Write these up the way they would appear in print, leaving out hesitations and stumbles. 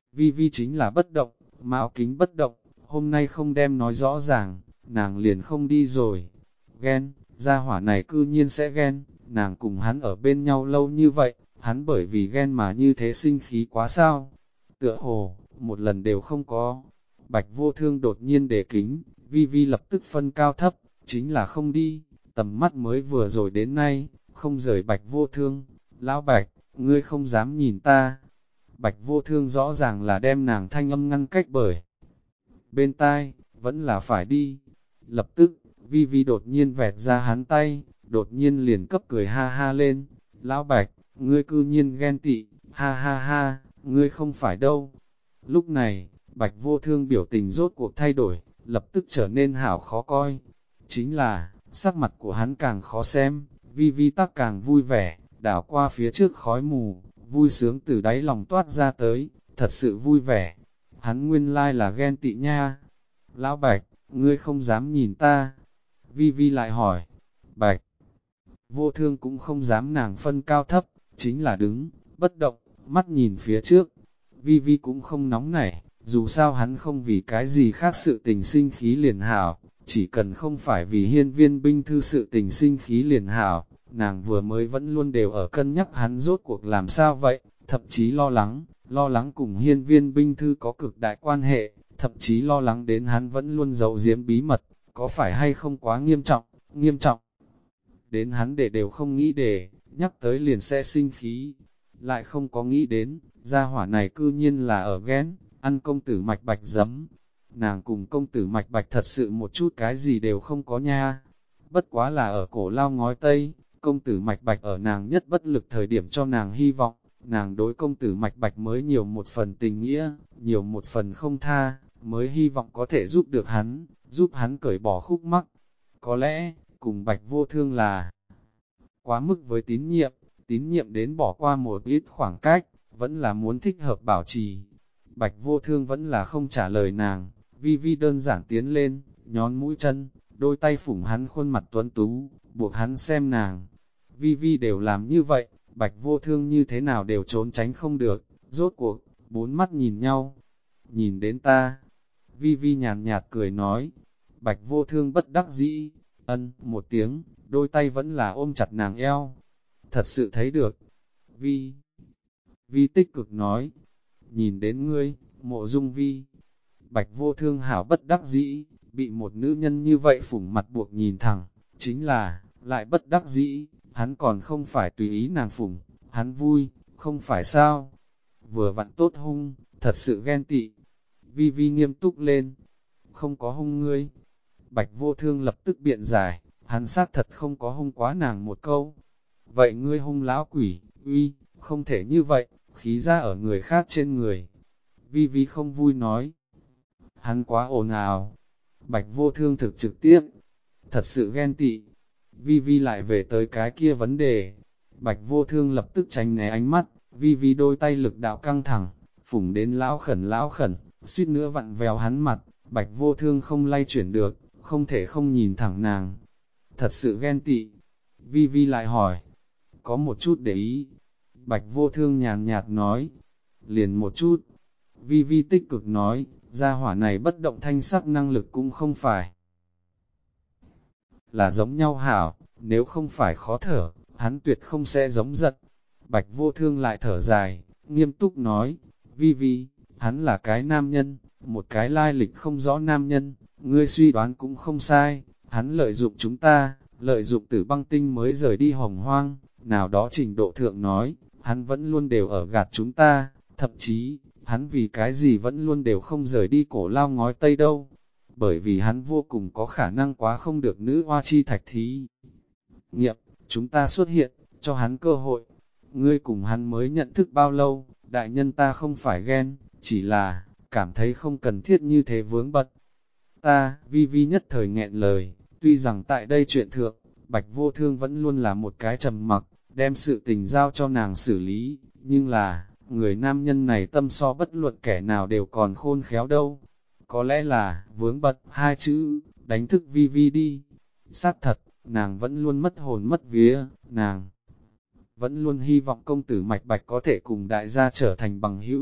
Vi Vi chính là bất động, Mão Kính bất động, hôm nay không đem nói rõ ràng, nàng liền không đi rồi. Ghen, gia hỏa này cư nhiên sẽ ghen, nàng cùng hắn ở bên nhau lâu như vậy, hắn bởi vì ghen mà như thế sinh khí quá sao? Tựa hồ, một lần đều không có. Bạch Vô Thương đột nhiên đề kính, Vi Vi lập tức phân cao thấp, chính là không đi, tầm mắt mới vừa rồi đến nay, không rời Bạch Vô Thương. Lão Bạch, ngươi không dám nhìn ta. Bạch Vô Thương rõ ràng là đem nàng thanh âm ngăn cách bởi bên tai, vẫn là phải đi. Lập tức, Vi Vi đột nhiên vẹt ra hắn tay, đột nhiên liền cấp cười ha ha lên. Lão Bạch, ngươi cư nhiên ghen tị, ha ha ha, ngươi không phải đâu. Lúc này, Bạch Vô Thương biểu tình rốt cuộc thay đổi, lập tức trở nên hảo khó coi. Chính là, sắc mặt của hắn càng khó xem, Vi Vi tắc càng vui vẻ, đảo qua phía trước khói mù, vui sướng từ đáy lòng toát ra tới, thật sự vui vẻ. Hắn nguyên lai là ghen tị nha. Lão Bạch, ngươi không dám nhìn ta. Vi Vi lại hỏi. Bạch Vô Thương cũng không dám nàng phân cao thấp, chính là đứng, bất động, mắt nhìn phía trước. Vi Vi cũng không nóng nảy, dù sao hắn không vì cái gì khác sự tình sinh khí liền hảo, chỉ cần không phải vì hiên viên binh thư sự tình sinh khí liền hảo, nàng vừa mới vẫn luôn đều ở cân nhắc hắn rốt cuộc làm sao vậy, thậm chí lo lắng cùng hiên viên binh thư có cực đại quan hệ, thậm chí lo lắng đến hắn vẫn luôn giấu giếm bí mật, có phải hay không quá nghiêm trọng. Đến hắn để đều không nghĩ để, nhắc tới liền sẽ sinh khí, lại không có nghĩ đến, gia hỏa này cư nhiên là ở ghen, ăn công tử Mạch Bạch giấm. Nàng cùng công tử Mạch Bạch thật sự một chút cái gì đều không có nha. Bất quá là ở cổ lao ngói tây, công tử Mạch Bạch ở nàng nhất bất lực thời điểm cho nàng hy vọng, nàng đối công tử Mạch Bạch mới nhiều một phần tình nghĩa, nhiều một phần không tha, mới hy vọng có thể giúp được hắn, giúp hắn cởi bỏ khúc mắc. Có lẽ, cùng Bạch Vô Thương là quá mức với tín nhiệm đến bỏ qua một ít khoảng cách, vẫn là muốn thích hợp bảo trì. Bạch Vô Thương vẫn là không trả lời nàng, Vi Vi đơn giản tiến lên, nhón mũi chân, đôi tay phủng hắn khuôn mặt tuấn tú, buộc hắn xem nàng. Vi Vi đều làm như vậy, Bạch Vô Thương như thế nào đều trốn tránh không được, rốt cuộc, bốn mắt nhìn nhau. Nhìn đến ta, Vi Vi nhàn nhạt cười nói. Bạch Vô Thương bất đắc dĩ, một tiếng, đôi tay vẫn là ôm chặt nàng eo. Thật sự thấy được. Vi tích cực nói, nhìn đến ngươi, Mộ Dung Vi. Bạch Vô Thương hảo bất đắc dĩ, bị một nữ nhân như vậy phủng mặt buộc nhìn thẳng, chính là, lại bất đắc dĩ, hắn còn không phải tùy ý nàng phủng, hắn vui, không phải sao. Vừa vặn tốt hung, thật sự ghen tị. Vi nghiêm túc lên, không có hung ngươi. Bạch Vô Thương lập tức biện giải, hắn xác thật không có hung quá nàng một câu. Vậy ngươi hung lão quỷ, uy, không thể như vậy, khí ra ở người khác trên người. Vi không vui nói. Hắn quá ồn ào. Bạch Vô Thương thực trực tiếp. Thật sự ghen tị. Vi lại về tới cái kia vấn đề. Bạch Vô Thương lập tức tránh né ánh mắt. Vi đôi tay lực đạo căng thẳng, phủng đến lão khẩn, suýt nữa vặn vèo hắn mặt. Bạch Vô Thương không lay chuyển được, không thể không nhìn thẳng nàng. Thật sự ghen tị. Vi lại hỏi. Có một chút để ý. Bạch Vô Thương nhàn nhạt nói. Liền một chút. Vi tích cực nói, gia hỏa này bất động thanh sắc năng lực cũng không phải là giống nhau hảo, nếu không phải khó thở, hắn tuyệt không sẽ giống giận. Bạch Vô Thương lại thở dài, nghiêm túc nói, Vi, hắn là cái nam nhân, một cái lai lịch không rõ nam nhân, ngươi suy đoán cũng không sai, hắn lợi dụng chúng ta, lợi dụng Tử Băng Tinh mới rời đi Hồng Hoang, nào đó trình độ thượng nói, hắn vẫn luôn đều ở gạt chúng ta, thậm chí, hắn vì cái gì vẫn luôn đều không rời đi cổ lao ngói tây đâu, bởi vì hắn vô cùng có khả năng quá không được nữ hoa chi thạch thí nghiệm, chúng ta xuất hiện, cho hắn cơ hội. Ngươi cùng hắn mới nhận thức bao lâu, đại nhân ta không phải ghen, chỉ là, cảm thấy không cần thiết như thế vướng bận. Ta, Vi nhất thời nghẹn lời, tuy rằng tại đây chuyện thượng, Bạch Vô Thương vẫn luôn là một cái trầm mặc, đem sự tình giao cho nàng xử lý, nhưng là, người nam nhân này tâm so bất luận kẻ nào đều còn khôn khéo đâu. Có lẽ là, vướng bận, hai chữ, đánh thức Vi đi. Xác thật, nàng vẫn luôn mất hồn mất vía, nàng vẫn luôn hy vọng công tử Mạch Bạch có thể cùng đại gia trở thành bằng hữu,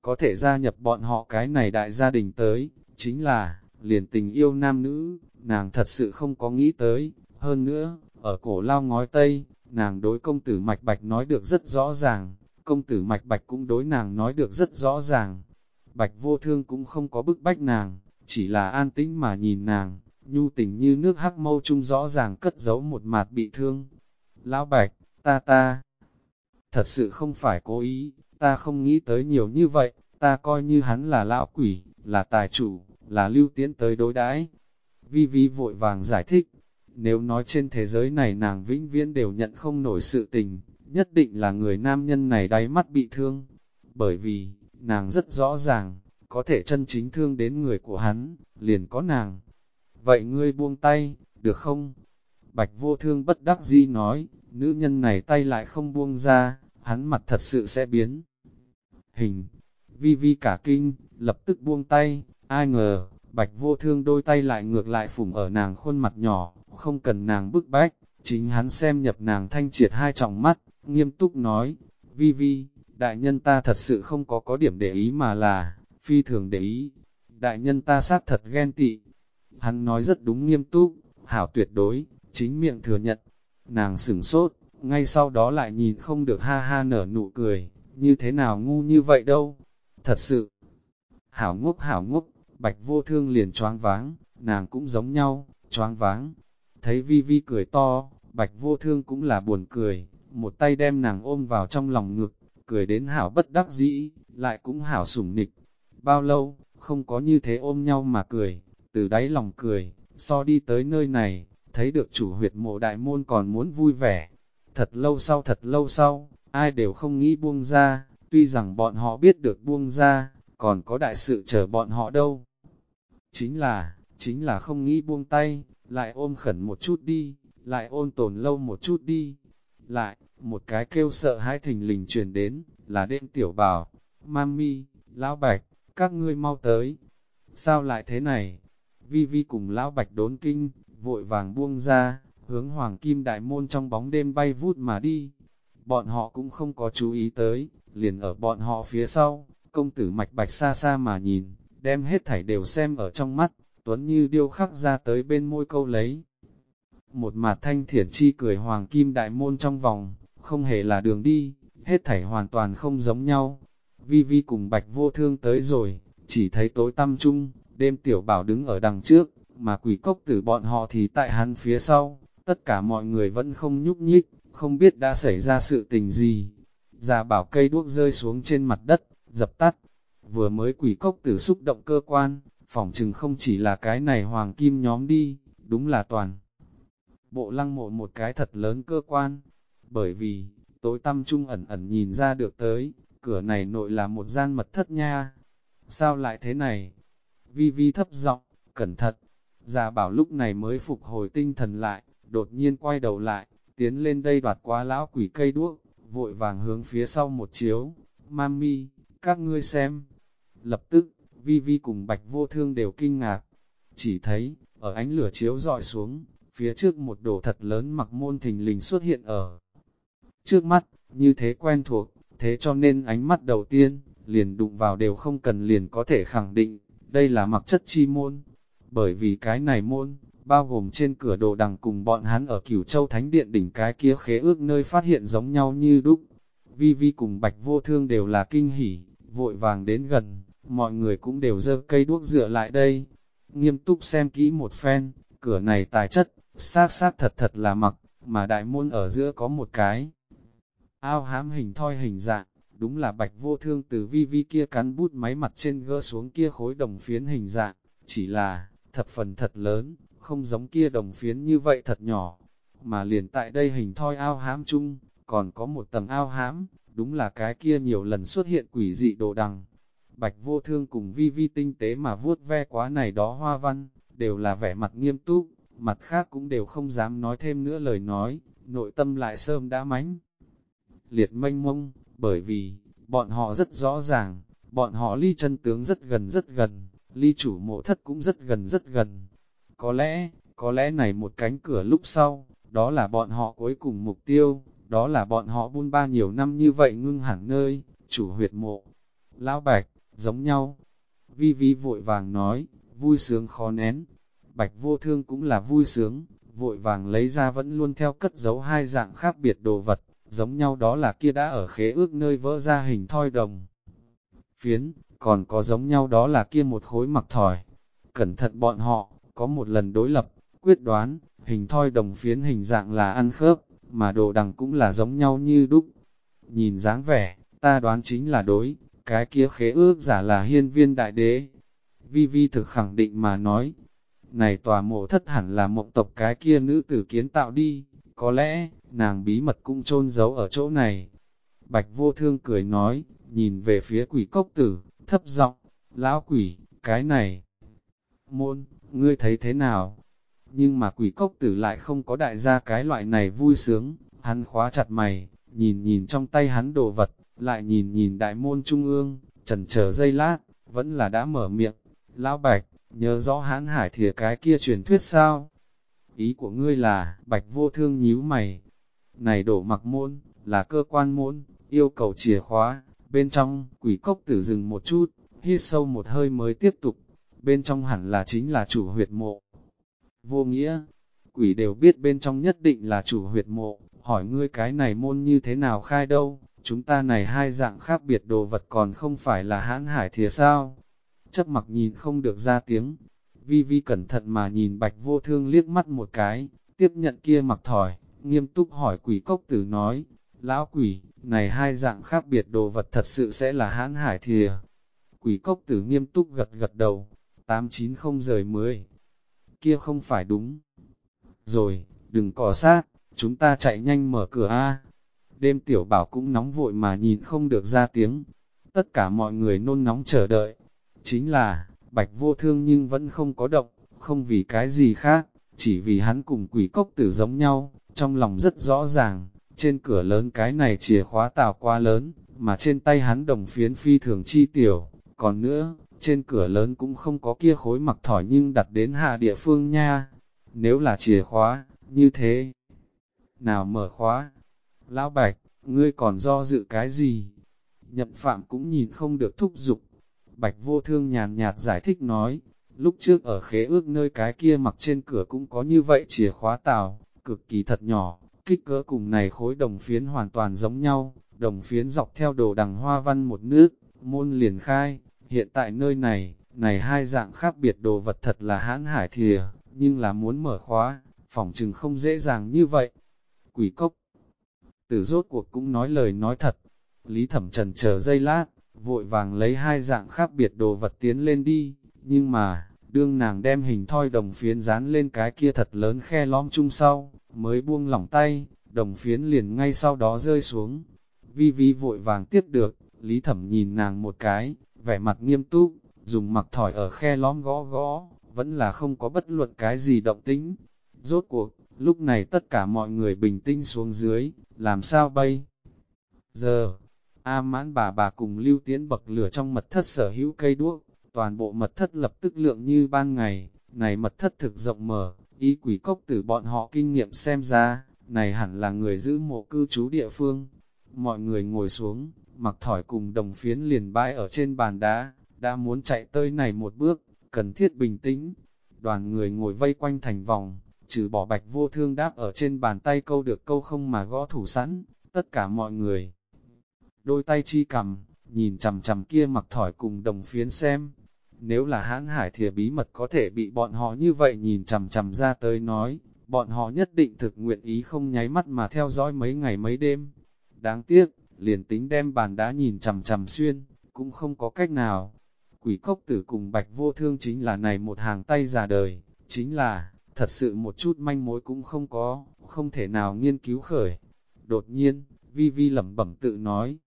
có thể gia nhập bọn họ cái này đại gia đình tới, chính là, liền tình yêu nam nữ, nàng thật sự không có nghĩ tới. Hơn nữa, ở cổ lao ngói Tây, nàng đối công tử Mạch Bạch nói được rất rõ ràng, công tử Mạch Bạch cũng đối nàng nói được rất rõ ràng. Bạch Vô Thương cũng không có bức bách nàng, chỉ là an tĩnh mà nhìn nàng, nhu tình như nước hắc mâu trung rõ ràng cất giấu một mạt bị thương. Lão Bạch, ta, thật sự không phải cố ý, ta không nghĩ tới nhiều như vậy, ta coi như hắn là lão quỷ, là tài chủ, là lưu tiễn tới đối đãi. Vi Vi vội vàng giải thích, nếu nói trên thế giới này nàng vĩnh viễn đều nhận không nổi sự tình, nhất định là người nam nhân này đáy mắt bị thương. Bởi vì, nàng rất rõ ràng, có thể chân chính thương đến người của hắn, liền có nàng. Vậy ngươi buông tay, được không? Bạch Vô Thương bất đắc dĩ nói, nữ nhân này tay lại không buông ra, hắn mặt thật sự sẽ biến hình. Vi Vi cả kinh, lập tức buông tay, ai ngờ, Bạch Vô Thương đôi tay lại ngược lại phủng ở nàng khuôn mặt nhỏ, không cần nàng bức bách, chính hắn xem nhập nàng thanh triệt hai tròng mắt, nghiêm túc nói, Vi Vi, đại nhân ta thật sự không có điểm để ý mà là, phi thường để ý, đại nhân ta xác thật ghen tị. Hắn nói rất đúng nghiêm túc, hảo tuyệt đối, chính miệng thừa nhận. Nàng sửng sốt, ngay sau đó lại nhìn không được ha ha nở nụ cười, như thế nào ngu như vậy đâu. Thật sự, hảo ngốc, Bạch Vô Thương liền choáng váng, nàng cũng giống nhau, choáng váng. Thấy Vi Vi cười to, Bạch Vô Thương cũng là buồn cười, một tay đem nàng ôm vào trong lòng ngực, cười đến hảo bất đắc dĩ, lại cũng hảo sủng nịch. Bao lâu, không có như thế ôm nhau mà cười, từ đáy lòng cười, so đi tới nơi này, thấy được chủ huyệt mộ đại môn còn muốn vui vẻ. Thật lâu sau, ai đều không nghĩ buông ra, tuy rằng bọn họ biết được buông ra, còn có đại sự chờ bọn họ đâu. Chính là không nghĩ buông tay, lại ôm khẩn một chút đi, lại ôn tồn lâu một chút đi. Lại, một cái kêu sợ hãi thình lình truyền đến, là đêm tiểu bảo, Mami, Lão Bạch, các ngươi mau tới. Sao lại thế này? Vi Vi cùng Lão Bạch đốn kinh, vội vàng buông ra, hướng Hoàng Kim Đại Môn trong bóng đêm bay vút mà đi. Bọn họ cũng không có chú ý tới, liền ở bọn họ phía sau, công tử Mạch Bạch xa xa mà nhìn, đem hết thảy đều xem ở trong mắt, Tuấn như điêu khắc ra tới bên môi câu lấy. Một mặt thanh thiển chi cười Hoàng Kim Đại Môn trong vòng, không hề là đường đi, hết thảy hoàn toàn không giống nhau. Vi Vi cùng Bạch Vô Thương tới rồi, chỉ thấy tối tăm chung, đêm tiểu bảo đứng ở đằng trước, mà quỷ cốc tử bọn họ thì tại hắn phía sau, tất cả mọi người vẫn không nhúc nhích, không biết đã xảy ra sự tình gì. Già bảo cây đuốc rơi xuống trên mặt đất, dập tắt, vừa mới quỷ cốc tử xúc động cơ quan, phỏng chừng không chỉ là cái này hoàng kim nhóm đi, đúng là toàn. Bộ lăng mộ một cái thật lớn cơ quan, bởi vì, tối tăm trung ẩn ẩn nhìn ra được tới, cửa này nội là một gian mật thất nha. Sao lại thế này? Vi Vi thấp giọng, cẩn thận. Già bảo lúc này mới phục hồi tinh thần lại, đột nhiên quay đầu lại, tiến lên đây đoạt quá lão quỷ cây đuốc, vội vàng hướng phía sau một chiếu. Mami, các ngươi xem. Lập tức, Vi Vi cùng Bạch Vô Thương đều kinh ngạc. Chỉ thấy, ở ánh lửa chiếu dọi xuống, phía trước một đồ thật lớn mặc môn thình lình xuất hiện ở trước mắt, như thế quen thuộc, thế cho nên ánh mắt đầu tiên, liền đụng vào đều không cần liền có thể khẳng định, đây là mặc chất chi môn. Bởi vì cái này môn, bao gồm trên cửa đồ đằng cùng bọn hắn ở Cửu Châu Thánh Điện đỉnh cái kia khế ước nơi phát hiện giống nhau như đúc. Vi Vi cùng Bạch Vô Thương đều là kinh hỉ, vội vàng đến gần, mọi người cũng đều giơ cây đuốc dựa lại đây. Nghiêm túc xem kỹ một phen, cửa này tài chất, xác thật là mặc, mà đại môn ở giữa có một cái ao hám hình thoi hình dạng, đúng là Bạch Vô Thương từ Vi Vi kia cắn bút máy mặt trên gỡ xuống kia khối đồng phiến hình dạng, chỉ là, thập phần thật lớn, không giống kia đồng phiến như vậy thật nhỏ, mà liền tại đây hình thoi ao hám chung, còn có một tầng ao hám, đúng là cái kia nhiều lần xuất hiện quỷ dị đồ đằng. Bạch Vô Thương cùng Vi Vi tinh tế mà vuốt ve quá này đó hoa văn, đều là vẻ mặt nghiêm túc, mặt khác cũng đều không dám nói thêm nữa lời nói, nội tâm lại sớm đã mãnh liệt mênh mông, bởi vì, bọn họ rất rõ ràng, bọn họ ly chân tướng rất gần, ly chủ mộ thất cũng rất gần. Có lẽ này một cánh cửa lúc sau, đó là bọn họ cuối cùng mục tiêu, đó là bọn họ buôn ba nhiều năm như vậy ngưng hẳn nơi, chủ huyệt mộ. Lão Bạch, giống nhau. Vi Vi vội vàng nói, vui sướng khó nén. Bạch Vô Thương cũng là vui sướng, vội vàng lấy ra vẫn luôn theo cất giấu hai dạng khác biệt đồ vật, giống nhau đó là kia đã ở khế ước nơi vỡ ra hình thoi đồng phiến, còn có giống nhau đó là kia một khối mặc thỏi. Cẩn thận bọn họ, có một lần đối lập, quyết đoán, hình thoi đồng phiến hình dạng là ăn khớp, mà đồ đằng cũng là giống nhau như đúc. Nhìn dáng vẻ, ta đoán chính là đối, cái kia khế ước giả là hiên viên đại đế. Vi Vi thực khẳng định mà nói, này tòa mộ thất hẳn là mộng tộc cái kia nữ tử kiến tạo đi, có lẽ, nàng bí mật cũng chôn giấu ở chỗ này. Bạch Vô Thương cười nói, nhìn về phía quỷ cốc tử, thấp giọng, lão quỷ, cái này. Môn, ngươi thấy thế nào? Nhưng mà quỷ cốc tử lại không có đại gia cái loại này vui sướng, hắn khóa chặt mày, nhìn nhìn trong tay hắn đồ vật, lại nhìn nhìn đại môn trung ương, chần chờ giây lát, vẫn là đã mở miệng. Lão Bạch, nhớ rõ hãn hải thìa cái kia truyền thuyết sao? Ý của ngươi là, Bạch Vô Thương nhíu mày. Này đổ mặc môn, là cơ quan môn, yêu cầu chìa khóa, bên trong, quỷ cốc tử dừng một chút, hít sâu một hơi mới tiếp tục, bên trong hẳn là chính là chủ huyệt mộ. Vô nghĩa, quỷ đều biết bên trong nhất định là chủ huyệt mộ, hỏi ngươi cái này môn như thế nào khai đâu, chúng ta này hai dạng khác biệt đồ vật còn không phải là hãn hải thìa sao? Chấp mặc nhìn không được ra tiếng, Vi Vi cẩn thận mà nhìn Bạch Vô Thương liếc mắt một cái, tiếp nhận kia mặc thỏi, nghiêm túc hỏi quỷ cốc tử nói, lão quỷ, này hai dạng khác biệt đồ vật thật sự sẽ là hãn hải thìa. Quỷ cốc tử nghiêm túc gật gật đầu, 890 rời 10. Kia không phải đúng. Rồi, đừng cỏ sát, chúng ta chạy nhanh mở cửa a. Đêm tiểu bảo cũng nóng vội mà nhìn không được ra tiếng. Tất cả mọi người nôn nóng chờ đợi. Chính là, Bạch Vô Thương nhưng vẫn không có động, không vì cái gì khác, chỉ vì hắn cùng quỷ cốc tử giống nhau, trong lòng rất rõ ràng, trên cửa lớn cái này chìa khóa tào quá lớn, mà trên tay hắn đồng phiến phi thường chi tiểu, còn nữa, trên cửa lớn cũng không có kia khối mặc thỏi nhưng đặt đến hạ địa phương nha. Nếu là chìa khóa, như thế, nào mở khóa? Lão Bạch, ngươi còn do dự cái gì? Nhậm Phạm cũng nhìn không được thúc giục. Bạch Vô Thương nhàn nhạt giải thích nói, lúc trước ở khế ước nơi cái kia mặc trên cửa cũng có như vậy chìa khóa tào, cực kỳ thật nhỏ, kích cỡ cùng này khối đồng phiến hoàn toàn giống nhau, đồng phiến dọc theo đồ đằng hoa văn một nước, môn liền khai, hiện tại nơi này, này hai dạng khác biệt đồ vật thật là hãn hải thìa, nhưng là muốn mở khóa, phỏng chừng không dễ dàng như vậy. Quỷ cốc tử rốt cuộc cũng nói lời nói thật, Lý Thẩm Trần chờ giây lát, vội vàng lấy hai dạng khác biệt đồ vật tiến lên đi, nhưng mà, đương nàng đem hình thoi đồng phiến dán lên cái kia thật lớn khe lõm chung sau, mới buông lỏng tay, đồng phiến liền ngay sau đó rơi xuống. Vi Vi vội vàng tiếp được, Lý Thẩm nhìn nàng một cái, vẻ mặt nghiêm túc, dùng mặc thỏi ở khe lõm gõ gõ, vẫn là không có bất luận cái gì động tĩnh. Rốt cuộc, lúc này tất cả mọi người bình tĩnh xuống dưới, làm sao bây giờ? A Mãn bà cùng Lưu Tiễn bậc lửa trong mật thất sở hữu cây đuốc, toàn bộ mật thất lập tức lượng như ban ngày, này mật thất thực rộng mở, ý quỷ cốc tử bọn họ kinh nghiệm xem ra, này hẳn là người giữ mộ cư trú địa phương. Mọi người ngồi xuống, mặc thỏi cùng đồng phiến liền bãi ở trên bàn đá, đã muốn chạy tới này một bước, cần thiết bình tĩnh. Đoàn người ngồi vây quanh thành vòng, trừ bỏ Bạch Vô Thương đáp ở trên bàn tay câu được câu không mà gõ thủ sẵn, tất cả mọi người đôi tay chi cầm, nhìn chằm chằm kia mặc thỏi cùng đồng phiến xem. Nếu là hãn hải thìa bí mật có thể bị bọn họ như vậy nhìn chằm chằm ra tới nói, bọn họ nhất định thực nguyện ý không nháy mắt mà theo dõi mấy ngày mấy đêm. Đáng tiếc, liền tính đem bàn đá nhìn chằm chằm xuyên, cũng không có cách nào. Quỷ cốc tử cùng Bạch Vô Thương chính là này một hàng tay già đời, chính là, thật sự một chút manh mối cũng không có, không thể nào nghiên cứu khởi. Đột nhiên, Vi Vi lẩm bẩm tự nói,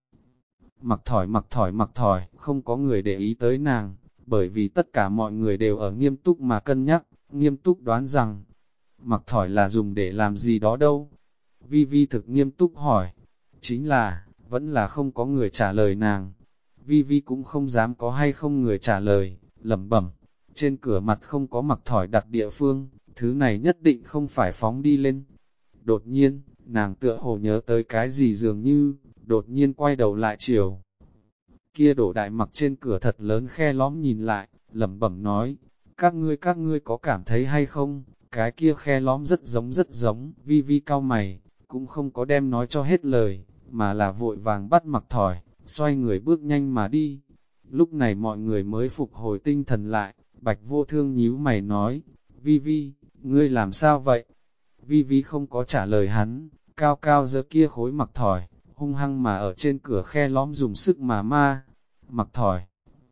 mặc thỏi, không có người để ý tới nàng, bởi vì tất cả mọi người đều ở nghiêm túc mà cân nhắc, nghiêm túc đoán rằng, mặc thỏi là dùng để làm gì đó đâu. Vi Vi thực nghiêm túc hỏi, chính là, vẫn là không có người trả lời nàng. Vi Vi cũng không dám có hay không người trả lời, lẩm bẩm, trên cửa mặt không có mặc thỏi đặt địa phương, thứ này nhất định không phải phóng đi lên. Đột nhiên, nàng tựa hồ nhớ tới cái gì dường như, đột nhiên quay đầu lại chiều. Kia đổ đại mặc trên cửa thật lớn khe lõm nhìn lại, lẩm bẩm nói, các ngươi có cảm thấy hay không, cái kia khe lõm rất giống, Vi Vi cau mày, cũng không có đem nói cho hết lời, mà là vội vàng bắt Mặc Thỏi, xoay người bước nhanh mà đi. Lúc này mọi người mới phục hồi tinh thần lại, Bạch Vô Thương nhíu mày nói, Vi Vi, ngươi làm sao vậy? Vi Vi không có trả lời hắn, cao cao giơ kia khối Mặc Thỏi, hung hăng mà ở trên cửa khe lõm dùng sức mà ma. Mặc Thỏi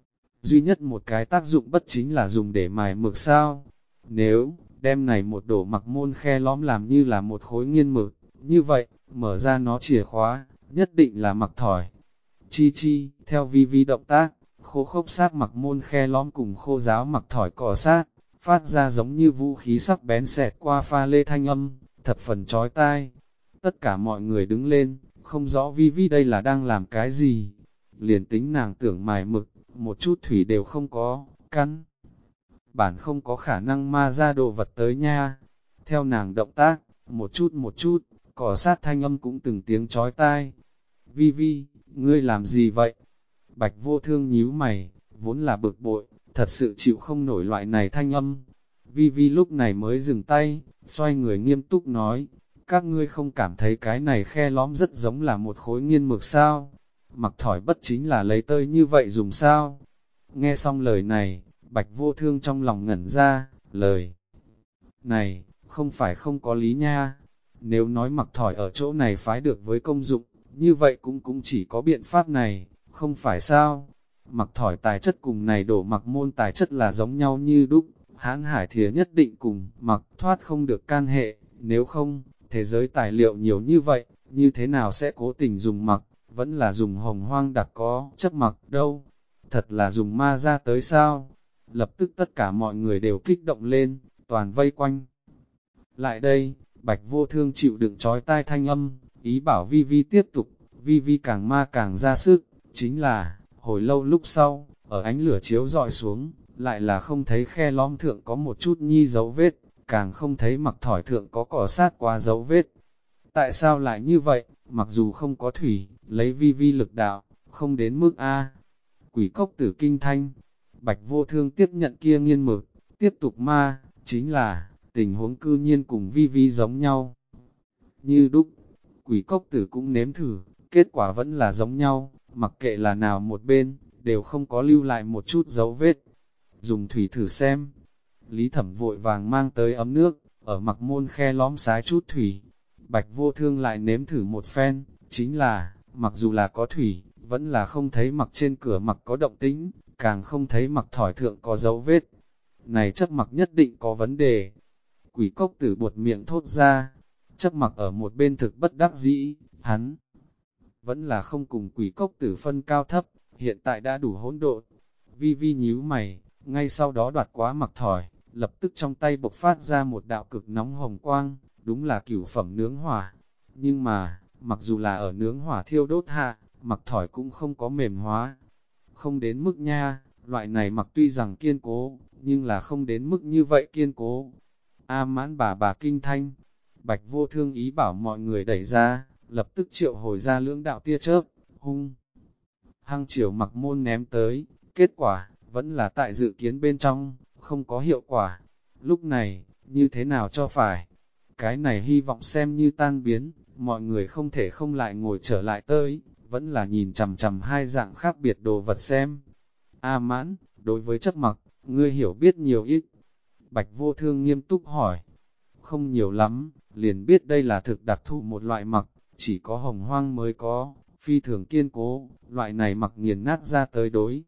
duy nhất một cái tác dụng bất chính là dùng để mài mực sao. Nếu đem này một đổ mặc môn khe lõm làm như là một khối nghiên mực, như vậy, mở ra nó chìa khóa, nhất định là Mặc Thỏi. Chi chi, theo Vi Vi động tác, khô khốc sát mặc môn khe lõm cùng khô giáo Mặc Thỏi cọ sát, phát ra giống như vũ khí sắc bén xẹt qua pha lê thanh âm, thập phần chói tai. Tất cả mọi người đứng lên, không rõ Vi Vi đây là đang làm cái gì. Liền tính nàng tưởng mài mực, một chút thủy đều không có, căn bản không có khả năng ma ra đồ vật tới nha. Theo nàng động tác, một chút, cỏ sát thanh âm cũng từng tiếng chói tai. Vi Vi, ngươi làm gì vậy? Bạch Vô Thương nhíu mày, vốn là bực bội, thật sự chịu không nổi loại này thanh âm. Vi Vi lúc này mới dừng tay, xoay người nghiêm túc nói, các ngươi không cảm thấy cái này khe lõm rất giống là một khối nghiên mực sao? Mặc Thỏi bất chính là lấy tơi như vậy dùng sao? Nghe xong lời này, Bạch Vô Thương trong lòng ngẩn ra, lời này, không phải không có lý nha. Nếu nói Mặc Thỏi ở chỗ này phái được với công dụng, như vậy cũng chỉ có biện pháp này, không phải sao? Mặc Thỏi tài chất cùng này đổ mặc môn tài chất là giống nhau như đúc, Hãn Hải Thìa nhất định cùng Mặc thoát không được can hệ, nếu không, thế giới tài liệu nhiều như vậy, như thế nào sẽ cố tình dùng Mặc, vẫn là dùng hồng hoang đặc có chấp Mặc đâu? Thật là dùng ma ra tới sao? Lập tức tất cả mọi người đều kích động lên, toàn vây quanh. Lại đây, Bạch Vô Thương chịu đựng trói tai thanh âm, ý bảo Vi Vi tiếp tục, Vi Vi càng ma càng ra sức, chính là, hồi lâu lúc sau, ở ánh lửa chiếu dọi xuống, lại là không thấy khe lõm thượng có một chút nhi dấu vết, càng không thấy Mặc Thỏi thượng có cỏ sát qua dấu vết. Tại sao lại như vậy, mặc dù không có thủy, lấy Vi Vi lực đạo, không đến mức A. Quỷ cốc tử kinh thanh, Bạch Vô Thương tiếp nhận kia nghiên mực, tiếp tục ma, chính là, tình huống cư nhiên cùng Vi Vi giống nhau. Như đúc, quỷ cốc tử cũng nếm thử, kết quả vẫn là giống nhau, mặc kệ là nào một bên, đều không có lưu lại một chút dấu vết. Dùng thủy thử xem. Lý Thẩm vội vàng mang tới ấm nước, ở mặc môn khe lõm sái chút thủy. Bạch Vô Thương lại nếm thử một phen, chính là, mặc dù là có thủy, vẫn là không thấy mặc trên cửa mặc có động tĩnh, càng không thấy mặc thỏi thượng có dấu vết. Này chấp mặc nhất định có vấn đề. Quỷ cốc tử buột miệng thốt ra, chấp mặc ở một bên thực bất đắc dĩ, hắn vẫn là không cùng quỷ cốc tử phân cao thấp, hiện tại đã đủ hỗn độn. Vi Vi nhíu mày, ngay sau đó đoạt quá mặc thỏi, lập tức trong tay bộc phát ra một đạo cực nóng hồng quang, đúng là cửu phẩm nướng hỏa. Nhưng mà, mặc dù là ở nướng hỏa thiêu đốt hạ, mặc thỏi cũng không có mềm hóa. Không đến mức nha, loại này mặc tuy rằng kiên cố, nhưng là không đến mức như vậy kiên cố. A Mãn bà kinh thanh, Bạch Vô Thương ý bảo mọi người đẩy ra, lập tức triệu hồi ra lưỡng đạo tia chớp, hung hăng chiều mặc môn ném tới, kết quả, vẫn là tại dự kiến bên trong, không có hiệu quả. Lúc này, như thế nào cho phải? Cái này hy vọng xem như tan biến, mọi người không thể không lại ngồi trở lại tới, vẫn là nhìn chằm chằm hai dạng khác biệt đồ vật xem. A Mãn, đối với chấp mặc, ngươi hiểu biết nhiều ít. Bạch Vô Thương nghiêm túc hỏi. Không nhiều lắm, liền biết đây là thực đặc thù một loại mặc, chỉ có hồng hoang mới có, phi thường kiên cố, loại này mặc nghiền nát ra tới đối.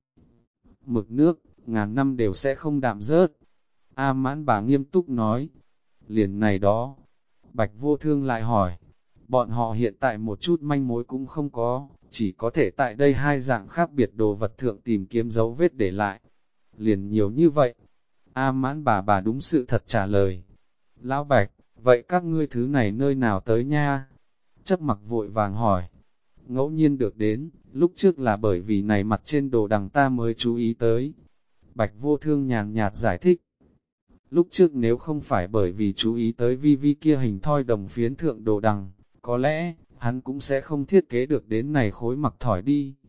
Mực nước, ngàn năm đều sẽ không đạm rớt. A Mãn bà nghiêm túc nói. Liền này đó. Bạch Vô Thương lại hỏi. Bọn họ hiện tại một chút manh mối cũng không có, chỉ có thể tại đây hai dạng khác biệt đồ vật thượng tìm kiếm dấu vết để lại. Liền nhiều như vậy. A Mãn bà đúng sự thật trả lời. Lão Bạch, vậy các ngươi thứ này nơi nào tới nha? Chấp mặc vội vàng hỏi. Ngẫu nhiên được đến, lúc trước là bởi vì này mặt trên đồ đằng ta mới chú ý tới. Bạch Vô Thương nhàn nhạt giải thích. Lúc trước nếu không phải bởi vì chú ý tới Vi Vi kia hình thoi đồng phiến thượng đồ đằng, có lẽ, hắn cũng sẽ không thiết kế được đến này khối mặc thỏi đi.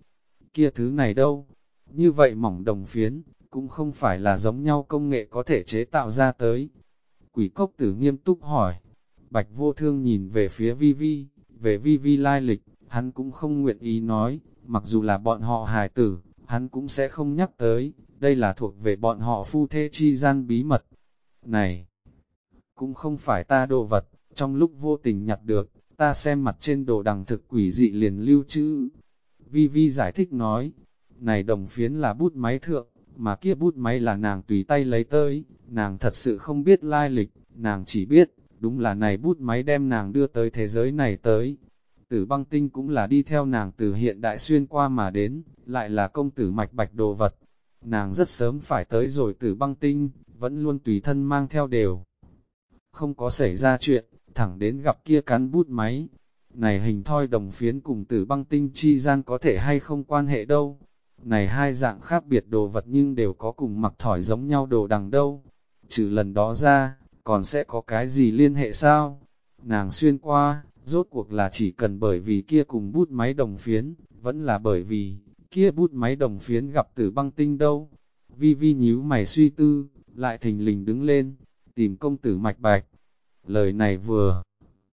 kia thứ này đâu? Như vậy mỏng đồng phiến, cũng không phải là giống nhau công nghệ có thể chế tạo ra tới. Quỷ cốc tử nghiêm túc hỏi. Bạch Vô Thương nhìn về phía Vi Vi, về Vi Vi lai lịch, hắn cũng không nguyện ý nói, mặc dù là bọn họ hài tử, hắn cũng sẽ không nhắc tới, đây là thuộc về bọn họ phu thê chi gian bí mật. Này, cũng không phải ta đồ vật, trong lúc vô tình nhặt được, ta xem mặt trên đồ đằng thực quỷ dị liền lưu trữ. Vi Vi giải thích nói, này đồng phiến là bút máy thượng, mà kia bút máy là nàng tùy tay lấy tới, nàng thật sự không biết lai lịch, nàng chỉ biết, đúng là này bút máy đem nàng đưa tới thế giới này tới. Tử băng tinh cũng là đi theo nàng từ hiện đại xuyên qua mà đến, lại là công tử mạch bạch đồ vật. Nàng rất sớm phải tới rồi tử băng tinh, vẫn luôn tùy thân mang theo đều. Không có xảy ra chuyện, thẳng đến gặp kia cán bút máy. Này hình thoi đồng phiến cùng tử băng tinh chi gian có thể hay không quan hệ đâu. Này hai dạng khác biệt đồ vật nhưng đều có cùng mặc thỏi giống nhau đồ đằng đâu. Trừ lần đó ra, còn sẽ có cái gì liên hệ sao? Nàng xuyên qua, rốt cuộc là chỉ cần bởi vì kia cùng bút máy đồng phiến, vẫn là bởi vì, kia bút máy đồng phiến gặp tử băng tinh đâu. Vi Vi nhíu mày suy tư, lại thình lình đứng lên, tìm công tử mạch bạch. Lời này vừa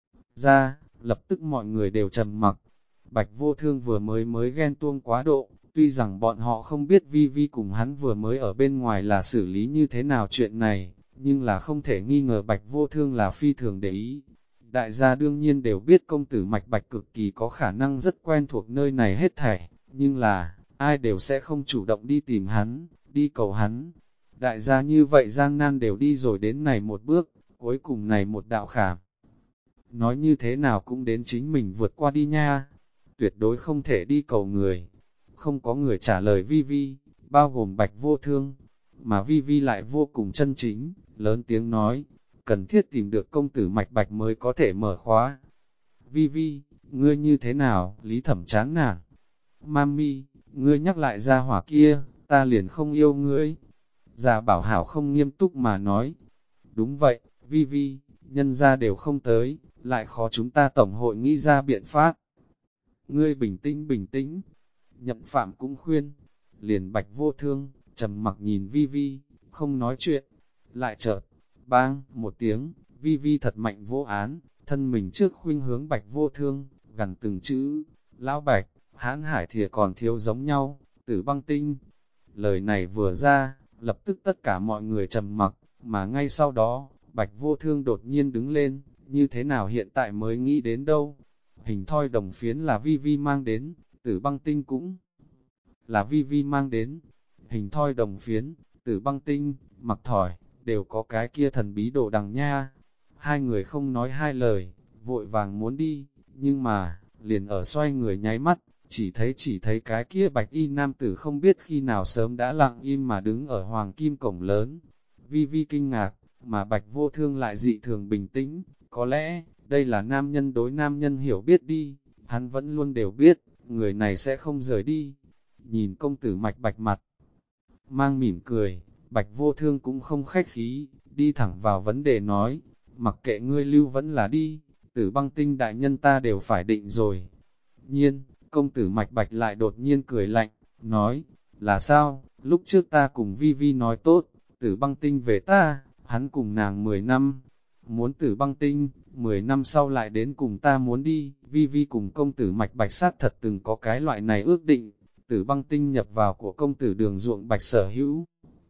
ra, lập tức mọi người đều trầm mặc. Bạch Vô Thương vừa mới ghen tuông quá độ, tuy rằng bọn họ không biết Vi Vi cùng hắn vừa mới ở bên ngoài là xử lý như thế nào chuyện này, nhưng là không thể nghi ngờ Bạch Vô Thương là phi thường để ý. Đại gia đương nhiên đều biết công tử Mạch Bạch cực kỳ có khả năng rất quen thuộc nơi này hết thảy, nhưng là, ai đều sẽ không chủ động đi tìm hắn, đi cầu hắn. Đại gia như vậy gian nan đều đi rồi đến này một bước, cuối cùng này một đạo khảm. Nói như thế nào cũng đến chính mình vượt qua đi nha, tuyệt đối không thể đi cầu người. Không có người trả lời Vi Vi, bao gồm Bạch Vô Thương, mà Vi Vi lại vô cùng chân chính, lớn tiếng nói, cần thiết tìm được công tử Mạch Bạch mới có thể mở khóa. Vi Vi, ngươi như thế nào, Lý Thẩm chán nản. Mami, ngươi nhắc lại ra hỏa kia, ta liền không yêu ngươi. Già Bảo Hảo không nghiêm túc mà nói. Đúng vậy, Vi Vi, nhân gia đều không tới, lại khó chúng ta tổng hội nghĩ ra biện pháp. Ngươi bình tĩnh. Nhậm Phạm cũng khuyên, liền Bạch Vô Thương, trầm mặc nhìn Vi Vi, không nói chuyện. Lại chợt, bang, một tiếng, Vi Vi thật mạnh vô án, thân mình trước khuynh hướng Bạch Vô Thương, gần từng chữ, Lão Bạch, hãn hải thìa còn thiếu giống nhau, tử băng tinh. Lời này vừa ra, lập tức tất cả mọi người trầm mặc, mà ngay sau đó, Bạch Vô Thương đột nhiên đứng lên, như thế nào hiện tại mới nghĩ đến đâu. Hình thoi đồng phiến là Vi Vi mang đến, tử băng tinh cũng là Vi Vi mang đến. Hình thoi đồng phiến, tử băng tinh, mặc thỏi, đều có cái kia thần bí đồ đằng nha. Hai người không nói hai lời, vội vàng muốn đi, nhưng mà, liền ở xoay người nháy mắt, chỉ thấy cái kia bạch y nam tử không biết khi nào sớm đã lặng im mà đứng ở hoàng kim cổng lớn. Vi Vi kinh ngạc, mà Bạch Vô Thương lại dị thường bình tĩnh, có lẽ, đây là nam nhân đối nam nhân hiểu biết đi, hắn vẫn luôn đều biết, người này sẽ không rời đi. Nhìn công tử Mạch Bạch mặt, mang mỉm cười, Bạch Vô Thương cũng không khách khí, đi thẳng vào vấn đề nói, mặc kệ ngươi lưu vẫn là đi, tử băng tinh đại nhân ta đều phải định rồi. Nhiên, công tử Mạch Bạch lại đột nhiên cười lạnh, nói, là sao, lúc trước ta cùng Vi Vi nói tốt, tử băng tinh về ta, hắn cùng nàng 10 năm, muốn tử băng tinh, 10 năm sau lại đến cùng ta muốn đi. Vi Vi cùng công tử Mạch Bạch sát thật từng có cái loại này ước định, tử băng tinh nhập vào của công tử Đường Ruộng Bạch sở hữu,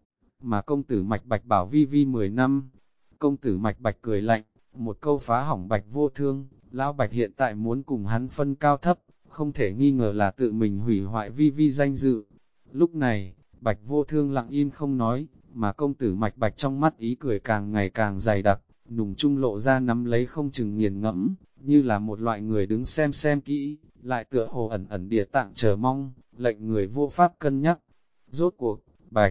mà công tử Mạch Bạch bảo Vi Vi 10 năm. Công tử Mạch Bạch cười lạnh, một câu phá hỏng Bạch Vô Thương, Lão Bạch hiện tại muốn cùng hắn phân cao thấp, không thể nghi ngờ là tự mình hủy hoại Vi Vi danh dự. Lúc này, Bạch Vô Thương lặng im không nói, mà công tử Mạch Bạch trong mắt ý cười càng ngày càng dày đặc, nùng trung lộ ra nắm lấy không chừng nghiền ngẫm, như là một loại người đứng xem kỹ, lại tựa hồ ẩn ẩn địa tạng chờ mong, lệnh người vô pháp cân nhắc. Rốt cuộc, Bạch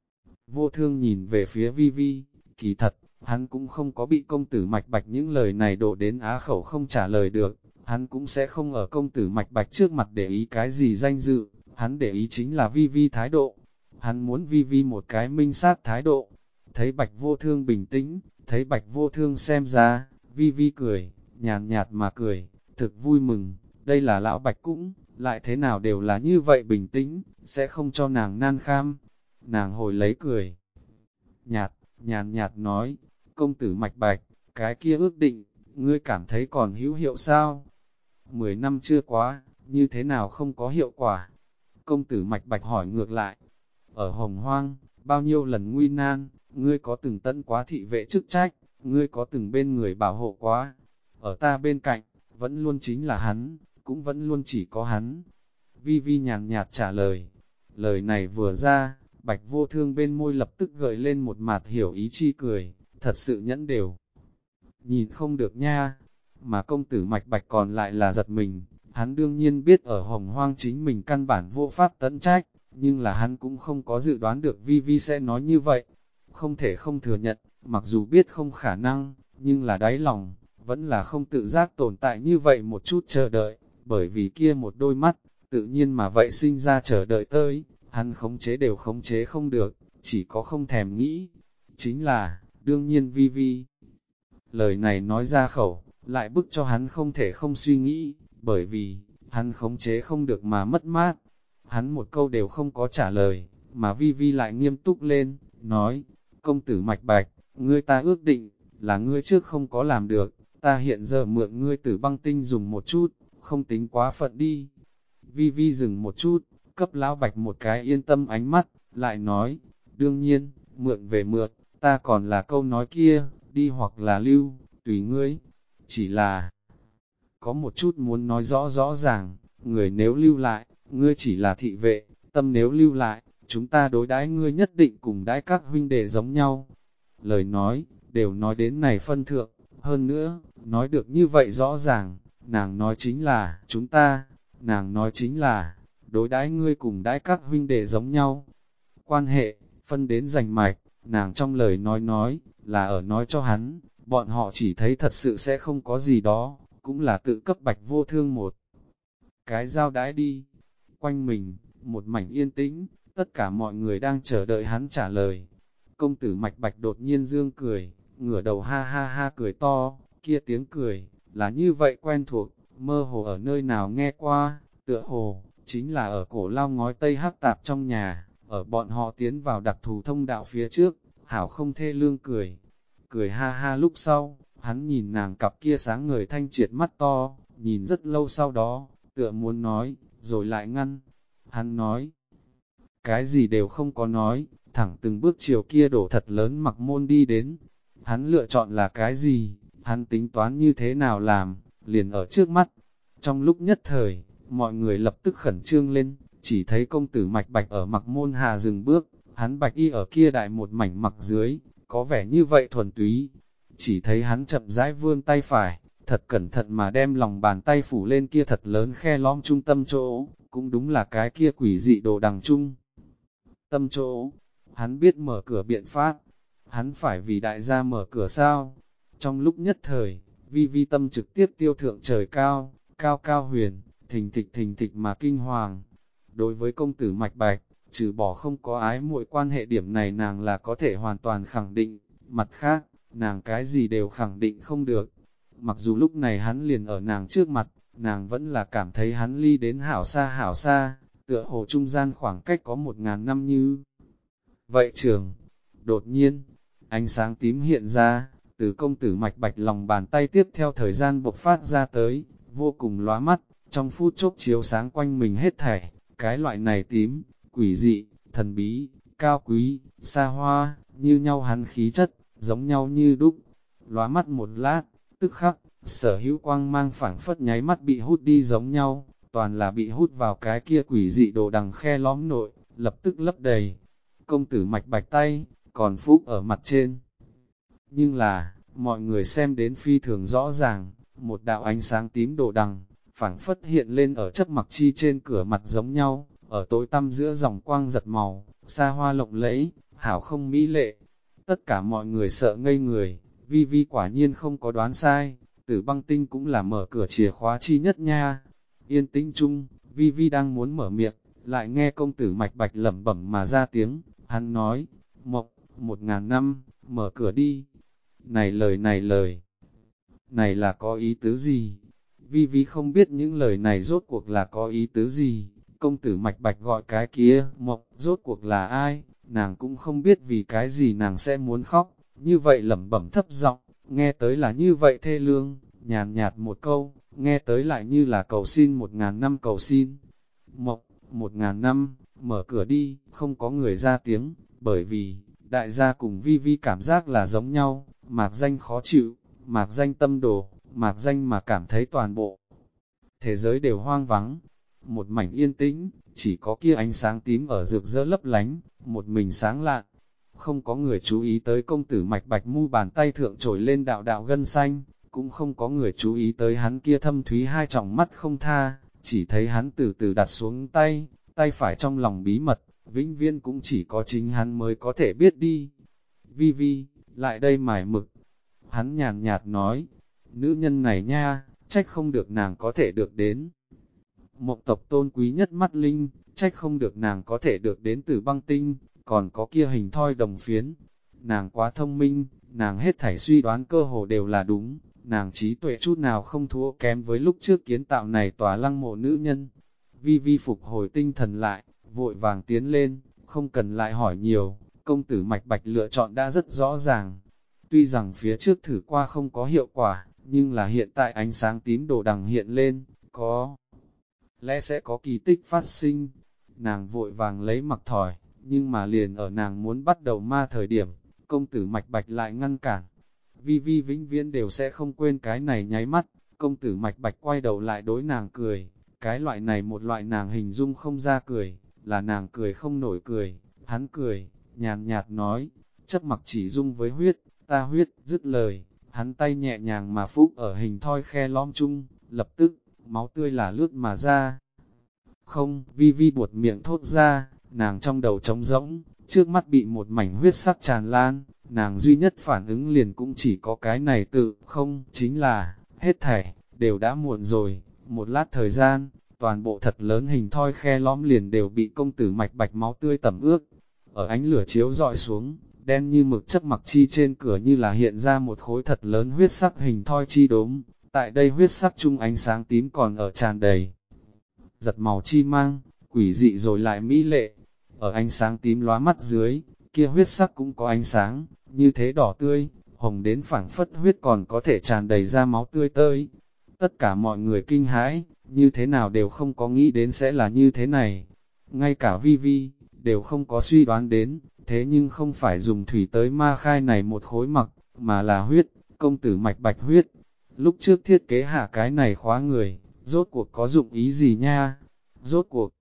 Vô Thương nhìn về phía Vi Vi, kỳ thật, hắn cũng không có bị công tử Mạch Bạch những lời này đổ đến á khẩu không trả lời được, hắn cũng sẽ không ở công tử Mạch Bạch trước mặt để ý cái gì danh dự, hắn để ý chính là Vi Vi thái độ. Hắn muốn Vi Vi một cái minh xác thái độ. Thấy Bạch Vô Thương bình tĩnh, thấy Bạch Vô Thương xem ra, Vi Vi cười, nhàn nhạt mà cười, thực vui mừng, đây là lão Bạch cũng lại thế nào đều là như vậy bình tĩnh, sẽ không cho nàng nan kham. Nàng hồi lấy cười. Nhàn nhạt nói, công tử Mạch Bạch, cái kia ước định, ngươi cảm thấy còn hữu hiệu sao? 10 năm chưa quá, như thế nào không có hiệu quả? Công tử Mạch Bạch hỏi ngược lại. Ở Hồng Hoang, bao nhiêu lần nguy nan, ngươi có từng tận quá thị vệ chức trách, ngươi có từng bên người bảo hộ quá. Ở ta bên cạnh, vẫn luôn chính là hắn, cũng vẫn luôn chỉ có hắn. Vi Vi nhàn nhạt trả lời. Lời này vừa ra, Bạch Vô Thương bên môi lập tức gợi lên một mặt hiểu ý chi cười, thật sự nhẫn đều. Nhìn không được nha, mà công tử Mạch Bạch còn lại là giật mình, hắn đương nhiên biết ở Hồng Hoang chính mình căn bản vô pháp tận trách, nhưng là hắn cũng không có dự đoán được Vi Vi sẽ nói như vậy. Không thể không thừa nhận, mặc dù biết không khả năng, nhưng là đáy lòng, vẫn là không tự giác tồn tại như vậy một chút chờ đợi, bởi vì kia một đôi mắt, tự nhiên mà vậy sinh ra chờ đợi tới, hắn khống chế đều khống chế không được, chỉ có không thèm nghĩ. Chính là, đương nhiên Vi Vi. Lời này nói ra khẩu, lại bức cho hắn không thể không suy nghĩ, bởi vì, hắn khống chế không được mà mất mát. Hắn một câu đều không có trả lời, mà Vi Vi lại nghiêm túc lên, nói, công tử Mạch Bạch, ngươi ta ước định, là ngươi trước không có làm được, ta hiện giờ mượn ngươi Tử Băng Tinh dùng một chút, không tính quá phận đi. Vi Vi dừng một chút, cấp Lão Bạch một cái yên tâm ánh mắt, lại nói, đương nhiên, mượn về mượn, ta còn là câu nói kia, đi hoặc là lưu, tùy ngươi, chỉ là, có một chút muốn nói rõ rõ ràng, người nếu lưu lại, ngươi chỉ là thị vệ, tâm nếu lưu lại, chúng ta đối đãi ngươi nhất định cùng đãi các huynh đệ giống nhau. Lời nói, đều nói đến này phân thượng, hơn nữa, nói được như vậy rõ ràng, nàng nói chính là, chúng ta, nàng nói chính là, đối đãi ngươi cùng đãi các huynh đệ giống nhau. Quan hệ, phân đến rành mạch, nàng trong lời nói, là ở nói cho hắn, bọn họ chỉ thấy thật sự sẽ không có gì đó, cũng là tự cấp Bạch Vô Thương một cái giao đãi đi. Quanh mình, một mảnh yên tĩnh, tất cả mọi người đang chờ đợi hắn trả lời. Công tử Mạch Bạch đột nhiên dương cười, ngửa đầu ha ha ha cười to, kia tiếng cười, là như vậy quen thuộc, mơ hồ ở nơi nào nghe qua, tựa hồ, chính là ở cổ lao ngói tây hắc tạp trong nhà, ở bọn họ tiến vào đặc thù thông đạo phía trước, hảo không thê lương cười. Cười ha ha lúc sau, hắn nhìn nàng cặp kia sáng ngời thanh triệt mắt to, nhìn rất lâu sau đó, tựa muốn nói, rồi lại ngăn. Hắn nói, cái gì đều không có nói, thẳng từng bước chiều kia đổ thật lớn mặc môn đi đến. Hắn lựa chọn là cái gì, hắn tính toán như thế nào làm, liền ở trước mắt. Trong lúc nhất thời, mọi người lập tức khẩn trương lên, chỉ thấy công tử Mạch Bạch ở mặc môn hà dừng bước, hắn bạch y ở kia đại một mảnh mặc dưới, có vẻ như vậy thuần túy. Chỉ thấy hắn chậm rãi vươn tay phải, thật cẩn thận mà đem lòng bàn tay phủ lên kia thật lớn khe lõm trung tâm chỗ, cũng đúng là cái kia quỷ dị đồ đằng trung. Tâm chỗ, hắn biết mở cửa biện pháp, hắn phải vì đại gia mở cửa sao. Trong lúc nhất thời, Vi Vi tâm trực tiếp tiêu thượng trời cao, cao cao huyền, thình thịch mà kinh hoàng. Đối với công tử Mạch Bạch, trừ bỏ không có ái muội quan hệ điểm này nàng là có thể hoàn toàn khẳng định, mặt khác, nàng cái gì đều khẳng định không được. Mặc dù lúc này hắn liền ở nàng trước mặt, nàng vẫn là cảm thấy hắn ly đến hảo xa, tựa hồ trung gian khoảng cách có 1000 năm như. Vậy trường, đột nhiên, ánh sáng tím hiện ra, từ công tử Mạch Bạch lòng bàn tay tiếp theo thời gian bộc phát ra tới, vô cùng lóa mắt, trong phút chốc chiếu sáng quanh mình hết thảy, cái loại này tím, quỷ dị, thần bí, cao quý, xa hoa, như nhau hắn khí chất, giống nhau như đúc. Lóa mắt một lát, tức khắc, sở hữu quang mang phảng phất nháy mắt bị hút đi giống nhau, toàn là bị hút vào cái kia quỷ dị đồ đằng khe lõm nội, lập tức lấp đầy. Công tử Mạch Bạch tay, còn phúc ở mặt trên. Nhưng là, mọi người xem đến phi thường rõ ràng, một đạo ánh sáng tím đồ đằng, phảng phất hiện lên ở chấp mặc chi trên cửa mặt giống nhau, ở tối tăm giữa dòng quang giật màu, xa hoa lộng lẫy, hảo không mỹ lệ. Tất cả mọi người sợ ngây người, Vi Vi quả nhiên không có đoán sai, Tử Băng Tinh cũng là mở cửa chìa khóa chi nhất nha. Yên tĩnh chung, Vi Vi đang muốn mở miệng, lại nghe công tử Mạch Bạch lẩm bẩm mà ra tiếng, hắn nói, Mộc, 1000 năm, mở cửa đi. Này lời, này là có ý tứ gì? Vi Vi không biết những lời này rốt cuộc là có ý tứ gì, công tử Mạch Bạch gọi cái kia, Mộng, rốt cuộc là ai, nàng cũng không biết vì cái gì nàng sẽ muốn khóc, như vậy lẩm bẩm thấp giọng, nghe tới là như vậy thê lương, nhàn nhạt một câu, nghe tới lại như là cầu xin 1000 năm cầu xin. Mộng, 1000 năm, mở cửa đi, không có người ra tiếng, bởi vì, đại gia cùng Vi Vi cảm giác là giống nhau, Mạc Danh khó chịu, Mạc Danh tâm đồ, Mạc Danh mà cảm thấy toàn bộ thế giới đều hoang vắng, một mảnh yên tĩnh, chỉ có kia ánh sáng tím ở rực rỡ lấp lánh, một mình sáng lạn. Không có người chú ý tới công tử Mạch Bạch mu bàn tay thượng trồi lên đạo đạo gân xanh, cũng không có người chú ý tới hắn kia thâm thúy hai tròng mắt không tha, chỉ thấy hắn từ từ đặt xuống tay, tay phải trong lòng bí mật, vĩnh viễn cũng chỉ có chính hắn mới có thể biết đi. Vi Vi, lại đây mải mực. Hắn nhàn nhạt nói, nữ nhân này nha, trách không được nàng có thể được đến. Mộng tộc tôn quý nhất mắt linh, trách không được nàng có thể được đến từ băng tinh, còn có kia hình thoi đồng phiến. Nàng quá thông minh, nàng hết thảy suy đoán cơ hồ đều là đúng, nàng trí tuệ chút nào không thua kém với lúc trước kiến tạo này tòa lăng mộ nữ nhân. Vi Vi phục hồi tinh thần lại, vội vàng tiến lên, không cần lại hỏi nhiều, công tử Mạch Bạch lựa chọn đã rất rõ ràng. Tuy rằng phía trước thử qua không có hiệu quả, nhưng là hiện tại ánh sáng tím đồ đằng hiện lên, có lẽ sẽ có kỳ tích phát sinh. Nàng vội vàng lấy mặc thỏi, nhưng mà liền ở nàng muốn bắt đầu ma thời điểm, công tử Mạch Bạch lại ngăn cản. Vi Vi vĩnh viễn đều sẽ không quên cái này nháy mắt, công tử Mạch Bạch quay đầu lại đối nàng cười, cái loại này một loại nàng hình dung không ra cười, là nàng cười không nổi cười, hắn cười, nhàn nhạt nói, chấp mặc chỉ dung với huyết, ta huyết, dứt lời, hắn tay nhẹ nhàng mà phúc ở hình thoi khe lõm chung, lập tức, máu tươi là lướt mà ra. Không, Vi Vi buột miệng thốt ra, nàng trong đầu trống rỗng, trước mắt bị một mảnh huyết sắc tràn lan, nàng duy nhất phản ứng liền cũng chỉ có cái này tự, không, chính là, hết thảy, đều đã muộn rồi, một lát thời gian, toàn bộ thật lớn hình thoi khe lõm liền đều bị công tử Mạch Bạch máu tươi tẩm ướt, ở ánh lửa chiếu dọi xuống, đen như mực chấp mặc chi trên cửa như là hiện ra một khối thật lớn huyết sắc hình thoi chi đốm, tại đây huyết sắc chung ánh sáng tím còn ở tràn đầy. Giật màu chi mang, quỷ dị rồi lại mỹ lệ, ở ánh sáng tím lóa mắt dưới, kia huyết sắc cũng có ánh sáng, như thế đỏ tươi, hồng đến phảng phất huyết còn có thể tràn đầy ra máu tươi tơi. Tất cả mọi người kinh hãi, như thế nào đều không có nghĩ đến sẽ là như thế này. Ngay cả Vi Vi, đều không có suy đoán đến, thế nhưng không phải dùng thủy tới ma khai này một khối mặc, mà là huyết, công tử Mạch Bạch huyết. Lúc trước thiết kế hạ cái này khóa người, rốt cuộc có dụng ý gì nha? Rốt cuộc.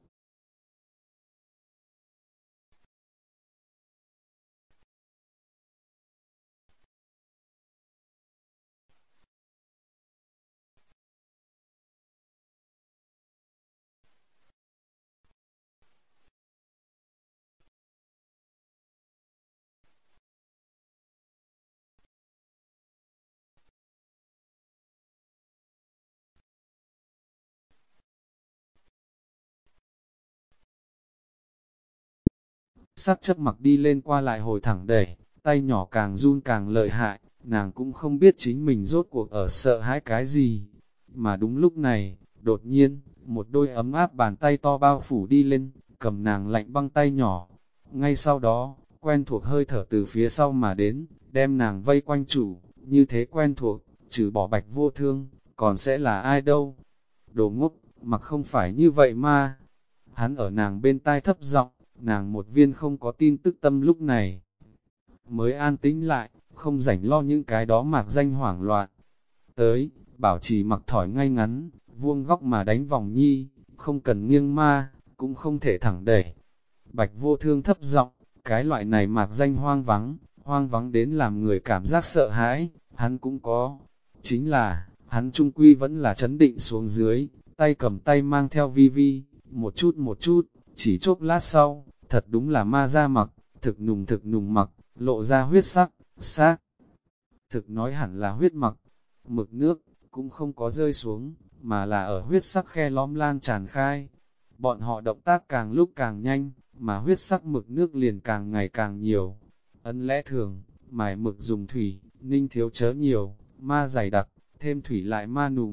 Sắc chấp mặc đi lên qua lại hồi thẳng đẩy, tay nhỏ càng run càng lợi hại, nàng cũng không biết chính mình rốt cuộc ở sợ hãi cái gì. Mà đúng lúc này, đột nhiên, một đôi ấm áp bàn tay to bao phủ đi lên, cầm nàng lạnh băng tay nhỏ. Ngay sau đó, quen thuộc hơi thở từ phía sau mà đến, đem nàng vây quanh chủ, như thế quen thuộc, trừ bỏ Bạch Vô Thương, còn sẽ là ai đâu. Đồ ngốc, mặc không phải như vậy mà. Hắn ở nàng bên tai thấp giọng, nàng một viên không có tin tức tâm lúc này. Mới an tĩnh lại, không rảnh lo những cái đó Mạc Danh hoảng loạn. Tới, bảo trì mặc thỏi ngay ngắn, vuông góc mà đánh vòng nhi, không cần nghiêng ma, cũng không thể thẳng đẩy. Bạch Vô Thương thấp giọng, cái loại này Mạc Danh hoang vắng đến làm người cảm giác sợ hãi, hắn cũng có. Chính là, hắn trung quy vẫn là chấn định xuống dưới, tay cầm tay mang theo Vi Vi, một chút, chỉ chốc lát sau, thật đúng là ma ra mặc, thực nùng mặc, lộ ra huyết sắc, xác. Thực nói hẳn là huyết mặc, mực nước, cũng không có rơi xuống, mà là ở huyết sắc khe lõm lan tràn khai. Bọn họ động tác càng lúc càng nhanh, mà huyết sắc mực nước liền càng ngày càng nhiều. Ấn lẽ thường, mài mực dùng thủy, ninh thiếu chớ nhiều, ma dày đặc, thêm thủy lại ma nùng,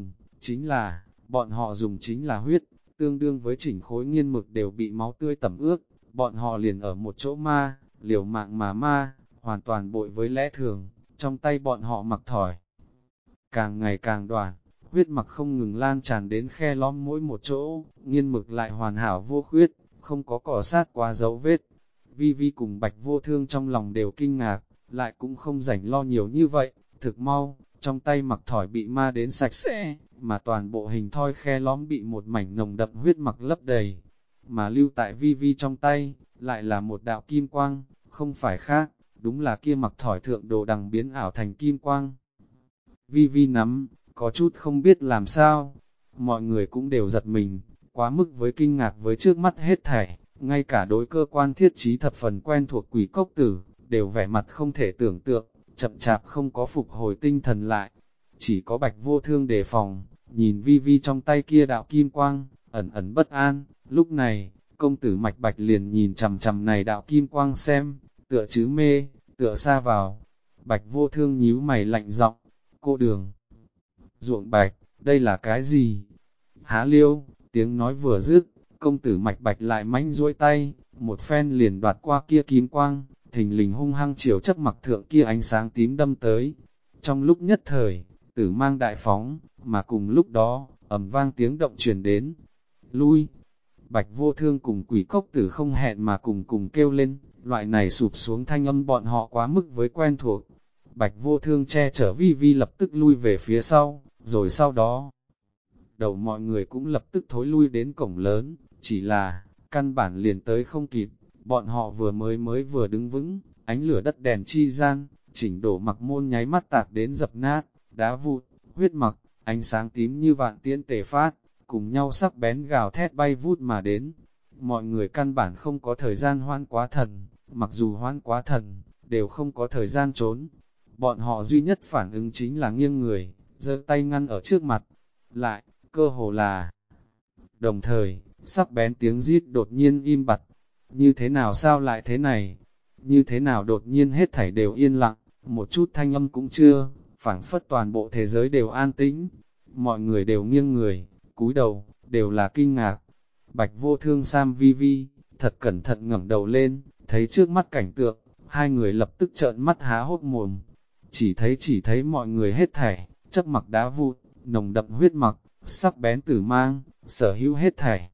chính là, bọn họ dùng chính là huyết, tương đương với chỉnh khối nghiên mực đều bị máu tươi tẩm ướt, bọn họ liền ở một chỗ ma, liều mạng mà ma, hoàn toàn bội với lẽ thường, trong tay bọn họ mặc thỏi. Càng ngày càng đoàn, huyết mặc không ngừng lan tràn đến khe lõm mỗi một chỗ, nghiên mực lại hoàn hảo vô khuyết, không có cỏ sát quá dấu vết. Vi Vi cùng Bạch Vô Thương trong lòng đều kinh ngạc, lại cũng không rảnh lo nhiều như vậy, thực mau, trong tay mặc thỏi bị ma đến sạch sẽ, mà toàn bộ hình thoi khe lõm bị một mảnh nồng đậm huyết mặc lấp đầy, mà lưu tại Vi Vi trong tay, lại là một đạo kim quang, không phải khác, đúng là kia mặc thỏi thượng đồ đằng biến ảo thành kim quang. Vi Vi nắm, có chút không biết làm sao, mọi người cũng đều giật mình, quá mức với kinh ngạc với trước mắt hết thảy, ngay cả đối cơ quan thiết trí thập phần quen thuộc Quỷ Cốc Tử, đều vẻ mặt không thể tưởng tượng, chậm chạp không có phục hồi tinh thần lại. Chỉ có Bạch Vô Thương đề phòng, nhìn Vi Vi trong tay kia đạo kim quang, ẩn ẩn bất an, lúc này, công tử Mạch Bạch liền nhìn chằm chằm này đạo kim quang xem, tựa chứ mê, tựa xa vào. Bạch Vô Thương nhíu mày lạnh giọng, cô Đường Ruộng Bạch, đây là cái gì? Há liêu, tiếng nói vừa dứt, công tử Mạch Bạch lại mãnh duỗi tay, một phen liền đoạt qua kia kim quang, thình lình hung hăng chiều chấp mặc thượng kia ánh sáng tím đâm tới. Trong lúc nhất thời, tử mang đại phóng, mà cùng lúc đó, ầm vang tiếng động truyền đến. Lui! Bạch Vô Thương cùng Quỷ Cốc Tử không hẹn mà cùng kêu lên, loại này sụp xuống thanh âm bọn họ quá mức với quen thuộc. Bạch Vô Thương che chở Vi Vi lập tức lui về phía sau, rồi sau đó, đầu mọi người cũng lập tức thối lui đến cổng lớn, chỉ là, căn bản liền tới không kịp, bọn họ vừa đứng vững, ánh lửa đất đèn chi gian, chỉnh đổ mặc môn nháy mắt tạc đến dập nát, đá vụt, huyết mặc, ánh sáng tím như vạn tiễn tề phát, cùng nhau sắc bén gào thét bay vút mà đến. Mọi người căn bản không có thời gian hoan quá thần, mặc dù hoan quá thần, đều không có thời gian trốn. Bọn họ duy nhất phản ứng chính là nghiêng người, giơ tay ngăn ở trước mặt. Lại, cơ hồ là đồng thời, sắc bén tiếng rít đột nhiên im bặt. Như thế nào sao lại thế này? Như thế nào đột nhiên hết thảy đều yên lặng, một chút thanh âm cũng chưa, phảng phất toàn bộ thế giới đều an tĩnh. Mọi người đều nghiêng người, cúi đầu, đều là kinh ngạc. Bạch Vô Thương Sam Vi Vi, thật cẩn thận ngẩng đầu lên, thấy trước mắt cảnh tượng, hai người lập tức trợn mắt há hốc mồm. Chỉ thấy mọi người hết thảy, chấp mặc đá vụt, nồng đậm huyết mặc, sắc bén tử mang, sở hữu hết thảy.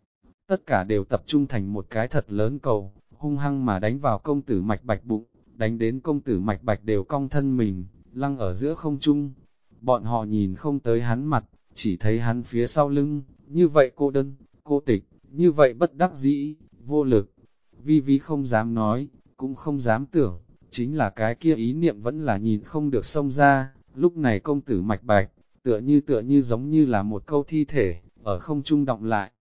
Tất cả đều tập trung thành một cái thật lớn cầu, hung hăng mà đánh vào công tử Mạch Bạch bụng, đánh đến công tử Mạch Bạch đều cong thân mình, lăng ở giữa không trung. Bọn họ nhìn không tới hắn mặt, chỉ thấy hắn phía sau lưng, như vậy cô đơn, cô tịch, như vậy bất đắc dĩ, vô lực. Vi Vi không dám nói, cũng không dám tưởng, chính là cái kia ý niệm vẫn là nhìn không được xông ra. Lúc này công tử Mạch Bạch, tựa như giống như là một câu thi thể, ở không trung động lại.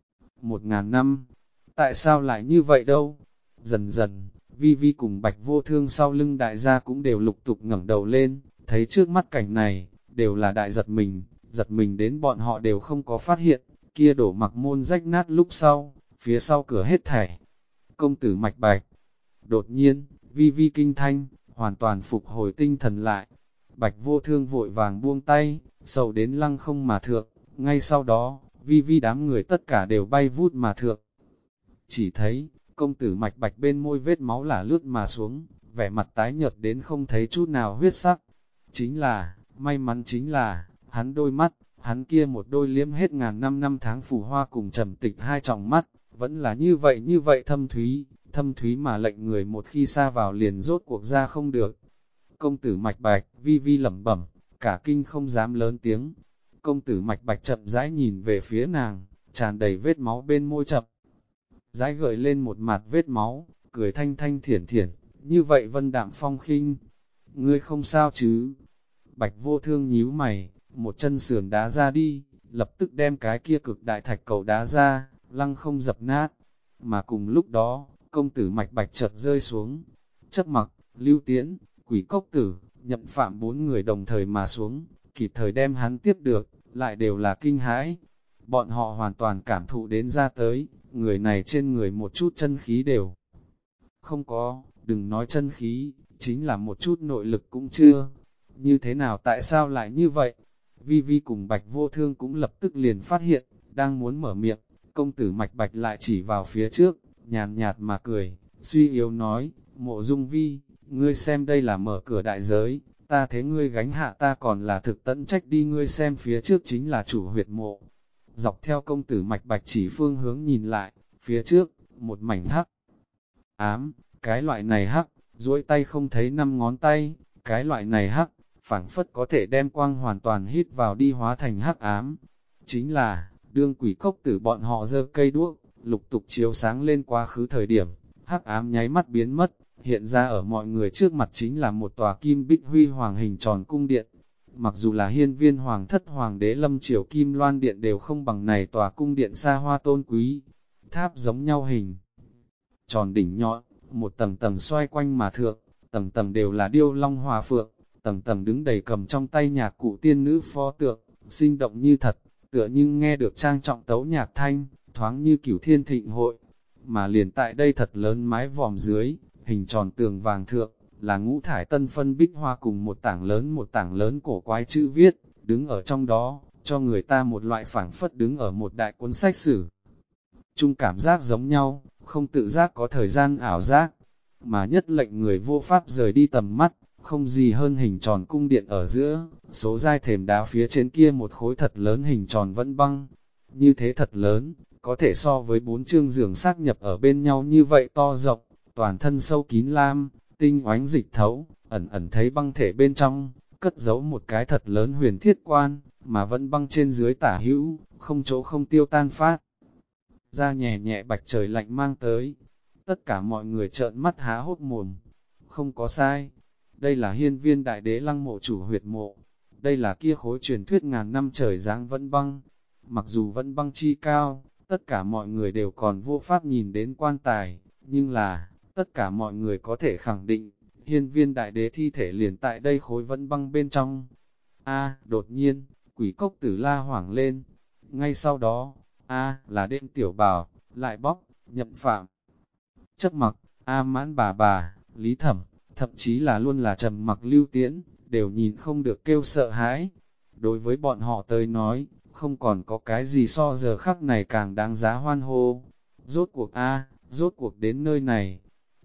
1000 năm, tại sao lại như vậy đâu? Dần dần, Vi Vi cùng Bạch Vô Thương sau lưng đại gia cũng đều lục tục ngẩng đầu lên, thấy trước mắt cảnh này, đều là đại giật mình đến bọn họ đều không có phát hiện, kia đổ mặc môn rách nát lúc sau, phía sau cửa hết thảy. Công tử Mạch Bạch, đột nhiên, Vi Vi kinh thanh, hoàn toàn phục hồi tinh thần lại. Bạch Vô Thương vội vàng buông tay, sầu đến lăng không mà thượng, ngay sau đó, Vi Vi đám người tất cả đều bay vút mà thượng. Chỉ thấy, công tử Mạch Bạch bên môi vết máu là lướt mà xuống, vẻ mặt tái nhợt đến không thấy chút nào huyết sắc. Chính là, may mắn chính là, hắn đôi mắt, hắn kia một đôi liếm hết ngàn năm tháng phù hoa cùng trầm tịch hai tròng mắt, vẫn là như vậy thâm thúy mà lệnh người một khi xa vào liền rốt cuộc ra không được. Công tử Mạch Bạch, Vi Vi lẩm bẩm, cả kinh không dám lớn tiếng. Công tử Mạch Bạch chậm rãi nhìn về phía nàng, tràn đầy vết máu bên môi chậm. Rãi gợi lên một mặt vết máu, cười thanh thanh thiển thiển, như vậy vân đạm phong khinh. Ngươi không sao chứ? Bạch Vô Thương nhíu mày, một chân sườn đá ra đi, lập tức đem cái kia cực đại thạch cầu đá ra, lăng không dập nát. Mà cùng lúc đó, công tử Mạch Bạch chợt rơi xuống. Chấp mặc, Lưu Tiễn, Quỷ Cốc Tử, Nhậm Phạm bốn người đồng thời mà xuống, kịp thời đem hắn tiếp được, lại đều là kinh hãi. Bọn họ hoàn toàn cảm thụ đến ra tới, người này trên người một chút chân khí đều không có, đừng nói chân khí, chính là một chút nội lực cũng chưa. Như thế nào tại sao lại như vậy? Vi Vi cùng Bạch Vô Thương cũng lập tức liền phát hiện, đang muốn mở miệng, công tử Mạch Bạch lại chỉ vào phía trước, nhàn nhạt mà cười, suy yếu nói, Mộ Dung Vi, ngươi xem đây là mở cửa đại giới, ta thế ngươi gánh hạ ta còn là thực tận trách đi, ngươi xem phía trước chính là chủ huyệt mộ. Dọc theo công tử Mạch Bạch chỉ phương hướng nhìn lại, phía trước, một mảnh hắc ám, cái loại này hắc, duỗi tay không thấy 5 ngón tay, cái loại này hắc, phảng phất có thể đem quang hoàn toàn hít vào đi hóa thành hắc ám. Chính là, đương quỷ cốc tử bọn họ giơ cây đuốc, lục tục chiếu sáng lên quá khứ thời điểm, hắc ám nháy mắt biến mất, hiện ra ở mọi người trước mặt chính là một tòa kim bích huy hoàng hình tròn cung điện. Mặc dù là hiên viên hoàng thất hoàng đế lâm triều kim loan điện đều không bằng này tòa cung điện xa hoa tôn quý. Tháp giống nhau hình tròn đỉnh nhọn, một tầng tầng xoay quanh mà thượng, tầng tầng đều là điêu long hòa phượng, tầng tầng đứng đầy cầm trong tay nhạc cụ tiên nữ pho tượng, sinh động như thật, tựa như nghe được trang trọng tấu nhạc thanh, thoáng như cửu thiên thịnh hội. Mà liền tại đây thật lớn mái vòm dưới, hình tròn tường vàng thượng, là ngũ thải tân phân bích hoa cùng một tảng lớn cổ quái chữ viết, đứng ở trong đó, cho người ta một loại phảng phất đứng ở một đại cuốn sách sử. Chung cảm giác giống nhau, không tự giác có thời gian ảo giác, mà nhất lệnh người vô pháp rời đi tầm mắt, không gì hơn hình tròn cung điện ở giữa, số dai thềm đá phía trên kia một khối thật lớn hình tròn vẫn băng, như thế thật lớn, có thể so với 4 chương giường xác nhập ở bên nhau như vậy to rộng, toàn thân sâu kín lam, tinh oánh dịch thấu, ẩn ẩn thấy băng thể bên trong, cất giấu một cái thật lớn huyền thiết quan, mà vẫn băng trên dưới tả hữu, không chỗ không tiêu tan phát. Ra nhẹ nhẹ bạch trời lạnh mang tới, tất cả mọi người trợn mắt há hốt mồm, không có sai, đây là hiên viên đại đế lăng mộ chủ huyệt mộ, đây là kia khối truyền thuyết ngàn năm trời giáng vẫn băng, mặc dù vẫn băng chi cao, tất cả mọi người đều còn vô pháp nhìn đến quan tài, nhưng là, tất cả mọi người có thể khẳng định, hiên viên đại đế thi thể liền tại đây khối vẫn băng bên trong. Đột nhiên, quỷ cốc tử la hoảng lên, ngay sau đó, là đêm tiểu bào, lại bóc, nhậm phạm, chấp mặc, mãn bà, lý thẩm, thậm chí là luôn là trầm mặc lưu tiễn, đều nhìn không được kêu sợ hãi. Đối với bọn họ tới nói, không còn có cái gì so giờ khắc này càng đáng giá hoan hô. Rốt cuộc rốt cuộc đến nơi này.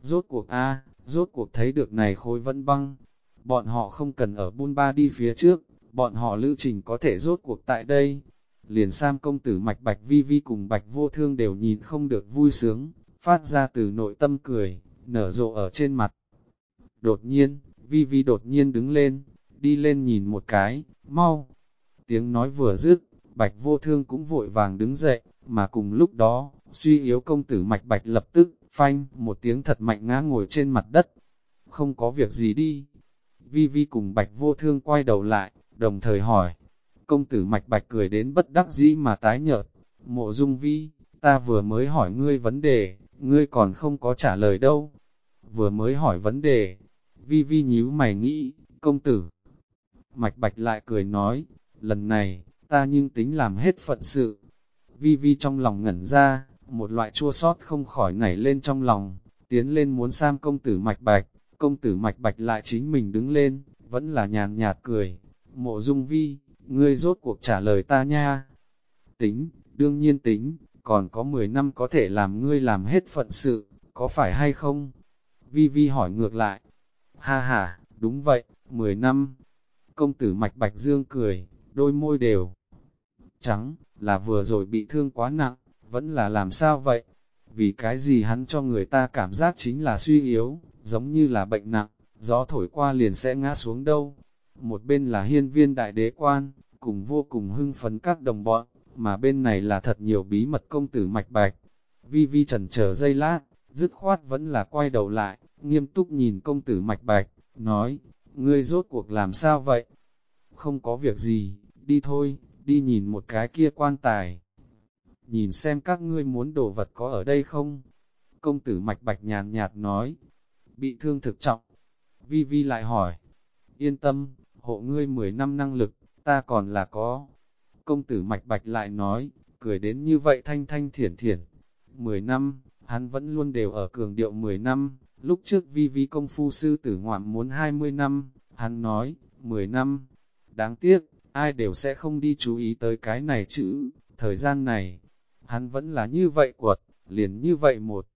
Rốt cuộc thấy được này khối vẫn băng. Bọn họ không cần ở Bun Ba đi phía trước, bọn họ lữ trình có thể rốt cuộc tại đây. Liền Sam công tử Mạch Bạch Vi Vi cùng Bạch Vô Thương đều nhìn không được vui sướng, phát ra từ nội tâm cười, nở rộ ở trên mặt. Đột nhiên, Vi Vi đột nhiên đứng lên, đi lên nhìn một cái, mau. Tiếng nói vừa dứt, Bạch Vô Thương cũng vội vàng đứng dậy, mà cùng lúc đó, suy yếu công tử Mạch Bạch lập tức, phanh, một tiếng thật mạnh ngã ngồi trên mặt đất. Không có việc gì đi. Vi Vi cùng Bạch Vô Thương quay đầu lại, đồng thời hỏi. Công tử Mạch Bạch cười đến bất đắc dĩ mà tái nhợt. Mộ Dung Vi, ta vừa mới hỏi ngươi vấn đề, ngươi còn không có trả lời đâu. Vừa mới hỏi vấn đề, Vi Vi nhíu mày nghĩ, công tử. Mạch Bạch lại cười nói, lần này, ta nhưng tính làm hết phận sự. Vi Vi trong lòng ngẩn ra, một loại chua xót không khỏi nảy lên trong lòng, tiến lên muốn Sam công tử Mạch Bạch lại chính mình đứng lên, vẫn là nhàn nhạt cười. Mộ Dung Vi, ngươi rốt cuộc trả lời ta nha. Tính, đương nhiên tính, còn có 10 năm có thể làm ngươi làm hết phận sự, có phải hay không? Vi Vi hỏi ngược lại. Ha ha, đúng vậy, 10 năm. Công tử Mạch Bạch Dương cười, đôi môi đều trắng, là vừa rồi bị thương quá nặng, vẫn là làm sao vậy? Vì cái gì hắn cho người ta cảm giác chính là suy yếu, giống như là bệnh nặng, gió thổi qua liền sẽ ngã xuống đâu. Một bên là hiên viên đại đế quan, cùng vô cùng hưng phấn các đồng bọn, mà bên này là thật nhiều bí mật công tử Mạch Bạch. Vi Vi chần chờ giây lát, dứt khoát vẫn là quay đầu lại, nghiêm túc nhìn công tử Mạch Bạch, nói, ngươi rốt cuộc làm sao vậy? Không có việc gì, đi thôi, đi nhìn một cái kia quan tài. Nhìn xem các ngươi muốn đồ vật có ở đây không? Công tử Mạch Bạch nhàn nhạt nói, bị thương thực trọng. Vi Vi lại hỏi, yên tâm, hộ ngươi 10 năm năng lực, ta còn là có. Công tử Mạch Bạch lại nói, cười đến như vậy thanh thanh thiển thiển. 10 năm, hắn vẫn luôn đều ở cường điệu 10 năm, lúc trước Vi Vi công phu sư tử ngoạm muốn 20 năm, hắn nói, 10 năm. Đáng tiếc, ai đều sẽ không đi chú ý tới cái này chữ. Thời gian này, hắn vẫn là như vậy quật, liền như vậy một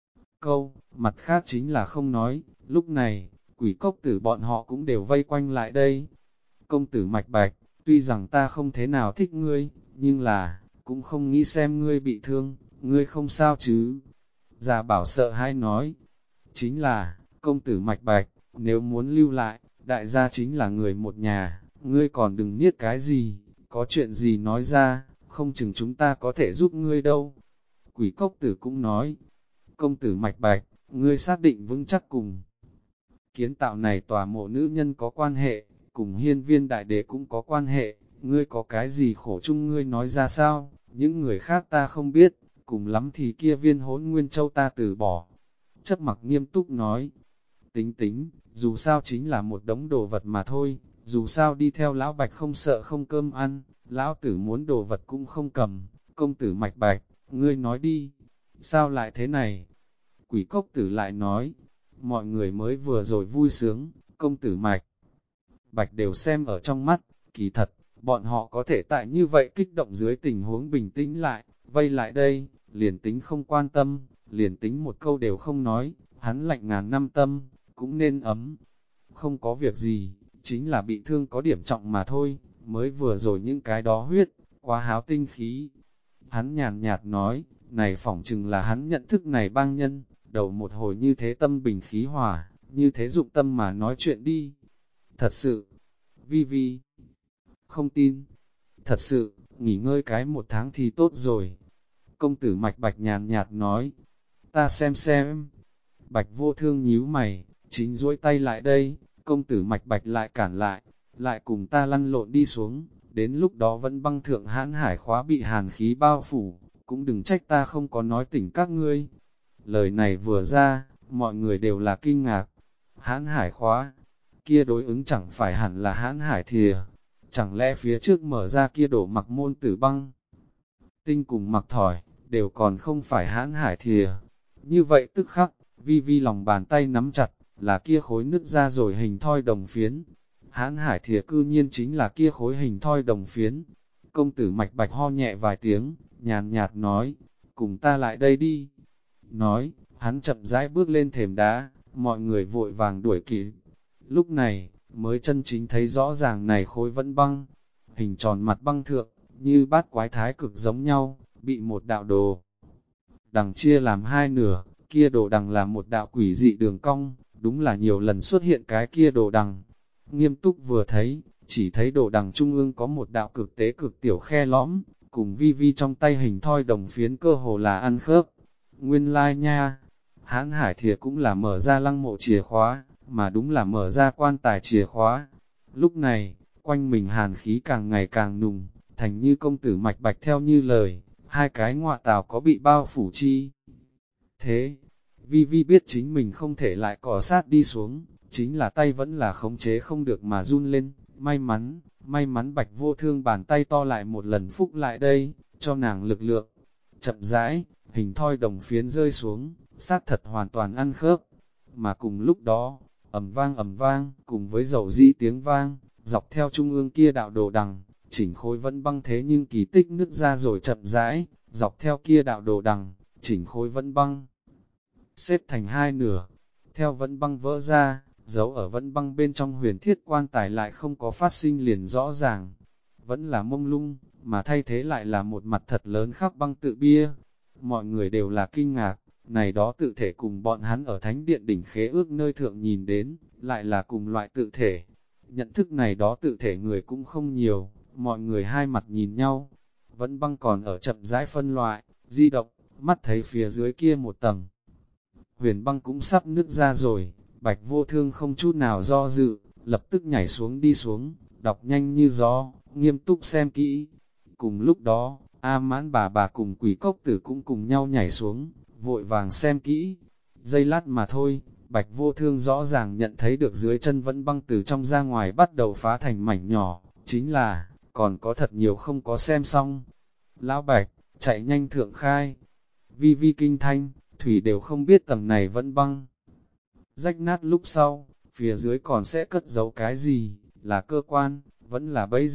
câu, mặt khác chính là không nói. Lúc này, Quỷ Cốc Tử bọn họ cũng đều vây quanh lại đây. Công tử Mạch Bạch, tuy rằng ta không thế nào thích ngươi, nhưng là, cũng không nghĩ xem ngươi bị thương, ngươi không sao chứ. Già Bảo sợ hãi nói, chính là, công tử Mạch Bạch, nếu muốn lưu lại, đại gia chính là người một nhà, ngươi còn đừng niết cái gì, có chuyện gì nói ra, không chừng chúng ta có thể giúp ngươi đâu. Quỷ Cốc Tử cũng nói, công tử Mạch Bạch, ngươi xác định vững chắc cùng kiến tạo này tòa mộ nữ nhân có quan hệ, cùng hiên viên đại đế cũng có quan hệ, ngươi có cái gì khổ chung ngươi nói ra sao, những người khác ta không biết, cùng lắm thì kia viên hỗn nguyên châu ta từ bỏ. Chấp Mặc nghiêm túc nói, tính tính, dù sao chính là một đống đồ vật mà thôi, dù sao đi theo lão Bạch không sợ không cơm ăn, lão tử muốn đồ vật cũng không cầm, công tử Mạch Bạch, ngươi nói đi, sao lại thế này? Quỷ Cốc Tử lại nói, mọi người mới vừa rồi vui sướng, công tử Mạch Bạch đều xem ở trong mắt, kỳ thật, bọn họ có thể tại như vậy kích động dưới tình huống bình tĩnh lại, vây lại đây, liền tính không quan tâm, liền tính một câu đều không nói, hắn lạnh ngàn năm tâm, cũng nên ấm. Không có việc gì, chính là bị thương có điểm trọng mà thôi, mới vừa rồi những cái đó huyết, quá háo tinh khí. Hắn nhàn nhạt nói, này phỏng chừng là hắn nhận thức này bang nhân, đầu một hồi như thế tâm bình khí hòa, như thế dụng tâm mà nói chuyện đi. Thật sự, Vi Vi, không tin. Thật sự, nghỉ ngơi cái 1 tháng thì tốt rồi. Công tử Mạch Bạch nhàn nhạt nói, ta xem. Bạch Vô Thương nhíu mày, chính duỗi tay lại đây, công tử Mạch Bạch lại cản lại cùng ta lăn lộn đi xuống, đến lúc đó vẫn băng thượng hãn hải khóa bị hàn khí bao phủ, cũng đừng trách ta không có nói tỉnh các ngươi. Lời này vừa ra, mọi người đều là kinh ngạc. Hãn hải khóa, kia đối ứng chẳng phải hẳn là hãn hải thìa, chẳng lẽ phía trước mở ra kia đổ mặc môn tử băng, tinh cùng mặc thỏi, đều còn không phải hãn hải thìa. Như vậy tức khắc, Vi Vi lòng bàn tay nắm chặt, là kia khối nứt ra rồi hình thoi đồng phiến. Hãn hải thìa cư nhiên chính là kia khối hình thoi đồng phiến. Công tử Mạch Bạch ho nhẹ vài tiếng, nhàn nhạt nói, cùng ta lại đây đi. Nói, hắn chậm rãi bước lên thềm đá, mọi người vội vàng đuổi kịp. Lúc này, mới chân chính thấy rõ ràng này khối vẫn băng, hình tròn mặt băng thượng, như bát quái thái cực giống nhau, bị một đạo đồ đằng chia làm hai nửa, kia đồ đằng là một đạo quỷ dị đường cong, đúng là nhiều lần xuất hiện cái kia đồ đằng. Nghiêm túc vừa thấy, chỉ thấy đồ đằng trung ương có một đạo cực tế cực tiểu khe lõm, cùng Vi Vi trong tay hình thoi đồng phiến cơ hồ là ăn khớp. Nguyên lai nha, hãn hải thìa cũng là mở ra lăng mộ chìa khóa, mà đúng là mở ra quan tài chìa khóa. Lúc này, quanh mình hàn khí càng ngày càng nùng, thành như công tử Mạch Bạch theo như lời, hai cái ngọa tào có bị bao phủ chi. Thế, Vi Vi biết chính mình không thể lại cỏ sát đi xuống, chính là tay vẫn là khống chế không được mà run lên, may mắn Bạch Vô Thương bàn tay to lại một lần phúc lại đây, cho nàng lực lượng. Chậm rãi, hình thoi đồng phiến rơi xuống, xác thật hoàn toàn ăn khớp, mà cùng lúc đó, ầm vang, cùng với dầu dĩ tiếng vang, dọc theo trung ương kia đạo đồ đằng, chỉnh khối vẫn băng thế nhưng kỳ tích nứt ra rồi chậm rãi, dọc theo kia đạo đồ đằng, chỉnh khối vẫn băng, xếp thành hai nửa, theo vẫn băng vỡ ra, dấu ở vẫn băng bên trong huyền thiết quan tài lại không có phát sinh liền rõ ràng, vẫn là mông lung, mà thay thế lại là một mặt thật lớn khắc băng tự bia. Mọi người đều là kinh ngạc, này đó tự thể cùng bọn hắn ở thánh điện đỉnh khế ước nơi thượng nhìn đến, lại là cùng loại tự thể. Nhận thức này đó tự thể người cũng không nhiều, mọi người hai mặt nhìn nhau, vẫn băng còn ở chậm rãi phân loại, di động, mắt thấy phía dưới kia một tầng. Huyền băng cũng sắp nứt ra rồi, Bạch Vô Thương không chút nào do dự, lập tức nhảy xuống đi xuống, đọc nhanh như gió, nghiêm túc xem kỹ. Cùng lúc đó, A Mãn bà cùng Quỷ Cốc Tử cũng cùng nhau nhảy xuống, vội vàng xem kỹ. Giây lát mà thôi, Bạch Vô Thương rõ ràng nhận thấy được dưới chân vẫn băng từ trong ra ngoài bắt đầu phá thành mảnh nhỏ, chính là, còn có thật nhiều không có xem xong. Lão Bạch, chạy nhanh thượng khai. Vi Vi kinh thanh, thủy đều không biết tầng này vẫn băng. Rách nát lúc sau, phía dưới còn sẽ cất giấu cái gì, là cơ quan, vẫn là bẫy dập,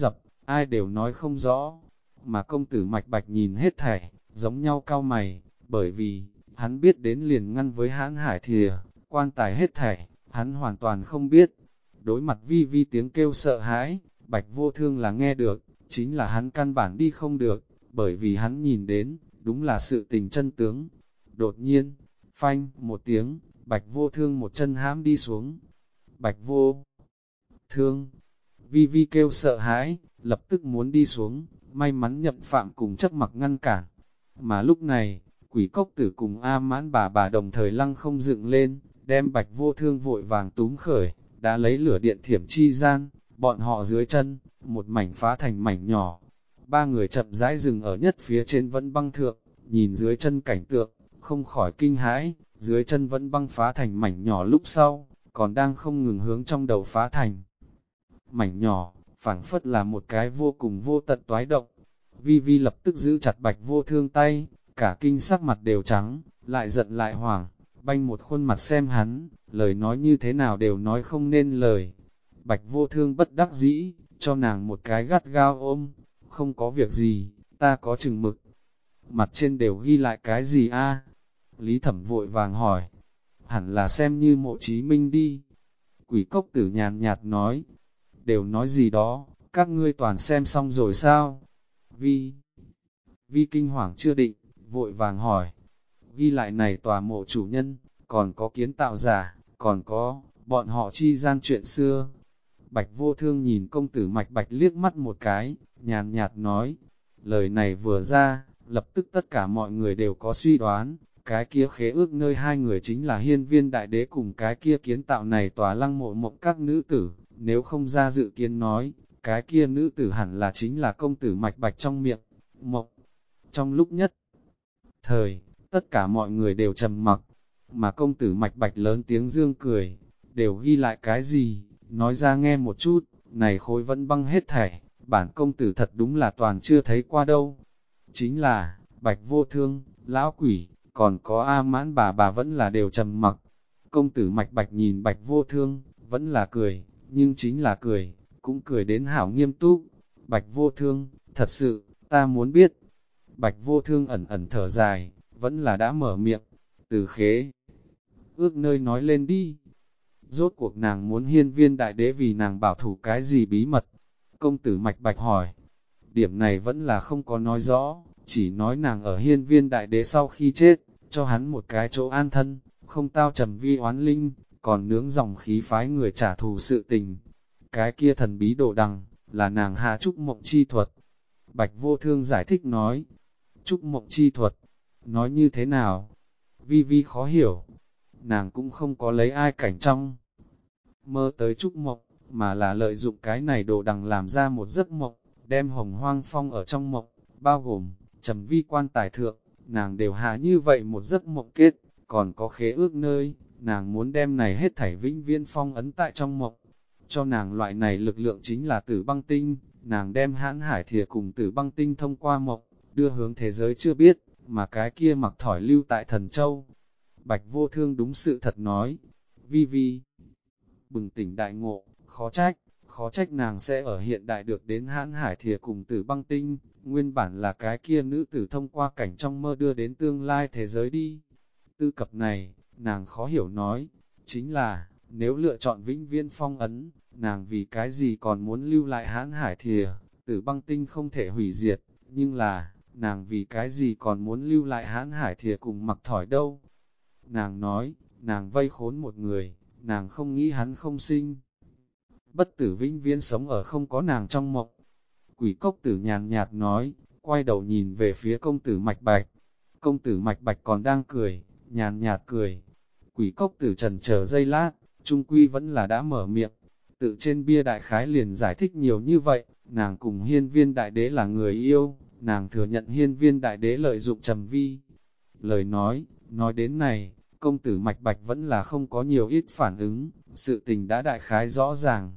ai đều nói không rõ, mà công tử Mạch Bạch nhìn hết thảy, giống nhau cau mày, bởi vì, hắn biết đến liền ngăn với Hãn Hải Thìa, quan tài hết thảy, hắn hoàn toàn không biết. Đối mặt Vi Vi tiếng kêu sợ hãi, Bạch Vô Thương là nghe được, chính là hắn căn bản đi không được, bởi vì hắn nhìn đến, đúng là sự tình chân tướng. Đột nhiên, phanh, một tiếng, Bạch Vô Thương một chân hãm đi xuống. Bạch Vô Thương, Vi Vi kêu sợ hãi, lập tức muốn đi xuống, may mắn Nhậm Phạm cùng chấp mặc ngăn cản. Mà lúc này, Quỷ Cốc Tử cùng A Mãn bà đồng thời lăng không dựng lên, đem Bạch Vô Thương vội vàng túm khởi, đã lấy lửa điện thiểm chi gian, bọn họ dưới chân, một mảnh phá thành mảnh nhỏ. Ba người chậm rãi dừng ở nhất phía trên vẫn băng thượng, nhìn dưới chân cảnh tượng, không khỏi kinh hãi, dưới chân vẫn băng phá thành mảnh nhỏ lúc sau, còn đang không ngừng hướng trong đầu phá thành. Mảnh nhỏ, phảng phất là một cái vô cùng vô tận toái động. Vi Vi lập tức giữ chặt Bạch Vô Thương tay, cả kinh sắc mặt đều trắng, lại giận lại hoảng, banh một khuôn mặt xem hắn, lời nói như thế nào đều nói không nên lời. Bạch Vô Thương bất đắc dĩ, cho nàng một cái gắt gao ôm, không có việc gì, ta có chừng mực. Mặt trên đều ghi lại cái gì a? Lý Thẩm vội vàng hỏi, hẳn là xem như Mộ Chí Minh đi. Quỷ Cốc Tử nhàn nhạt nói, đều nói gì đó, các ngươi toàn xem xong rồi sao? Vi kinh hoàng chưa định, vội vàng hỏi, ghi lại này tòa mộ chủ nhân, còn có kiến tạo giả, còn có, bọn họ chi gian chuyện xưa. Bạch Vô Thương nhìn công tử Mạch Bạch liếc mắt một cái, nhàn nhạt nói, lời này vừa ra, lập tức tất cả mọi người đều có suy đoán, cái kia khế ước nơi hai người chính là Hiên Viên Đại Đế cùng cái kia kiến tạo này tòa lăng mộ mộng các nữ tử, nếu không ra dự kiến nói, cái kia nữ tử hẳn là chính là công tử Mạch Bạch trong miệng, mộng. Trong lúc nhất thời, tất cả mọi người đều trầm mặc, mà công tử Mạch Bạch lớn tiếng dương cười, đều ghi lại cái gì, nói ra nghe một chút, này khối vẫn băng hết thảy, bản công tử thật đúng là toàn chưa thấy qua đâu. Chính là, Bạch Vô Thương, Lão Quỷ, còn có A Mãn bà vẫn là đều trầm mặc. Công tử Mạch Bạch nhìn Bạch Vô Thương, vẫn là cười, nhưng chính là cười, cũng cười đến hảo nghiêm túc. Bạch Vô Thương, thật sự, ta muốn biết. Bạch Vô Thương ẩn ẩn thở dài, vẫn là đã mở miệng, từ khế. Ước nơi nói lên đi. Rốt cuộc nàng muốn Hiên Viên Đại Đế vì nàng bảo thủ cái gì bí mật? Công tử Mạch Bạch hỏi. Điểm này vẫn là không có nói rõ, chỉ nói nàng ở Hiên Viên Đại Đế sau khi chết, cho hắn một cái chỗ an thân, không tao trầm vi oán linh, còn nướng dòng khí phái người trả thù sự tình. Cái kia thần bí đồ đằng, là nàng hạ trúc mộng chi thuật. Bạch Vô Thương giải thích nói, trúc mộng chi thuật, nói như thế nào? Vi khó hiểu, nàng cũng không có lấy ai cảnh trong mơ tới trúc mộng, mà là lợi dụng cái này đồ đằng làm ra một giấc mộng, đem Hồng Hoang Phong ở trong mộng, bao gồm, trầm vi quan tài thượng, nàng đều hạ như vậy một giấc mộng kết, còn có khế ước nơi, nàng muốn đem này hết thảy vĩnh viễn phong ấn tại trong mộng. Cho nàng loại này lực lượng chính là Tử Băng Tinh, nàng đem Hãn Hải Thìa cùng Tử Băng Tinh thông qua mộng, đưa hướng thế giới chưa biết, mà cái kia mặc thỏi lưu tại Thần Châu. Bạch Vô Thương đúng sự thật nói, Vi bừng tỉnh đại ngộ, khó trách nàng sẽ ở hiện đại được đến Hãn Hải Thìa cùng Tử Băng Tinh, nguyên bản là cái kia nữ tử thông qua cảnh trong mơ đưa đến tương lai thế giới đi. Tư cập này, nàng khó hiểu nói, chính là, nếu lựa chọn vĩnh viễn phong ấn, nàng vì cái gì còn muốn lưu lại Hãn Hải Thìa, Tử Băng Tinh không thể hủy diệt, nhưng là, nàng vì cái gì còn muốn lưu lại Hãn Hải Thìa cùng mặc thỏi đâu. Nàng nói, nàng vây khốn một người, nàng không nghĩ hắn không sinh. Bất tử vĩnh viễn sống ở không có nàng trong mộng. Quỷ Cốc Tử nhàn nhạt nói, quay đầu nhìn về phía công tử Mạch Bạch. Công tử Mạch Bạch còn đang cười, nhàn nhạt cười. Quỷ Cốc Tử trần chờ giây lát, trung quy vẫn là đã mở miệng. Tự trên bia đại khái liền giải thích nhiều như vậy, nàng cùng Hiên Viên Đại Đế là người yêu, nàng thừa nhận Hiên Viên Đại Đế lợi dụng trầm vi. Lời nói đến này, công tử Mạch Bạch vẫn là không có nhiều ít phản ứng, sự tình đã đại khái rõ ràng.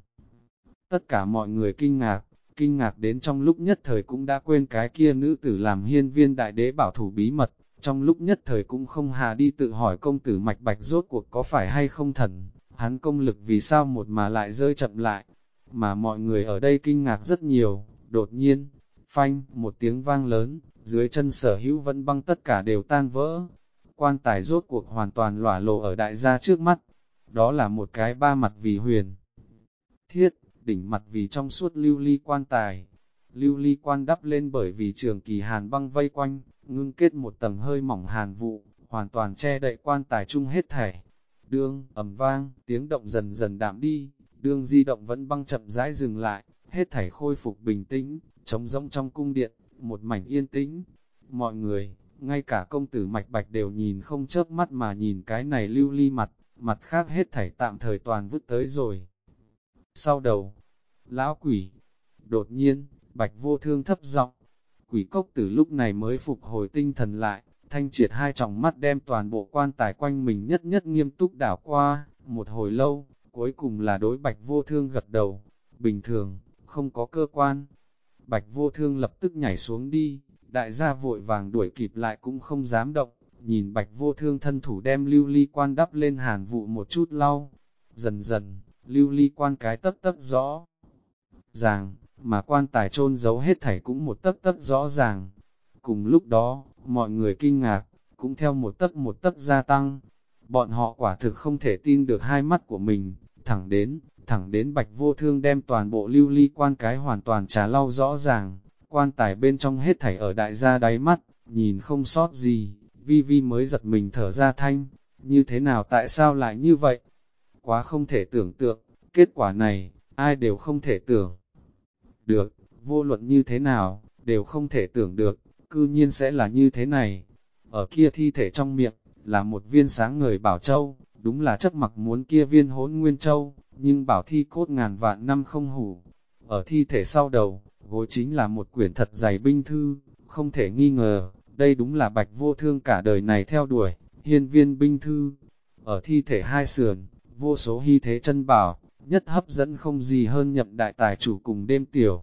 Tất cả mọi người kinh ngạc đến trong lúc nhất thời cũng đã quên cái kia nữ tử làm Hiên Viên Đại Đế bảo thủ bí mật, trong lúc nhất thời cũng không hà đi tự hỏi công tử Mạch Bạch rốt cuộc có phải hay không thần, hắn công lực vì sao một mà lại rơi chậm lại, mà mọi người ở đây kinh ngạc rất nhiều, Đột nhiên, phanh, một tiếng vang lớn, dưới chân Sở Hữu vẫn băng tất cả đều tan vỡ. Quan tài rốt cuộc hoàn toàn lỏa lộ ở đại gia trước mắt. Đó là một cái ba mặt vì huyền thiết, đỉnh mặt vì trong suốt lưu ly quan tài. Lưu ly quan đắp lên bởi vì trường kỳ hàn băng vây quanh, ngưng kết một tầng hơi mỏng hàn vụ, hoàn toàn che đậy quan tài chung hết thảy. Đương, ầm vang, tiếng động dần dần đạm đi, đương di động vẫn băng chậm rãi dừng lại, hết thảy khôi phục bình tĩnh, trống rỗng trong cung điện, một mảnh yên tĩnh. Mọi người, ngay cả công tử Mạch Bạch đều nhìn không chớp mắt mà nhìn cái này lưu ly mặt, mặt khác hết thảy tạm thời toàn vứt tới rồi. Sau đầu, lão quỷ, đột nhiên, Bạch Vô Thương thấp giọng, quỷ cốc tử lúc này mới phục hồi tinh thần lại, thanh triệt hai tròng mắt đem toàn bộ quan tài quanh mình nhất nhất nghiêm túc đảo qua, một hồi lâu, cuối cùng là đối Bạch Vô Thương gật đầu, bình thường, không có cơ quan. Bạch Vô Thương lập tức nhảy xuống đi, đại gia vội vàng đuổi kịp lại cũng không dám động, nhìn Bạch Vô Thương thân thủ đem lưu ly quan đắp lên hàn vụ một chút lau. Dần dần, lưu ly quan cái tấc tấc rõ ràng, mà quan tài chôn giấu hết thảy cũng một tấc tấc rõ ràng. Cùng lúc đó, mọi người kinh ngạc, cũng theo một tấc gia tăng. Bọn họ quả thực không thể tin được hai mắt của mình, thẳng đến Bạch Vô Thương đem toàn bộ lưu ly quan cái hoàn toàn trà lau rõ ràng, quan tài bên trong hết thảy ở đại gia đáy mắt, nhìn không sót gì, Vi Vi mới giật mình thở ra thanh, như thế nào tại sao lại như vậy? Quá không thể tưởng tượng, kết quả này, ai đều không thể tưởng được, vô luận như thế nào, đều không thể tưởng được, cư nhiên sẽ là như thế này. Ở kia thi thể trong miệng, là một viên sáng ngời bảo châu, đúng là chấp mặc muốn kia viên hỗn nguyên châu, nhưng bảo thi cốt ngàn vạn năm không hủ. Ở thi thể sau đầu, gối chính là một quyển thật dày binh thư, không thể nghi ngờ, đây đúng là Bạch Vô Thương cả đời này theo đuổi, hiên viên binh thư. Ở thi thể hai sườn, vô số hy thế chân bảo, nhất hấp dẫn không gì hơn Nhậm đại tài chủ cùng đêm tiểu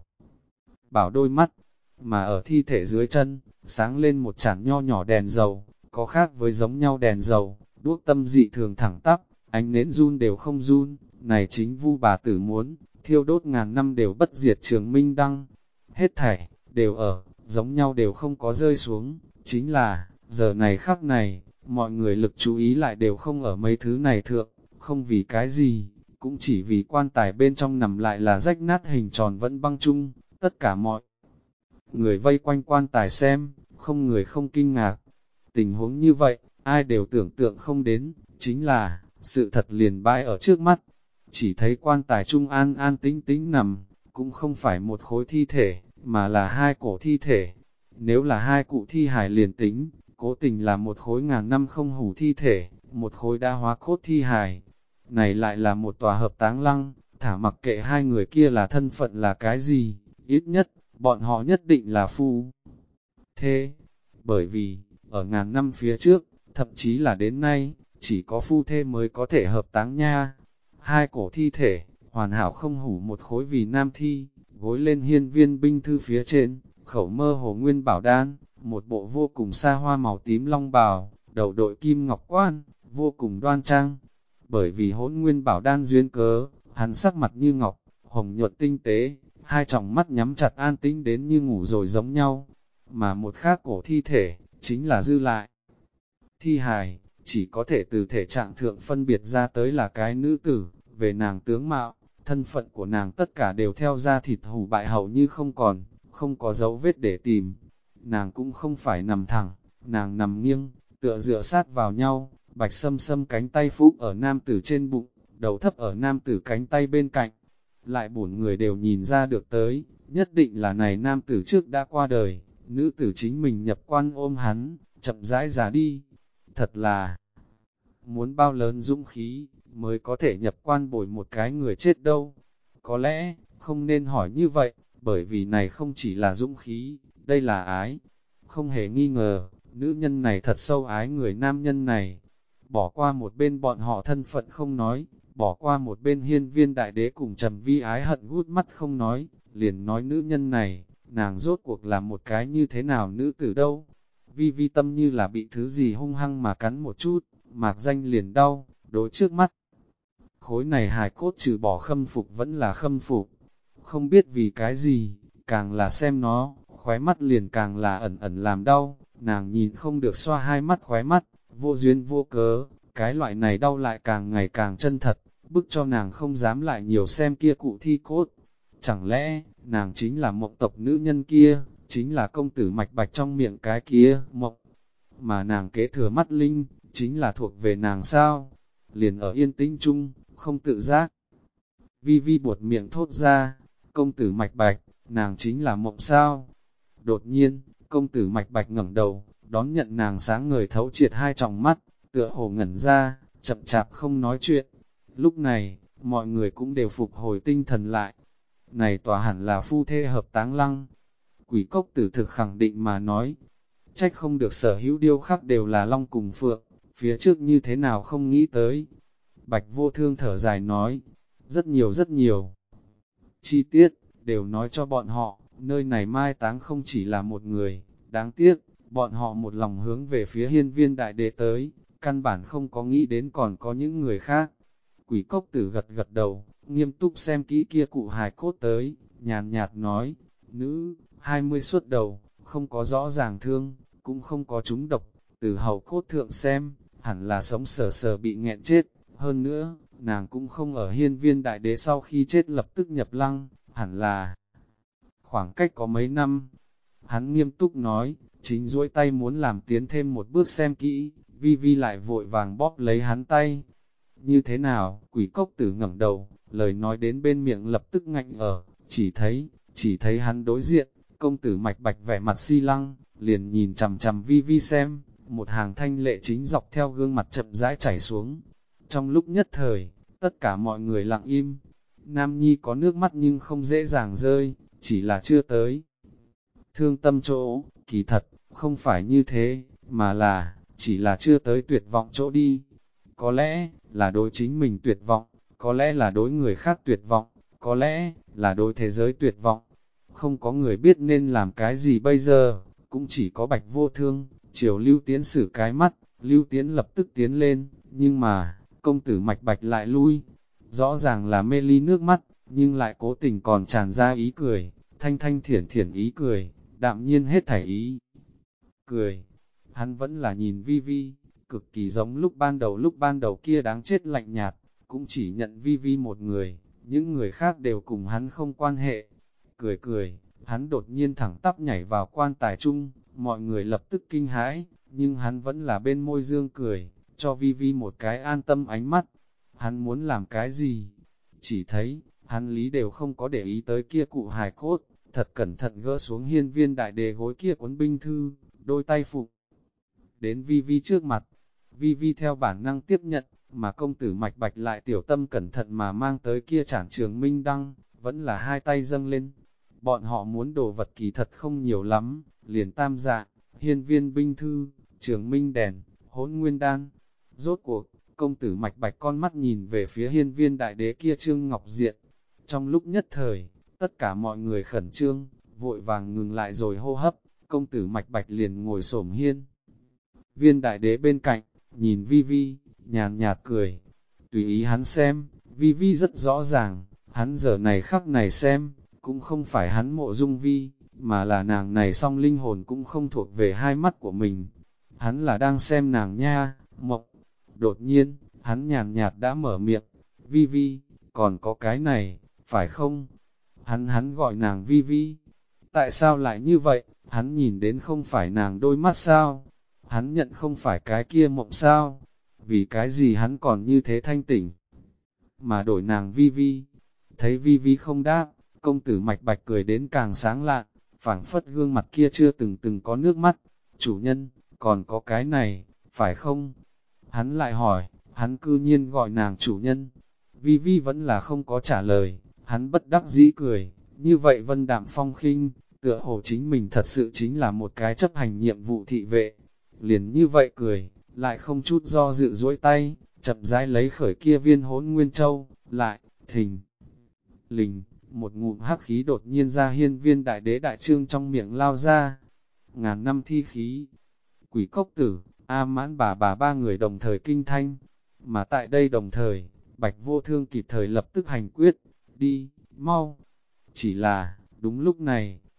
bảo đôi mắt, mà ở thi thể dưới chân, sáng lên một chản nho nhỏ đèn dầu, có khác với giống nhau đèn dầu, đuốc tâm dị thường thẳng tắp, ánh nến run đều không run, này chính Vu bà tử muốn, thiêu đốt ngàn năm đều bất diệt trường minh đăng. Hết thảy, đều ở, giống nhau đều không có rơi xuống, chính là, giờ này khắc này, mọi người lực chú ý lại đều không ở mấy thứ này thượng, không vì cái gì, cũng chỉ vì quan tài bên trong nằm lại là rách nát hình tròn vẫn băng chung, tất cả mọi người vây quanh quan tài xem, không người không kinh ngạc. Tình huống như vậy, ai đều tưởng tượng không đến, chính là, sự thật liền bãi ở trước mắt. Chỉ thấy quan tài trung an an tĩnh tĩnh nằm, cũng không phải một khối thi thể, mà là hai cổ thi thể. Nếu là hai cụ thi hài liền tính, cố tình là một khối ngàn năm không hủ thi thể, một khối đã hóa cốt thi hài. Này lại là một tòa hợp táng lăng, thả mặc kệ hai người kia là thân phận là cái gì, ít nhất, bọn họ nhất định là phu thê. Bởi vì, ở ngàn năm phía trước, thậm chí là đến nay, chỉ có phu thê mới có thể hợp táng nha. Hai cổ thi thể, hoàn hảo không hủ một khối vì nam thi, gối lên hiên viên binh thư phía trên, khẩu mơ hồ nguyên bảo đan, một bộ vô cùng xa hoa màu tím long bào, đầu đội kim ngọc quan, vô cùng đoan trang. Bởi vì hỗn nguyên bảo đan duyên cớ, hắn sắc mặt như ngọc, hồng nhuận tinh tế, hai tròng mắt nhắm chặt an tĩnh đến như ngủ rồi giống nhau. Mà một khác cổ thi thể, chính là dư lại. Thi hài, chỉ có thể từ thể trạng thượng phân biệt ra tới là cái nữ tử, về nàng tướng mạo, thân phận của nàng tất cả đều theo da thịt hủ bại hầu như không còn, không có dấu vết để tìm. Nàng cũng không phải nằm thẳng, nàng nằm nghiêng, tựa dựa sát vào nhau, bạch sâm sâm cánh tay phúc ở nam tử trên bụng, đầu thấp ở nam tử cánh tay bên cạnh. Lại bổn người đều nhìn ra được tới, nhất định là này nam tử trước đã qua đời, nữ tử chính mình nhập quan ôm hắn, chậm rãi già đi. Thật là, muốn bao lớn dũng khí, mới có thể nhập quan bồi một cái người chết đâu. Có lẽ, không nên hỏi như vậy, bởi vì này không chỉ là dũng khí, đây là ái. Không hề nghi ngờ, nữ nhân này thật sâu ái người nam nhân này. Bỏ qua một bên bọn họ thân phận không nói, bỏ qua một bên hiên viên đại đế cùng trầm vi ái hận gút mắt không nói, liền nói nữ nhân này, nàng rốt cuộc là một cái như thế nào nữ tử đâu. Vi Vi tâm như là bị thứ gì hung hăng mà cắn một chút, mạc danh liền đau, đối trước mắt. Khối này hài cốt trừ bỏ khâm phục vẫn là khâm phục, không biết vì cái gì, càng là xem nó, khóe mắt liền càng là ẩn ẩn làm đau, nàng nhìn không được xoa hai mắt khóe mắt, vô duyên vô cớ, cái loại này đau lại càng ngày càng chân thật, bức cho nàng không dám lại nhiều xem kia cụ thi cốt. Chẳng lẽ, nàng chính là Mộng tộc nữ nhân kia, chính là công tử Mạch Bạch trong miệng cái kia, Mộng, mà nàng kế thừa mắt linh, chính là thuộc về nàng sao? Liền ở yên tĩnh chung, không tự giác. Vi Vi buột miệng thốt ra, công tử Mạch Bạch, nàng chính là Mộng sao? Đột nhiên, công tử Mạch Bạch ngẩng đầu, đón nhận nàng sáng ngời thấu triệt hai tròng mắt, tựa hồ ngẩn ra, chậm chạp không nói chuyện. Lúc này, mọi người cũng đều phục hồi tinh thần lại. Này tòa hẳn là phu thê hợp táng lăng. Quỷ cốc tử thực khẳng định mà nói, trách không được sở hữu điêu khắc đều là long cùng phượng, phía trước như thế nào không nghĩ tới. Bạch Vô Thương thở dài nói, rất nhiều chi tiết, đều nói cho bọn họ, nơi này mai táng không chỉ là một người, đáng tiếc, bọn họ một lòng hướng về phía hiên viên đại đế tới, căn bản không có nghĩ đến còn có những người khác. Quỷ cốc tử gật gật đầu, nghiêm túc xem kỹ kia cụ hài cốt tới, nhàn nhạt nói, nữ, 20 suốt đầu, không có rõ ràng thương, cũng không có trúng độc, từ hầu cốt thượng xem, hẳn là sống sờ sờ bị nghẹn chết, hơn nữa, nàng cũng không ở hiên viên đại đế sau khi chết lập tức nhập lăng, hẳn là khoảng cách có mấy năm. Hắn nghiêm túc nói, chính duỗi tay muốn làm tiến thêm một bước xem kỹ, Vi Vi lại vội vàng bóp lấy hắn tay. Như thế nào, quỷ cốc tử ngẩng đầu, lời nói đến bên miệng lập tức ngạnh ở, chỉ thấy hắn đối diện, công tử Mạch Bạch vẻ mặt si lăng, liền nhìn chằm chằm Vi Vi xem, một hàng thanh lệ chính dọc theo gương mặt chậm rãi chảy xuống. Trong lúc nhất thời, tất cả mọi người lặng im, Nam Nhi có nước mắt nhưng không dễ dàng rơi, chỉ là chưa tới. Thương tâm chỗ, kỳ thật, không phải như thế, mà là, chỉ là chưa tới tuyệt vọng chỗ đi. Có lẽ, là đối chính mình tuyệt vọng, có lẽ là đối người khác tuyệt vọng, có lẽ, là đối thế giới tuyệt vọng. Không có người biết nên làm cái gì bây giờ, cũng chỉ có Bạch Vô Thương, chiều Lưu Tiễn xử cái mắt, Lưu Tiễn lập tức tiến lên, nhưng mà, công tử Mạch Bạch lại lui. Rõ ràng là mê ly nước mắt, nhưng lại cố tình còn tràn ra ý cười, thanh thanh thiển thiển ý cười, đạm nhiên hết thảy ý. Cười, hắn vẫn là nhìn Vi Vi, cực kỳ giống lúc ban đầu kia đáng chết lạnh nhạt, cũng chỉ nhận Vi Vi một người, những người khác đều cùng hắn không quan hệ. Cười cười, hắn đột nhiên thẳng tắp nhảy vào quan tài chung, mọi người lập tức kinh hãi, nhưng hắn vẫn là bên môi dương cười, cho Vi Vi một cái an tâm ánh mắt. Hắn muốn làm cái gì? Chỉ thấy, hắn lý đều không có để ý tới kia cụ hài cốt, thật cẩn thận gỡ xuống hiên viên đại đề gối kia cuốn binh thư, đôi tay phục đến Vi Vi trước mặt. Vi Vi theo bản năng tiếp nhận, mà công tử Mạch Bạch lại tiểu tâm cẩn thận mà mang tới kia chản trường minh đăng, vẫn là hai tay dâng lên. Bọn họ muốn đồ vật kỳ thật không nhiều lắm, liền tam dạ, hiên viên binh thư, trường minh đèn, hỗn nguyên đan. Rốt cuộc, công tử Mạch Bạch con mắt nhìn về phía hiên viên đại đế kia trương ngọc diện. Trong lúc nhất thời, tất cả mọi người khẩn trương, vội vàng ngừng lại rồi hô hấp, công tử Mạch Bạch liền ngồi xổm hiên. Viên đại đế bên cạnh, nhìn Vi Vi, nhàn nhạt cười, tùy ý hắn xem, Vi Vi rất rõ ràng, hắn giờ này khắc này xem, cũng không phải hắn mộ dung Vi, mà là nàng này song linh hồn cũng không thuộc về hai mắt của mình. Hắn là đang xem nàng nha, Mộng. Đột nhiên, hắn nhàn nhạt đã mở miệng, Vi Vi, còn có cái này, phải không? Hắn gọi nàng Vi Vi. Tại sao lại như vậy? Hắn nhìn đến không phải nàng đôi mắt sao? Hắn nhận không phải cái kia Mộng sao? Vì cái gì hắn còn như thế thanh tỉnh? Mà đổi nàng Vi Vi. Thấy Vi Vi không đáp, công tử Mạch Bạch cười đến càng sáng lạn, phảng phất gương mặt kia chưa từng có nước mắt. Chủ nhân, còn có cái này, phải không? Hắn lại hỏi, hắn cư nhiên gọi nàng chủ nhân. Vi Vi vẫn là không có trả lời, hắn bất đắc dĩ cười, như vậy vân đạm phong khinh, tựa hồ chính mình thật sự chính là một cái chấp hành nhiệm vụ thị vệ. Liền như vậy cười, lại không chút do dự duỗi tay, chậm rãi lấy khởi kia viên hỗn nguyên châu, lại, thình, lình, một ngụm hắc khí đột nhiên ra hiên viên đại đế đại trương trong miệng lao ra. Ngàn năm thi khí, quỷ cốc tử, A Mãn bà ba người đồng thời kinh thanh, mà tại đây đồng thời, Bạch Vô Thương kịp thời lập tức hành quyết, đi, mau. Chỉ là, đúng lúc này,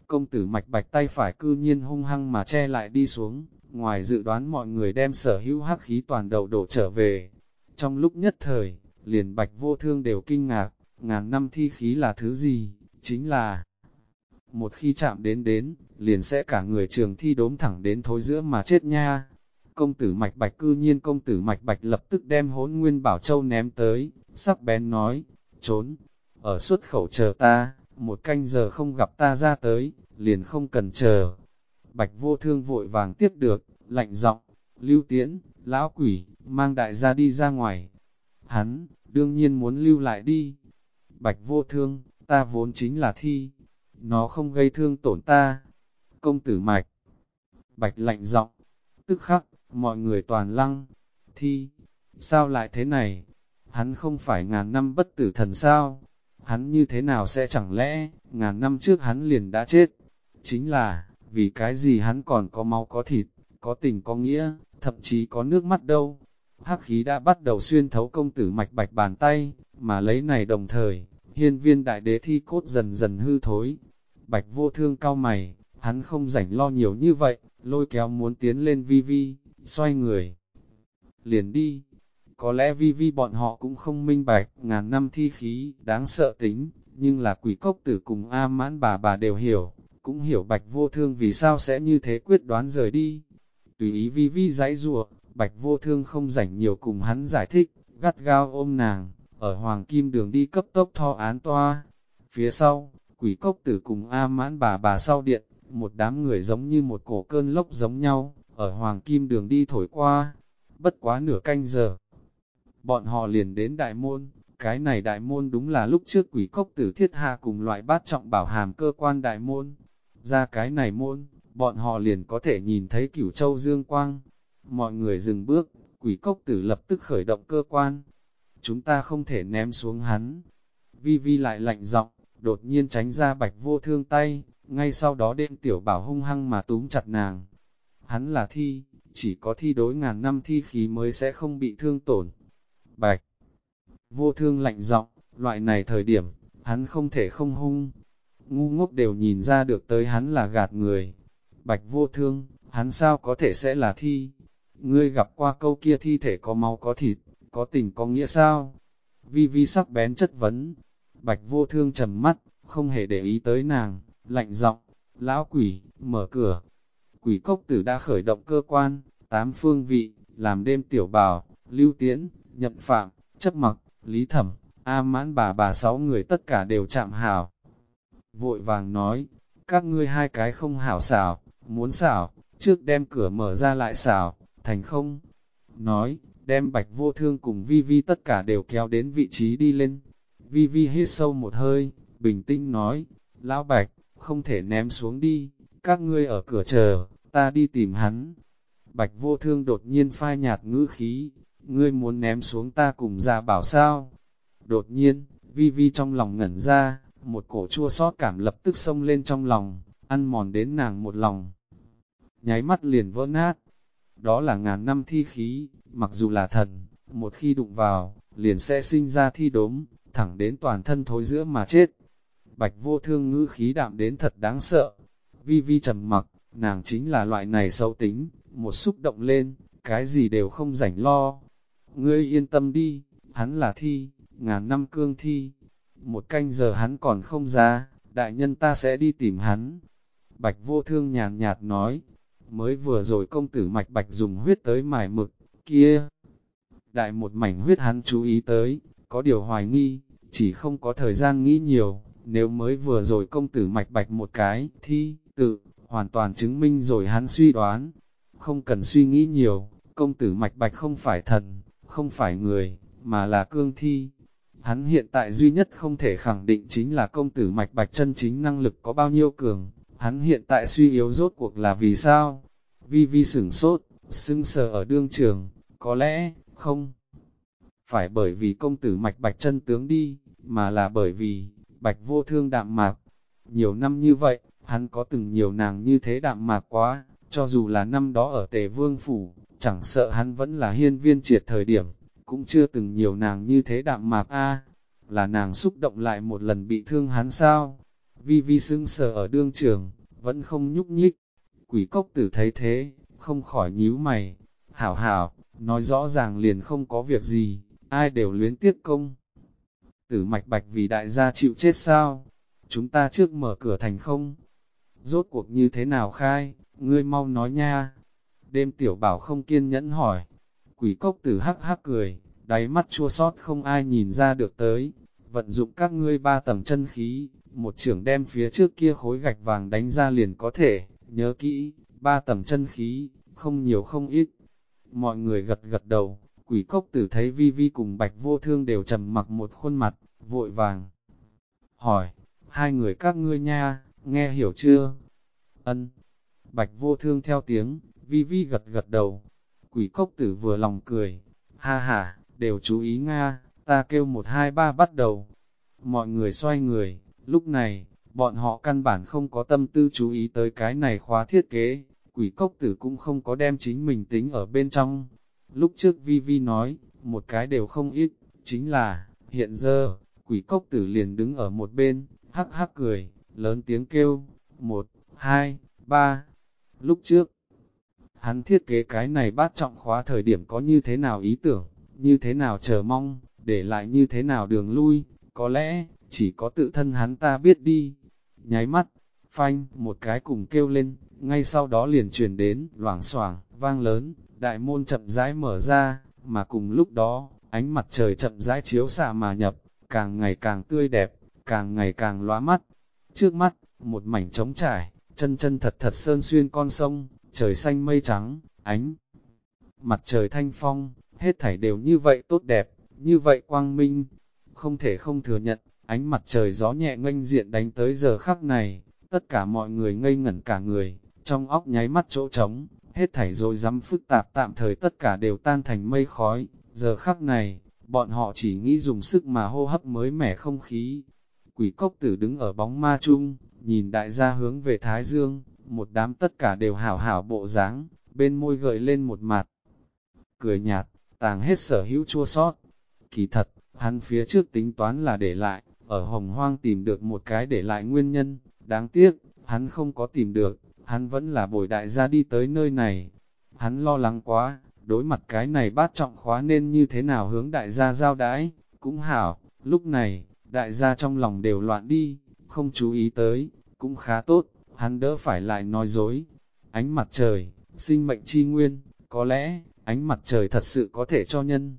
Công tử Mạch Bạch tay phải cư nhiên hung hăng mà che lại đi xuống, ngoài dự đoán mọi người đem sở hữu hắc khí toàn đầu đổ trở về. Trong lúc nhất thời, liền Bạch Vô Thương đều kinh ngạc, ngàn năm thi khí là thứ gì, chính là một khi chạm đến, liền sẽ cả người trường thi đốm thẳng đến thối giữa mà chết nha. Công tử Mạch Bạch cư nhiên công tử Mạch Bạch lập tức đem Hỗn Nguyên Bảo Châu ném tới, sắc bén nói, trốn, ở xuất khẩu chờ ta, 1 canh giờ không gặp ta ra tới, liền không cần chờ. Bạch Vô Thương vội vàng tiếp được, lạnh giọng, Lưu Tiễn, lão quỷ, mang đại gia đi ra ngoài. Hắn, đương nhiên muốn lưu lại đi. Bạch Vô Thương, ta vốn chính là thi, nó không gây thương tổn ta. Công tử Mạch Bạch lạnh giọng, tức khắc, mọi người toàn lăng. Thi, sao lại thế này? Hắn không phải ngàn năm bất tử thần sao? Hắn như thế nào sẽ chẳng lẽ, ngàn năm trước hắn liền đã chết? Chính là, vì cái gì hắn còn có máu có thịt, có tình có nghĩa, thậm chí có nước mắt đâu? Hắc khí đã bắt đầu xuyên thấu công tử Mạch Bạch bàn tay, mà lấy này đồng thời, hiên viên đại đế thi cốt dần dần hư thối. Bạch Vô Thương cau mày, hắn không rảnh lo nhiều như vậy, lôi kéo muốn tiến lên Vi Vi, xoay người. Liền đi, có lẽ Vi Vi bọn họ cũng không minh bạch, ngàn năm thi khí, đáng sợ tính, nhưng là Quỷ Cốc Tử cùng A Mãn bà đều hiểu, cũng hiểu Bạch Vô Thương vì sao sẽ như thế quyết đoán rời đi. Tùy ý Vi Vi giãy giụa, Bạch Vô Thương không rảnh nhiều cùng hắn giải thích, gắt gao ôm nàng, ở Hoàng Kim Đường đi cấp tốc tho án toa. Phía sau, Quỷ Cốc Tử cùng A Mãn bà sau điện, một đám người giống như một cổ cơn lốc giống nhau, ở Hoàng Kim Đường đi thổi qua. Bất quá nửa canh giờ, bọn họ liền đến đại môn. Cái này đại môn đúng là lúc trước Quỷ Cốc Tử thiết hạ cùng loại bát trọng bảo hàm cơ quan đại môn. Ra cái này môn, bọn họ liền có thể nhìn thấy Cửu Châu dương quang. Mọi người dừng bước, Quỷ Cốc Tử lập tức khởi động cơ quan. Chúng ta không thể ném xuống hắn. Vi Vi lại lạnh giọng, đột nhiên tránh ra Bạch Vô Thương tay, ngay sau đó đêm tiểu bảo hung hăng mà túm chặt nàng. Hắn là thi, chỉ có thi đối ngàn năm thi khí mới sẽ không bị thương tổn. Bạch Vô Thương lạnh giọng, loại này thời điểm, hắn không thể không hung. Ngu ngốc đều nhìn ra được tới hắn là gạt người. Bạch Vô Thương, hắn sao có thể sẽ là thi? Ngươi gặp qua câu kia thi thể có máu có thịt, có tình có nghĩa sao? Vi Vi sắc bén chất vấn. Bạch Vô Thương trầm mắt, không hề để ý tới nàng, lạnh giọng, lão quỷ, mở cửa. Quỷ Cốc Tử đã khởi động cơ quan, 8 phương vị, làm đêm tiểu bảo, Lưu Tiễn, Nhậm Phạm, Chấp Mặc, Lý Thẩm, A Mãn bà 6 người tất cả đều chạm hảo. Vội vàng nói, các ngươi hai cái không hảo xảo, muốn xảo, trước đem cửa mở ra lại xảo, thành không? Nói, đem Bạch Vô Thương cùng Vi Vi tất cả đều kéo đến vị trí đi lên. Vi Vi hít sâu một hơi, bình tĩnh nói, Lão Bạch, không thể ném xuống đi, các ngươi ở cửa chờ, ta đi tìm hắn. Bạch Vô Thương đột nhiên phai nhạt ngữ khí, ngươi muốn ném xuống ta cùng Gia Bảo sao? Đột nhiên, Vi Vi trong lòng ngẩn ra, một cổ chua xót cảm lập tức xông lên trong lòng, ăn mòn đến nàng một lòng. Nháy mắt liền vỡ nát. Đó là ngàn năm thi khí, mặc dù là thần, một khi đụng vào, liền sẽ sinh ra thi đốm, thẳng đến toàn thân thối giữa mà chết. Bạch Vô Thương ngữ khí đạm đến thật đáng sợ. Vi Vi trầm mặc, nàng chính là loại này xấu tính, một xúc động lên, cái gì đều không rảnh lo. Ngươi yên tâm đi, hắn là thi, ngàn năm cương thi. 1 canh giờ hắn còn không ra, đại nhân ta sẽ đi tìm hắn. Bạch Vô Thương nhàn nhạt nói, mới vừa rồi công tử Mạch Bạch dùng huyết tới mài mực, kia. Đại một mảnh huyết hắn chú ý tới, có điều hoài nghi, chỉ không có thời gian nghĩ nhiều, nếu mới vừa rồi công tử Mạch Bạch một cái, thi, tự, hoàn toàn chứng minh rồi hắn suy đoán. Không cần suy nghĩ nhiều, công tử Mạch Bạch không phải thần, không phải người, mà là cương thi. Hắn hiện tại duy nhất không thể khẳng định chính là công tử Mạch Bạch chân chính năng lực có bao nhiêu cường, hắn hiện tại suy yếu rốt cuộc là vì sao? Vi Vi sửng sốt, sững sờ ở đương trường, có lẽ, không phải bởi vì công tử Mạch Bạch chân tướng đi, mà là bởi vì, Bạch Vô Thương đạm mạc. Nhiều năm như vậy, hắn có từng nhiều nàng như thế đạm mạc quá, cho dù là năm đó ở Tề Vương Phủ, chẳng sợ hắn vẫn là hiên viên triệt thời điểm, cũng chưa từng nhiều nàng như thế đạm mạc a. Là nàng xúc động lại một lần bị thương hắn sao? Vi Vi sững sờ ở đương trường, vẫn không nhúc nhích. Quỷ cốc tử thấy thế, không khỏi nhíu mày. Hảo hảo, nói rõ ràng liền không có việc gì, ai đều luyến tiếc công. Tử Mạch Bạch vì đại gia chịu chết sao? Chúng ta trước mở cửa thành không? Rốt cuộc như thế nào khai? Ngươi mau nói nha. Đêm Tiểu Bảo không kiên nhẫn hỏi. Quỷ cốc tử hắc hắc cười, đáy mắt chua xót không ai nhìn ra được tới. Vận dụng các ngươi 3 tầng chân khí, một trưởng đem phía trước kia khối gạch vàng đánh ra liền có thể, nhớ kỹ, 3 tầng chân khí, không nhiều không ít. Mọi người gật gật đầu, quỷ cốc tử thấy Vi Vi cùng Bạch Vô Thương đều trầm mặc một khuôn mặt, vội vàng. Hỏi, hai người các ngươi nha, nghe hiểu chưa? Ân. Bạch Vô Thương theo tiếng, Vi Vi gật gật đầu. Quỷ cốc tử vừa lòng cười, ha ha, đều chú ý Nga, ta kêu 1 2 3 bắt đầu. Mọi người xoay người, lúc này, bọn họ căn bản không có tâm tư chú ý tới cái này khóa thiết kế, quỷ cốc tử cũng không có đem chính mình tính ở bên trong. Lúc trước Vi Vi nói, một cái đều không ít, chính là, hiện giờ, quỷ cốc tử liền đứng ở một bên, hắc hắc cười, lớn tiếng kêu, 1 2 3. Lúc trước, hắn thiết kế cái này bát trọng khóa thời điểm có như thế nào ý tưởng, như thế nào chờ mong, để lại như thế nào đường lui, có lẽ, chỉ có tự thân hắn ta biết đi. Nháy mắt, phanh, một cái cùng kêu lên, ngay sau đó liền truyền đến, loảng xoảng, vang lớn, đại môn chậm rãi mở ra, mà cùng lúc đó, ánh mặt trời chậm rãi chiếu xạ mà nhập, càng ngày càng tươi đẹp, càng ngày càng lóa mắt. Trước mắt, một mảnh trống trải, chân chân thật thật sơn xuyên con sông, trời xanh mây trắng, ánh mặt trời thanh phong, hết thảy đều như vậy tốt đẹp, như vậy quang minh. Không thể không thừa nhận, ánh mặt trời gió nhẹ nghênh diện đánh tới giờ khắc này, tất cả mọi người ngây ngẩn cả người, trong óc nháy mắt chỗ trống, hết thảy rồi dám phức tạp tạm thời tất cả đều tan thành mây khói. Giờ khắc này, bọn họ chỉ nghĩ dùng sức mà hô hấp mới mẻ không khí. Quỷ cốc tử đứng ở bóng ma chung, nhìn đại gia hướng về Thái Dương, một đám tất cả đều hảo hảo bộ dáng, bên môi gợi lên một mặt cười nhạt, tàng hết sở hữu chua sót. Kỳ thật, hắn phía trước tính toán là để lại, ở Hồng Hoang tìm được một cái để lại nguyên nhân, đáng tiếc, hắn không có tìm được, hắn vẫn là bồi đại gia đi tới nơi này. Hắn lo lắng quá, đối mặt cái này bát trọng khóa nên như thế nào hướng đại gia giao đãi, cũng hảo, lúc này, đại gia trong lòng đều loạn đi, không chú ý tới, cũng khá tốt, hắn đỡ phải lại nói dối. Ánh mặt trời, sinh mệnh chi nguyên, có lẽ, ánh mặt trời thật sự có thể cho nhân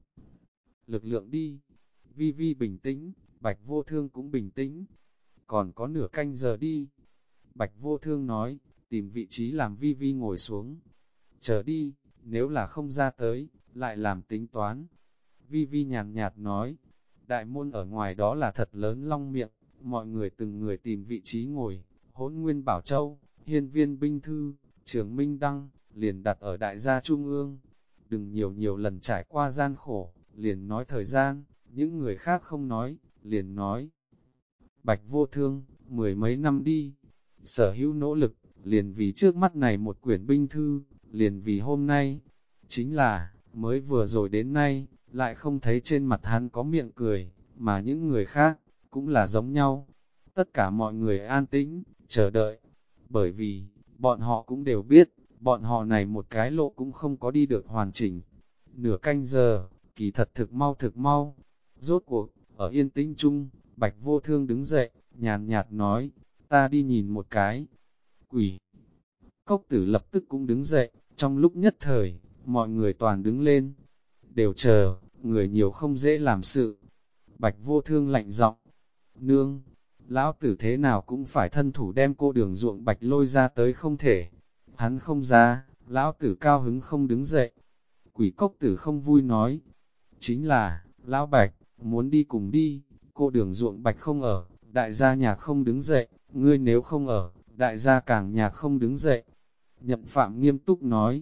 lực lượng đi. Vi Vi bình tĩnh, Bạch Vô Thương cũng bình tĩnh. Còn có nửa canh giờ đi. Bạch Vô Thương nói, tìm vị trí làm Vi Vi ngồi xuống. Chờ đi, nếu là không ra tới, lại làm tính toán. Vi Vi nhàn nhạt nói, đại môn ở ngoài đó là thật lớn long miệng, mọi người từng người tìm vị trí ngồi, Hỗn Nguyên Bảo Châu, Hiên Viên Binh Thư, Trường Minh Đăng, liền đặt ở đại gia trung ương. Đừng nhiều lần trải qua gian khổ, liền nói thời gian, những người khác không nói, liền nói. Bạch Vô Thương, 10 mấy năm đi, sở hữu nỗ lực, liền vì trước mắt này một quyển binh thư, liền vì hôm nay. Chính là, mới vừa rồi đến nay, lại không thấy trên mặt hắn có miệng cười, mà những người khác, cũng là giống nhau. Tất cả mọi người an tĩnh, chờ đợi, bởi vì, bọn họ cũng đều biết, bọn họ này một cái lộ cũng không có đi được hoàn chỉnh. Nửa canh giờ, kỳ thật thực mau. Rốt cuộc, ở yên tĩnh chung, Bạch Vô Thương đứng dậy, nhàn nhạt nói, ta đi nhìn một cái. Quỷ cốc tử lập tức cũng đứng dậy, trong lúc nhất thời, mọi người toàn đứng lên. Đều chờ, người nhiều không dễ làm sự. Bạch Vô Thương lạnh giọng, nương, lão tử thế nào cũng phải thân thủ đem cô Đường Ruộng Bạch lôi ra tới không thể. Hắn không ra, lão tử cao hứng không đứng dậy. Quỷ cốc tử không vui nói, chính là, lão Bạch, muốn đi cùng đi, cô Đường Ruộng Bạch không ở, đại gia nhạc không đứng dậy, ngươi nếu không ở, đại gia càng nhạc không đứng dậy. Nhậm Phạm nghiêm túc nói,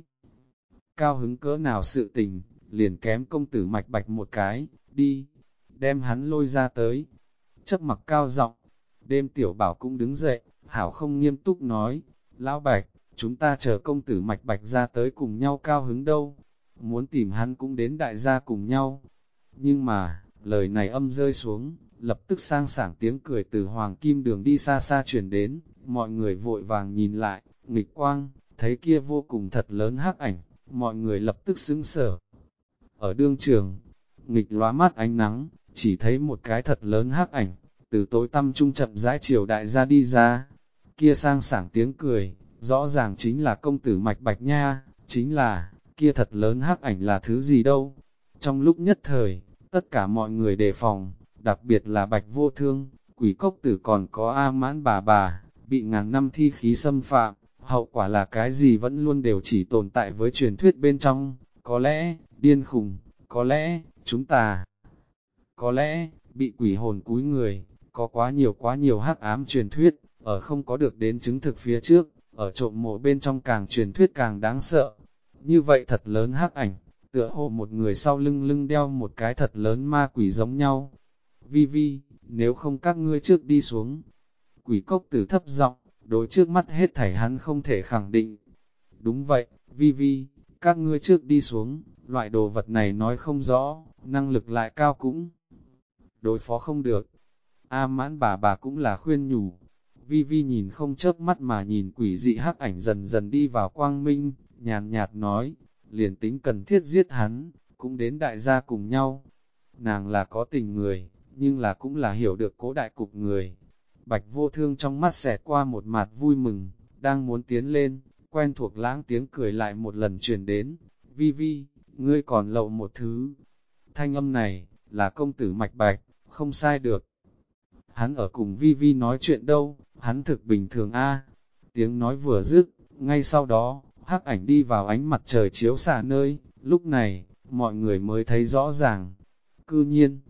cao hứng cỡ nào sự tình, liền kém công tử Mạch Bạch một cái, đi, đem hắn lôi ra tới. Chấp mặc cao giọng, đêm Tiểu Bảo cũng đứng dậy, hảo không nghiêm túc nói, lão Bạch, chúng ta chờ công tử Mạch Bạch ra tới cùng nhau cao hứng đâu, muốn tìm hắn cũng đến đại gia cùng nhau. Nhưng mà, Lời này âm rơi xuống, lập tức sang sảng tiếng cười từ hoàng kim đường đi xa xa truyền đến, mọi người vội vàng nhìn lại, nghịch quang, thấy kia vô cùng thật lớn hắc ảnh, mọi người lập tức sững sờ. Ở đương trường, nghịch lóa mắt ánh nắng, chỉ thấy một cái thật lớn hắc ảnh, từ tối tăm trung chậm rãi chiều đại ra đi ra. Kia sang sảng tiếng cười, rõ ràng chính là công tử Mạch Bạch nha, chính là, kia thật lớn hắc ảnh là thứ gì đâu. Trong lúc nhất thời, tất cả mọi người đề phòng, đặc biệt là Bạch Vô Thương, Quỷ Cốc Tử còn có A Mãn bà, bị ngàn năm thi khí xâm phạm, hậu quả là cái gì vẫn luôn đều chỉ tồn tại với truyền thuyết bên trong, có lẽ, điên khùng, có lẽ, chúng ta, có lẽ, bị quỷ hồn cúi người, có quá nhiều hắc ám truyền thuyết, ở không có được đến chứng thực phía trước, ở trộm mộ bên trong càng truyền thuyết càng đáng sợ. Như vậy thật lớn hắc ảnh, tựa hồ một người sau lưng lưng đeo một cái thật lớn ma quỷ giống nhau. Vi Vi, nếu không các ngươi trước đi xuống. Quỷ Cốc Tử thấp giọng, đối trước mắt hết thảy hắn không thể khẳng định. Đúng vậy, Vi Vi, các ngươi trước đi xuống, loại đồ vật này nói không rõ, năng lực lại cao cũng đối phó không được. A Mãn bà cũng là khuyên nhủ. Vi Vi nhìn không chớp mắt mà nhìn quỷ dị hắc ảnh dần dần đi vào quang minh, nhàn nhạt nói, liền tính cần thiết giết hắn, cũng đến đại gia cùng nhau. Nàng là có tình người, nhưng là cũng là hiểu được cố đại cục người. Bạch Vô Thương trong mắt xẹt qua một mặt vui mừng, đang muốn tiến lên, quen thuộc lãng tiếng cười lại một lần truyền đến. Vi Vi, ngươi còn lậu một thứ. Thanh âm này, là công tử Mạch Bạch, không sai được. Hắn ở cùng Vi Vi nói chuyện đâu, hắn thực bình thường a. Tiếng nói vừa dứt, ngay sau đó, hắc ảnh đi vào ánh mặt trời chiếu xạ nơi, lúc này, mọi người mới thấy rõ ràng. Cư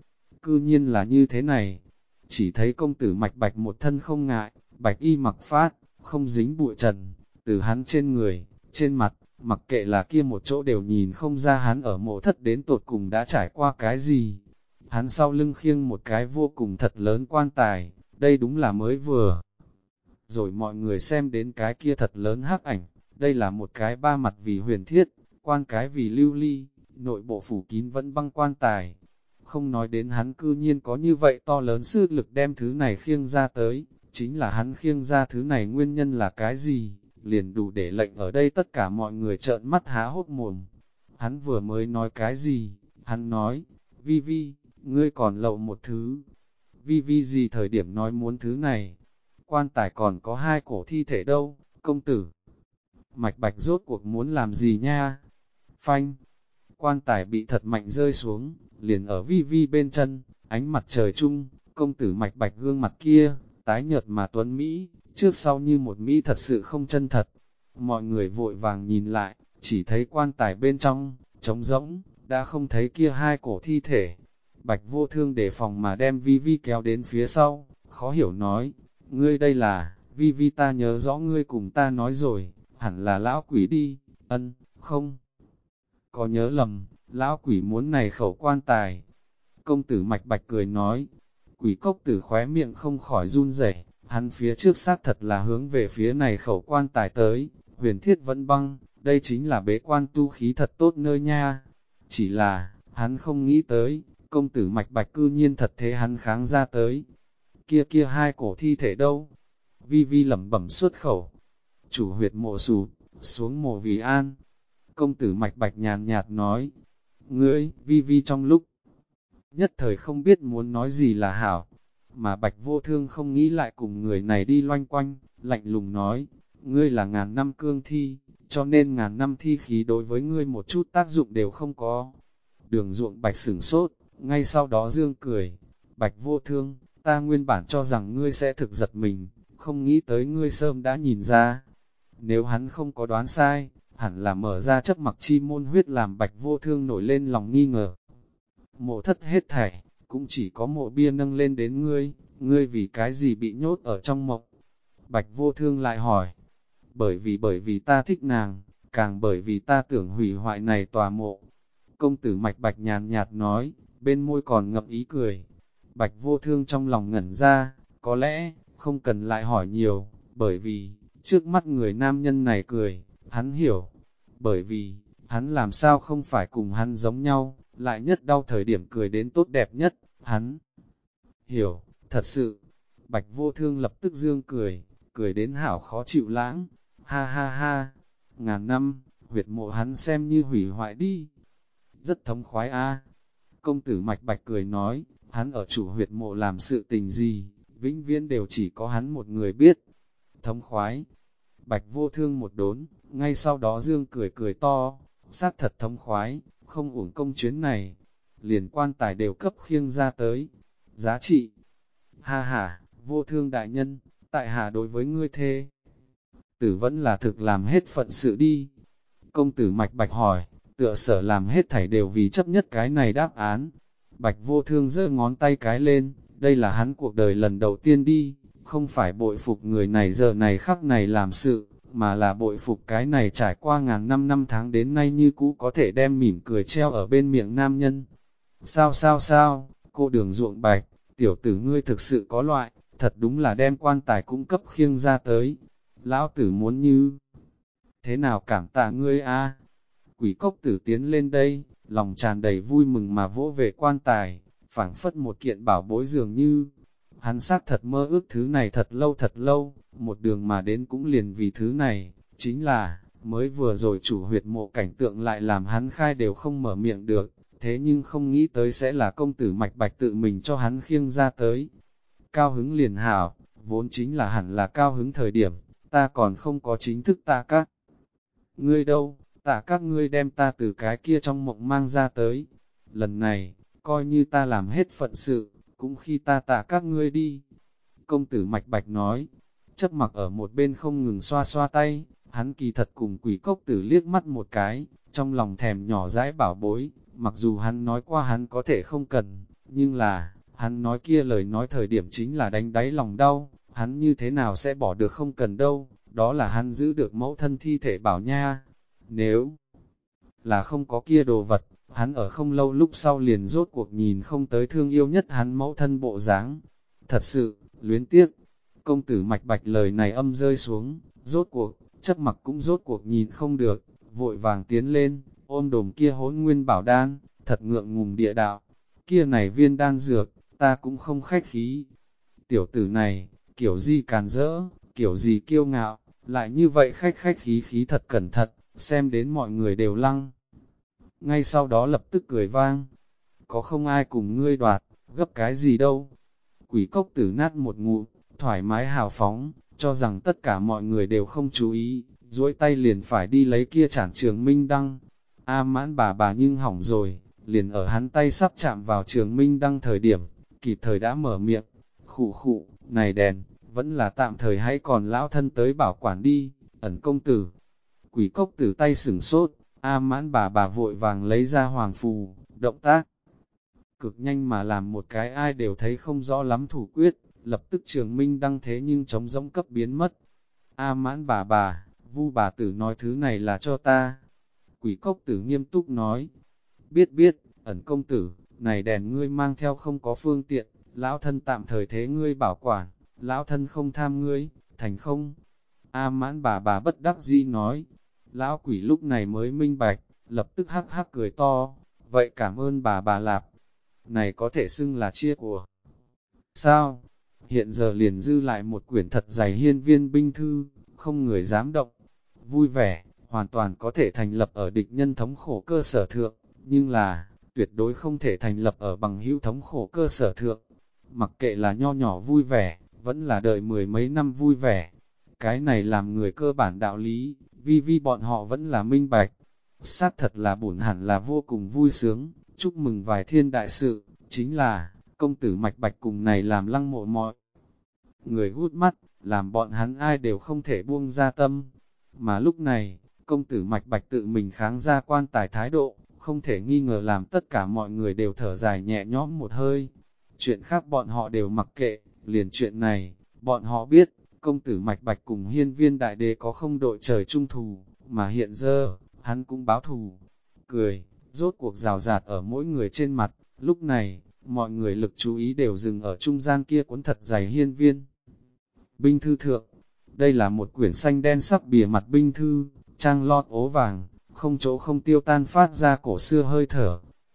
nhiên là như thế này. Chỉ thấy công tử Mạch Bạch một thân không ngại, bạch y mặc phát, không dính bụi trần, từ hắn trên người, trên mặt, mặc kệ là kia một chỗ đều nhìn không ra hắn ở mộ thất đến tột cùng đã trải qua cái gì. Hắn sau lưng khiêng một cái vô cùng thật lớn quan tài, đây đúng là mới vừa. Rồi mọi người xem đến cái kia thật lớn hắc ảnh, đây là một cái ba mặt vì huyền thiết, quan cái vì lưu ly, nội bộ phủ kín vẫn băng quan tài. Không nói đến hắn cư nhiên có như vậy to lớn sức lực đem thứ này khiêng ra tới, chính là hắn khiêng ra thứ này nguyên nhân là cái gì, liền đủ để lệnh ở đây tất cả mọi người trợn mắt há hốc mồm. Hắn vừa mới nói cái gì, hắn nói, Vi Vi, ngươi còn lậu một thứ. Vi Vi gì thời điểm nói muốn thứ này, quan tài còn có hai cổ thi thể đâu, công tử. Mạch Bạch rốt cuộc muốn làm gì nha? Phanh, quan tài bị thật mạnh rơi xuống, liền ở Vi Vi bên chân, ánh mặt trời chung, công tử Mạch Bạch gương mặt kia, tái nhợt mà tuấn Mỹ, trước sau như một Mỹ thật sự không chân thật. Mọi người vội vàng nhìn lại, chỉ thấy quan tài bên trong, trống rỗng, đã không thấy kia hai cổ thi thể. Bạch Vô Thương đề phòng mà đem Vi Vi kéo đến phía sau, khó hiểu nói, ngươi đây là, Vi Vi ta nhớ rõ ngươi cùng ta nói rồi, hẳn là lão quỷ đi, không. Có nhớ lầm, lão quỷ muốn này khẩu quan tài. Công tử Mạch Bạch cười nói, Quỷ Cốc Tử khóe miệng không khỏi run rẩy, hắn phía trước xác thật là hướng về phía này khẩu quan tài tới, huyền thiết vẫn băng, đây chính là bế quan tu khí thật tốt nơi nha. Chỉ là, hắn không nghĩ tới, công tử Mạch Bạch cư nhiên thật thế hắn kháng ra tới. Kia hai cổ thi thể đâu? Vi Vi lẩm bẩm xuất khẩu. Chủ huyệt mộ sụp, xuống mộ vì an. Công tử Mạch Bạch nhàn nhạt nói. Ngươi, Vi Vi trong lúc nhất thời không biết muốn nói gì là hảo, mà Bạch Vô Thương không nghĩ lại cùng người này đi loanh quanh, lạnh lùng nói, ngươi là ngàn năm cương thi, cho nên ngàn năm thi khí đối với ngươi một chút tác dụng đều không có. Đường Ruộng Bạch sửng sốt, ngay sau đó dương cười, Bạch Vô Thương, ta nguyên bản cho rằng ngươi sẽ thực giật mình, không nghĩ tới ngươi sớm đã nhìn ra. Nếu hắn không có đoán sai, hẳn là mở ra chấp mặc chi môn huyết làm Bạch Vô Thương nổi lên lòng nghi ngờ. Mộ thất hết thảy, cũng chỉ có mộ bia nâng lên đến ngươi vì cái gì bị nhốt ở trong mộng. Bạch Vô Thương lại hỏi, bởi vì ta thích nàng, càng bởi vì ta tưởng hủy hoại này tòa mộ. Công tử Mạch Bạch nhàn nhạt nói, bên môi còn ngậm ý cười. Bạch Vô Thương trong lòng ngẩn ra, có lẽ, không cần lại hỏi nhiều, bởi vì, trước mắt người nam nhân này cười, hắn hiểu, bởi vì, hắn làm sao không phải cùng hắn giống nhau, lại nhất đau thời điểm cười đến tốt đẹp nhất, hắn hiểu, thật sự. Bạch Vô Thương lập tức dương cười, cười đến hảo khó chịu lãng, ha ha ha, ngàn năm, huyệt mộ hắn xem như hủy hoại đi. Rất thống khoái a. Công tử Mạch Bạch cười nói, hắn ở chủ huyệt mộ làm sự tình gì, vĩnh viễn đều chỉ có hắn một người biết. Thống khoái. Bạch Vô Thương một đốn, ngay sau đó dương cười cười to, xác thật thống khoái, không uổng công chuyến này. Liền quan tài đều cấp khiêng ra tới. Giá trị. Ha ha, Vô Thương đại nhân, tại hạ đối với ngươi thê tử vẫn là thực làm hết phận sự đi. Công tử Mạch Bạch hỏi, tựa sở làm hết thảy đều vì chấp nhất cái này đáp án. Bạch Vô Thương giơ ngón tay cái lên, đây là hắn cuộc đời lần đầu tiên đi, không phải bội phục người này giờ này khắc này làm sự, mà là bội phục cái này trải qua ngàn năm tháng đến nay như cũ có thể đem mỉm cười treo ở bên miệng nam nhân. Sao, cô Đường Ruộng Bạch, tiểu tử ngươi thực sự có loại, thật đúng là đem quan tài cung cấp khiêng ra tới. Lão tử muốn như thế nào cảm tạ ngươi a? Quỷ cốc tử tiến lên đây, lòng tràn đầy vui mừng mà vỗ về quan tài, phảng phất một kiện bảo bối dường như. Hắn xác thật mơ ước thứ này thật lâu, một đường mà đến cũng liền vì thứ này, chính là, mới vừa rồi chủ huyệt mộ cảnh tượng lại làm hắn khai đều không mở miệng được, thế nhưng không nghĩ tới sẽ là công tử Mạch Bạch tự mình cho hắn khiêng ra tới. Cao hứng liền hảo, vốn chính là hẳn là cao hứng thời điểm, ta còn không có chính thức tạ các ngươi đâu, tạ các ngươi đem ta từ cái kia trong mộng mang ra tới. Lần này, coi như ta làm hết phận sự, cũng khi ta tạ các ngươi đi. Công tử Mạch Bạch nói, chấp mặc ở một bên không ngừng xoa xoa tay, hắn kỳ thật cùng quỷ cốc tử liếc mắt một cái, trong lòng thèm nhỏ dãi bảo bối, mặc dù hắn nói qua hắn có thể không cần, nhưng là, hắn nói kia lời nói thời điểm chính là đánh đáy lòng đau, hắn như thế nào sẽ bỏ được không cần đâu, đó là hắn giữ được mẫu thân thi thể bảo nha. Nếu là không có kia đồ vật, hắn ở không lâu lúc sau liền rốt cuộc nhìn không tới thương yêu nhất hắn mẫu thân bộ dáng. Thật sự, luyến tiếc, công tử Mạch Bạch lời này âm rơi xuống, rốt cuộc, chấp mặc cũng rốt cuộc nhìn không được, vội vàng tiến lên, ôm đồm kia Hỗn Nguyên Bảo Đan, thật ngượng ngùng địa đạo, kia này viên đan dược, ta cũng không khách khí. Tiểu tử này, kiểu gì càn rỡ, kiểu gì kiêu ngạo, lại như vậy khách khí thật cẩn thận, xem đến mọi người đều lăng. Ngay sau đó lập tức cười vang, có không ai cùng ngươi đoạt, gấp cái gì đâu. Quỷ cốc tử nát một ngụm, thoải mái hào phóng, cho rằng tất cả mọi người đều không chú ý, duỗi tay liền phải đi lấy kia chản Trường Minh Đăng. A Mãn bà nhưng hỏng rồi, liền ở hắn tay sắp chạm vào Trường Minh Đăng thời điểm, kịp thời đã mở miệng, khụ, này đèn, vẫn là tạm thời hãy còn lão thân tới bảo quản đi, Ẩn công tử. Quỷ cốc tử tay sửng sốt, A Mãn bà vội vàng lấy ra hoàng phù, động tác cực nhanh mà làm một cái ai đều thấy không rõ lắm thủ quyết, lập tức Trường Minh Đăng thế nhưng trống rỗng cấp biến mất. A Mãn bà, Vu bà tử nói thứ này là cho ta. Quỷ cốc tử nghiêm túc nói, biết, Ẩn công tử, này đèn ngươi mang theo không có phương tiện, lão thân tạm thời thế ngươi bảo quản, lão thân không tham ngươi, thành không? A Mãn bà bất đắc dĩ nói, lão quỷ lúc này mới minh bạch, lập tức hắc cười to, vậy cảm ơn bà lạp, này có thể xưng là chia của. Sao? Hiện giờ liền dư lại một quyển thật dày hiên viên binh thư, không người dám động, vui vẻ, hoàn toàn có thể thành lập ở địch nhân thống khổ cơ sở thượng, nhưng là, tuyệt đối không thể thành lập ở bằng hữu thống khổ cơ sở thượng. Mặc kệ là nho nhỏ vui vẻ, vẫn là đợi mười mấy năm vui vẻ. Cái này làm người cơ bản đạo lý, vi bọn họ vẫn là minh bạch. Xác thật là bổn hẳn là vô cùng vui sướng, chúc mừng vài thiên đại sự, chính là, công tử Mạch Bạch cùng này làm lăng mộ mọi người hút mắt, làm bọn hắn ai đều không thể buông ra tâm. Mà lúc này, công tử Mạch Bạch tự mình kháng ra quan tài thái độ, không thể nghi ngờ làm tất cả mọi người đều thở dài nhẹ nhõm một hơi. Chuyện khác bọn họ đều mặc kệ, liền chuyện này, bọn họ biết, công tử Mạch Bạch cùng hiên viên đại đế có không đội trời chung thù, mà hiện giờ, hắn cũng báo thù. Cười, rốt cuộc rào rạt ở mỗi người trên mặt, lúc này, mọi người lực chú ý đều dừng ở trung gian kia cuốn thật dày hiên viên. Binh thư thượng, đây là một quyển xanh đen sắc bìa mặt binh thư, trang lót ố vàng, không chỗ không tiêu tan phát ra cổ xưa hơi thở.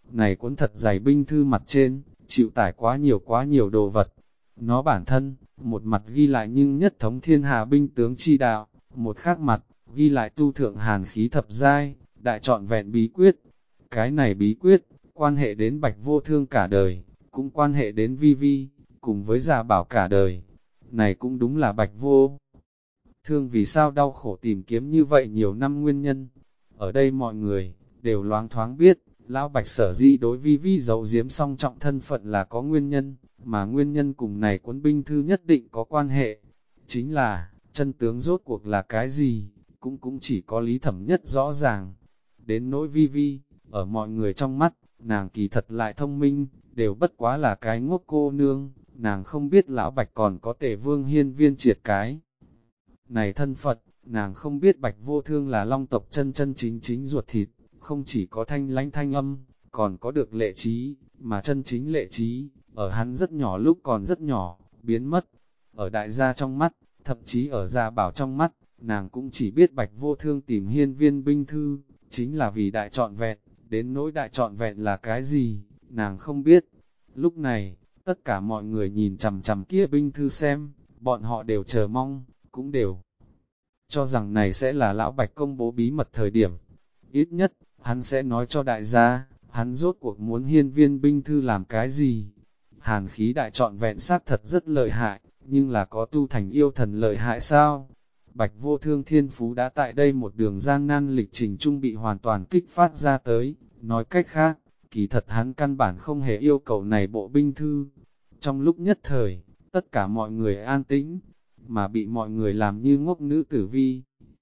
này cuốn thật dày binh thư mặt trên, chịu tải quá nhiều đồ vật. Nó bản thân, một mặt ghi lại nhưng nhất thống thiên hạ binh tướng chi đạo, một khác mặt, ghi lại tu thượng hàn khí thập giai, đại trọn vẹn bí quyết. Cái này bí quyết, quan hệ đến Bạch Vô Thương cả đời, cũng quan hệ đến Vi Vi, cùng với Gia Bảo cả đời. Này cũng đúng là Bạch Vô Thương vì sao đau khổ tìm kiếm như vậy nhiều năm nguyên nhân. Ở đây mọi người, đều loáng thoáng biết, Lão Bạch sở dĩ đối Vi Vi giấu giếm song trọng thân phận là có nguyên nhân, mà nguyên nhân cùng này cuốn binh thư nhất định có quan hệ. Chính là, chân tướng rốt cuộc là cái gì, cũng chỉ có Lý Thẩm nhất rõ ràng. Đến nỗi Vi Vi, ở mọi người trong mắt, nàng kỳ thật lại thông minh, đều bất quá là cái ngốc cô nương, nàng không biết Lão Bạch còn có Tề Vương Hiên Viên triệt cái. Này thân Phật, nàng không biết Bạch Vô Thương là long tộc chân chân chính ruột thịt, không chỉ có thanh lãnh thanh âm, còn có được lệ trí, mà chân chính lệ trí, ở hắn rất nhỏ lúc còn rất nhỏ, biến mất. Ở đại gia trong mắt, thậm chí ở Gia Bảo trong mắt, nàng cũng chỉ biết Bạch Vô Thương tìm Hiên Viên binh thư, chính là vì đại trọn vẹn, đến nỗi đại trọn vẹn là cái gì, nàng không biết. Lúc này, tất cả mọi người nhìn chằm chằm kia binh thư xem, bọn họ đều chờ mong, cũng đều cho rằng này sẽ là Lão Bạch công bố bí mật thời điểm. Ít nhất, hắn sẽ nói cho đại gia, hắn rốt cuộc muốn Hiên Viên binh thư làm cái gì. Hàn khí đại trọn vẹn xác thật rất lợi hại, nhưng là có tu thành yêu thần lợi hại sao? Bạch Vô Thương thiên phú đã tại đây một đường gian nan lịch trình trung bị hoàn toàn kích phát ra tới, nói cách khác, kỳ thật hắn căn bản không hề yêu cầu này bộ binh thư. Trong lúc nhất thời, tất cả mọi người an tĩnh, mà bị mọi người làm như ngốc nữ tử Vi.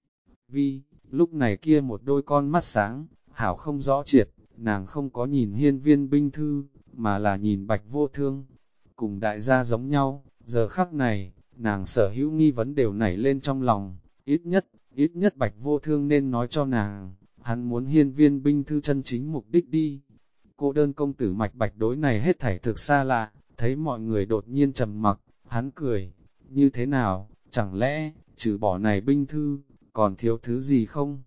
Lúc này kia một đôi con mắt sáng, hảo không rõ triệt, nàng không có nhìn Hiên Viên binh thư, mà là nhìn Bạch Vô Thương. Cùng đại gia giống nhau, giờ khắc này, nàng sở hữu nghi vấn đều nảy lên trong lòng, ít nhất Bạch Vô Thương nên nói cho nàng, hắn muốn Hiên Viên binh thư chân chính mục đích đi. Cô đơn công tử Mạch Bạch đối này hết thảy thực xa lạ, thấy mọi người đột nhiên trầm mặc, hắn cười, như thế nào, chẳng lẽ, trừ bỏ này binh thư, còn thiếu thứ gì không?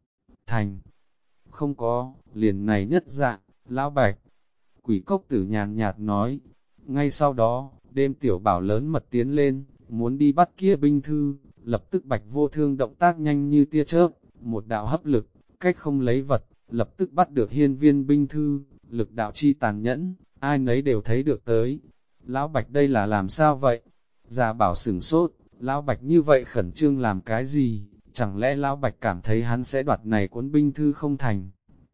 Thành, không có, liền này nhất dạng, Lão Bạch. Quỷ cốc tử nhàn nhạt nói, ngay sau đó, đêm tiểu bảo lớn mật tiến lên, muốn đi bắt kia binh thư, lập tức Bạch Vô Thương động tác nhanh như tia chớp, một đạo hấp lực, cách không lấy vật, lập tức bắt được Hiên Viên binh thư, lực đạo chi tàn nhẫn, ai nấy đều thấy được tới. Lão Bạch đây là làm sao vậy? Gia Bảo sửng sốt, Lão Bạch như vậy khẩn trương làm cái gì? Chẳng lẽ Lão Bạch cảm thấy hắn sẽ đoạt này cuốn binh thư không thành?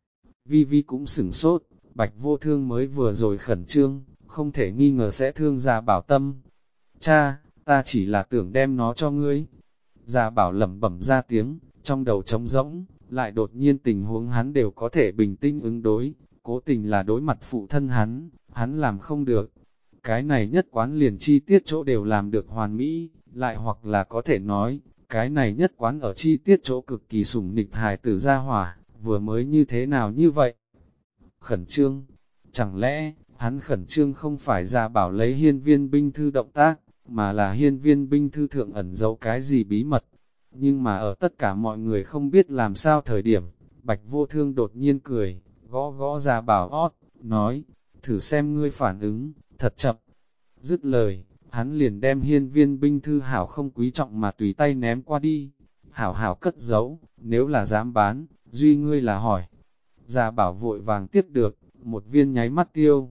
Vi Vi cũng sửng sốt, Bạch Vô Thương mới vừa rồi khẩn trương, không thể nghi ngờ sẽ thương Gia Bảo tâm. Cha, ta chỉ là tưởng đem nó cho ngươi. Gia Bảo lẩm bẩm ra tiếng, trong đầu trống rỗng, lại đột nhiên tình huống hắn đều có thể bình tĩnh ứng đối, cố tình là đối mặt phụ thân hắn làm không được. Cái này nhất quán liền chi tiết chỗ đều làm được hoàn mỹ, lại hoặc là có thể nói, cái này nhất quán ở chi tiết chỗ cực kỳ sủng nịch hài tử gia hỏa, vừa mới như thế nào như vậy? Khẩn trương, chẳng lẽ, hắn khẩn trương không phải Gia Bảo lấy Hiên Viên binh thư động tác, mà là Hiên Viên binh thư thượng ẩn giấu cái gì bí mật? Nhưng mà ở tất cả mọi người không biết làm sao thời điểm, Bạch Vô Thương đột nhiên cười, gõ gõ Gia Bảo ót, nói, thử xem ngươi phản ứng, thật chậm. Dứt lời, hắn liền đem Hiên Viên binh thư hảo không quý trọng mà tùy tay ném qua đi. Hảo hảo cất giấu, nếu là dám bán, duy ngươi là hỏi. Gia Bảo vội vàng tiếp được, một viên nháy mắt tiêu.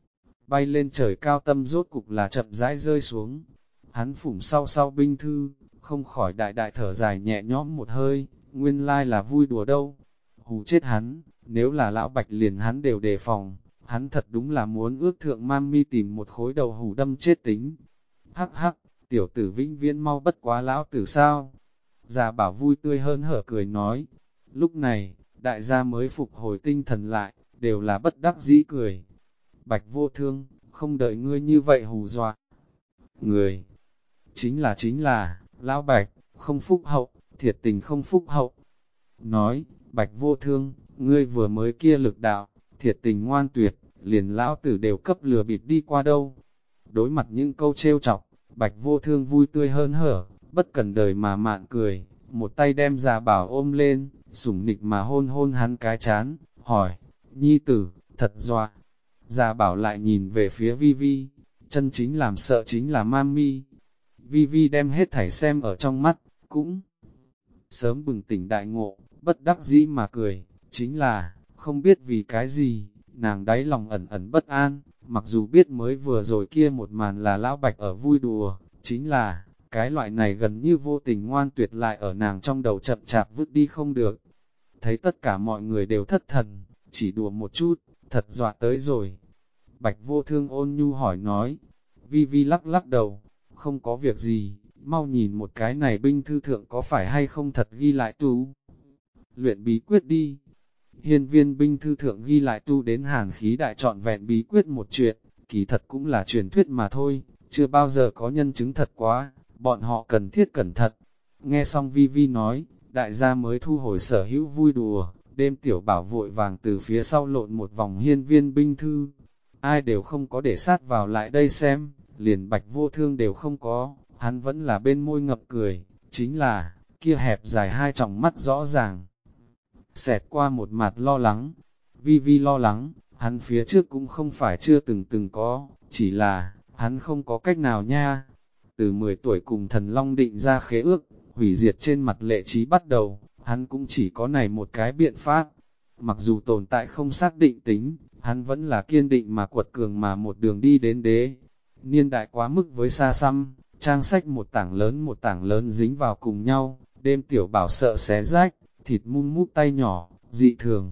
Bay lên trời cao tâm rốt cục là chậm rãi rơi xuống. Hắn phủng sau binh thư, không khỏi đại đại thở dài nhẹ nhõm một hơi, nguyên lai là vui đùa đâu. Hù chết hắn, nếu là Lão Bạch liền hắn đều đề phòng, hắn thật đúng là muốn ước thượng Mami tìm một khối đầu hù đâm chết tính. Hắc hắc, tiểu tử vĩnh viễn mau bất quá lão tử sao? Gia Bảo vui tươi hơn hở cười nói. Lúc này, đại gia mới phục hồi tinh thần lại, đều là bất đắc dĩ cười. Bạch Vô Thương, không đợi ngươi như vậy hù dọa. Người, chính là, Lão Bạch, không phúc hậu, thiệt tình không phúc hậu. Nói, Bạch Vô Thương, ngươi vừa mới kia lực đạo, thiệt tình ngoan tuyệt, liền lão tử đều cấp lừa bịp đi qua đâu. Đối mặt những câu trêu chọc, Bạch Vô Thương vui tươi hơn hở, bất cần đời mà mạn cười, một tay đem Gia Bảo ôm lên, sủng nịch mà hôn hôn hắn cái chán, hỏi, nhi tử, thật dọa. Gia Bảo lại nhìn về phía Vi Vi, chân chính làm sợ chính là Mami. Vi Vi đem hết thảy xem ở trong mắt, cũng sớm bừng tỉnh đại ngộ, bất đắc dĩ mà cười, chính là, không biết vì cái gì, nàng đáy lòng ẩn ẩn bất an, mặc dù biết mới vừa rồi kia một màn là lão Bạch ở vui đùa, chính là, cái loại này gần như vô tình ngoan tuyệt lại ở nàng trong đầu chậm chạp vứt đi không được. Thấy tất cả mọi người đều thất thần, chỉ đùa một chút, thật dọa tới rồi. Bạch Vô Thương ôn nhu hỏi nói, Vi Vi lắc lắc đầu, không có việc gì, mau nhìn một cái này binh thư thượng có phải hay không thật ghi lại tu. Luyện bí quyết đi. Hiên viên binh thư thượng ghi lại tu đến hàn khí đại trọn vẹn bí quyết một chuyện, kỳ thật cũng là truyền thuyết mà thôi, chưa bao giờ có nhân chứng thật quá, bọn họ cần thiết cẩn thận. Nghe xong Vi Vi nói, đại gia mới thu hồi sở hữu vui đùa, đêm tiểu bảo vội vàng từ phía sau lộn một vòng hiên viên binh thư. Ai đều không có để sát vào lại đây xem, liền Bạch Vô Thương đều không có, hắn vẫn là bên môi ngập cười, chính là, kia hẹp dài hai tròng mắt rõ ràng. Xẹt qua một mặt lo lắng, Vi Vi lo lắng, hắn phía trước cũng không phải chưa từng có, chỉ là, hắn không có cách nào nha. Từ 10 tuổi cùng thần Long định ra khế ước, hủy diệt trên mặt lệ trí bắt đầu, hắn cũng chỉ có này một cái biện pháp. Mặc dù tồn tại không xác định tính, hắn vẫn là kiên định mà quật cường mà một đường đi đến đế. Niên đại quá mức với xa xăm, trang sách một tảng lớn dính vào cùng nhau, đêm tiểu bảo sợ xé rách, thịt mum mút tay nhỏ, dị thường.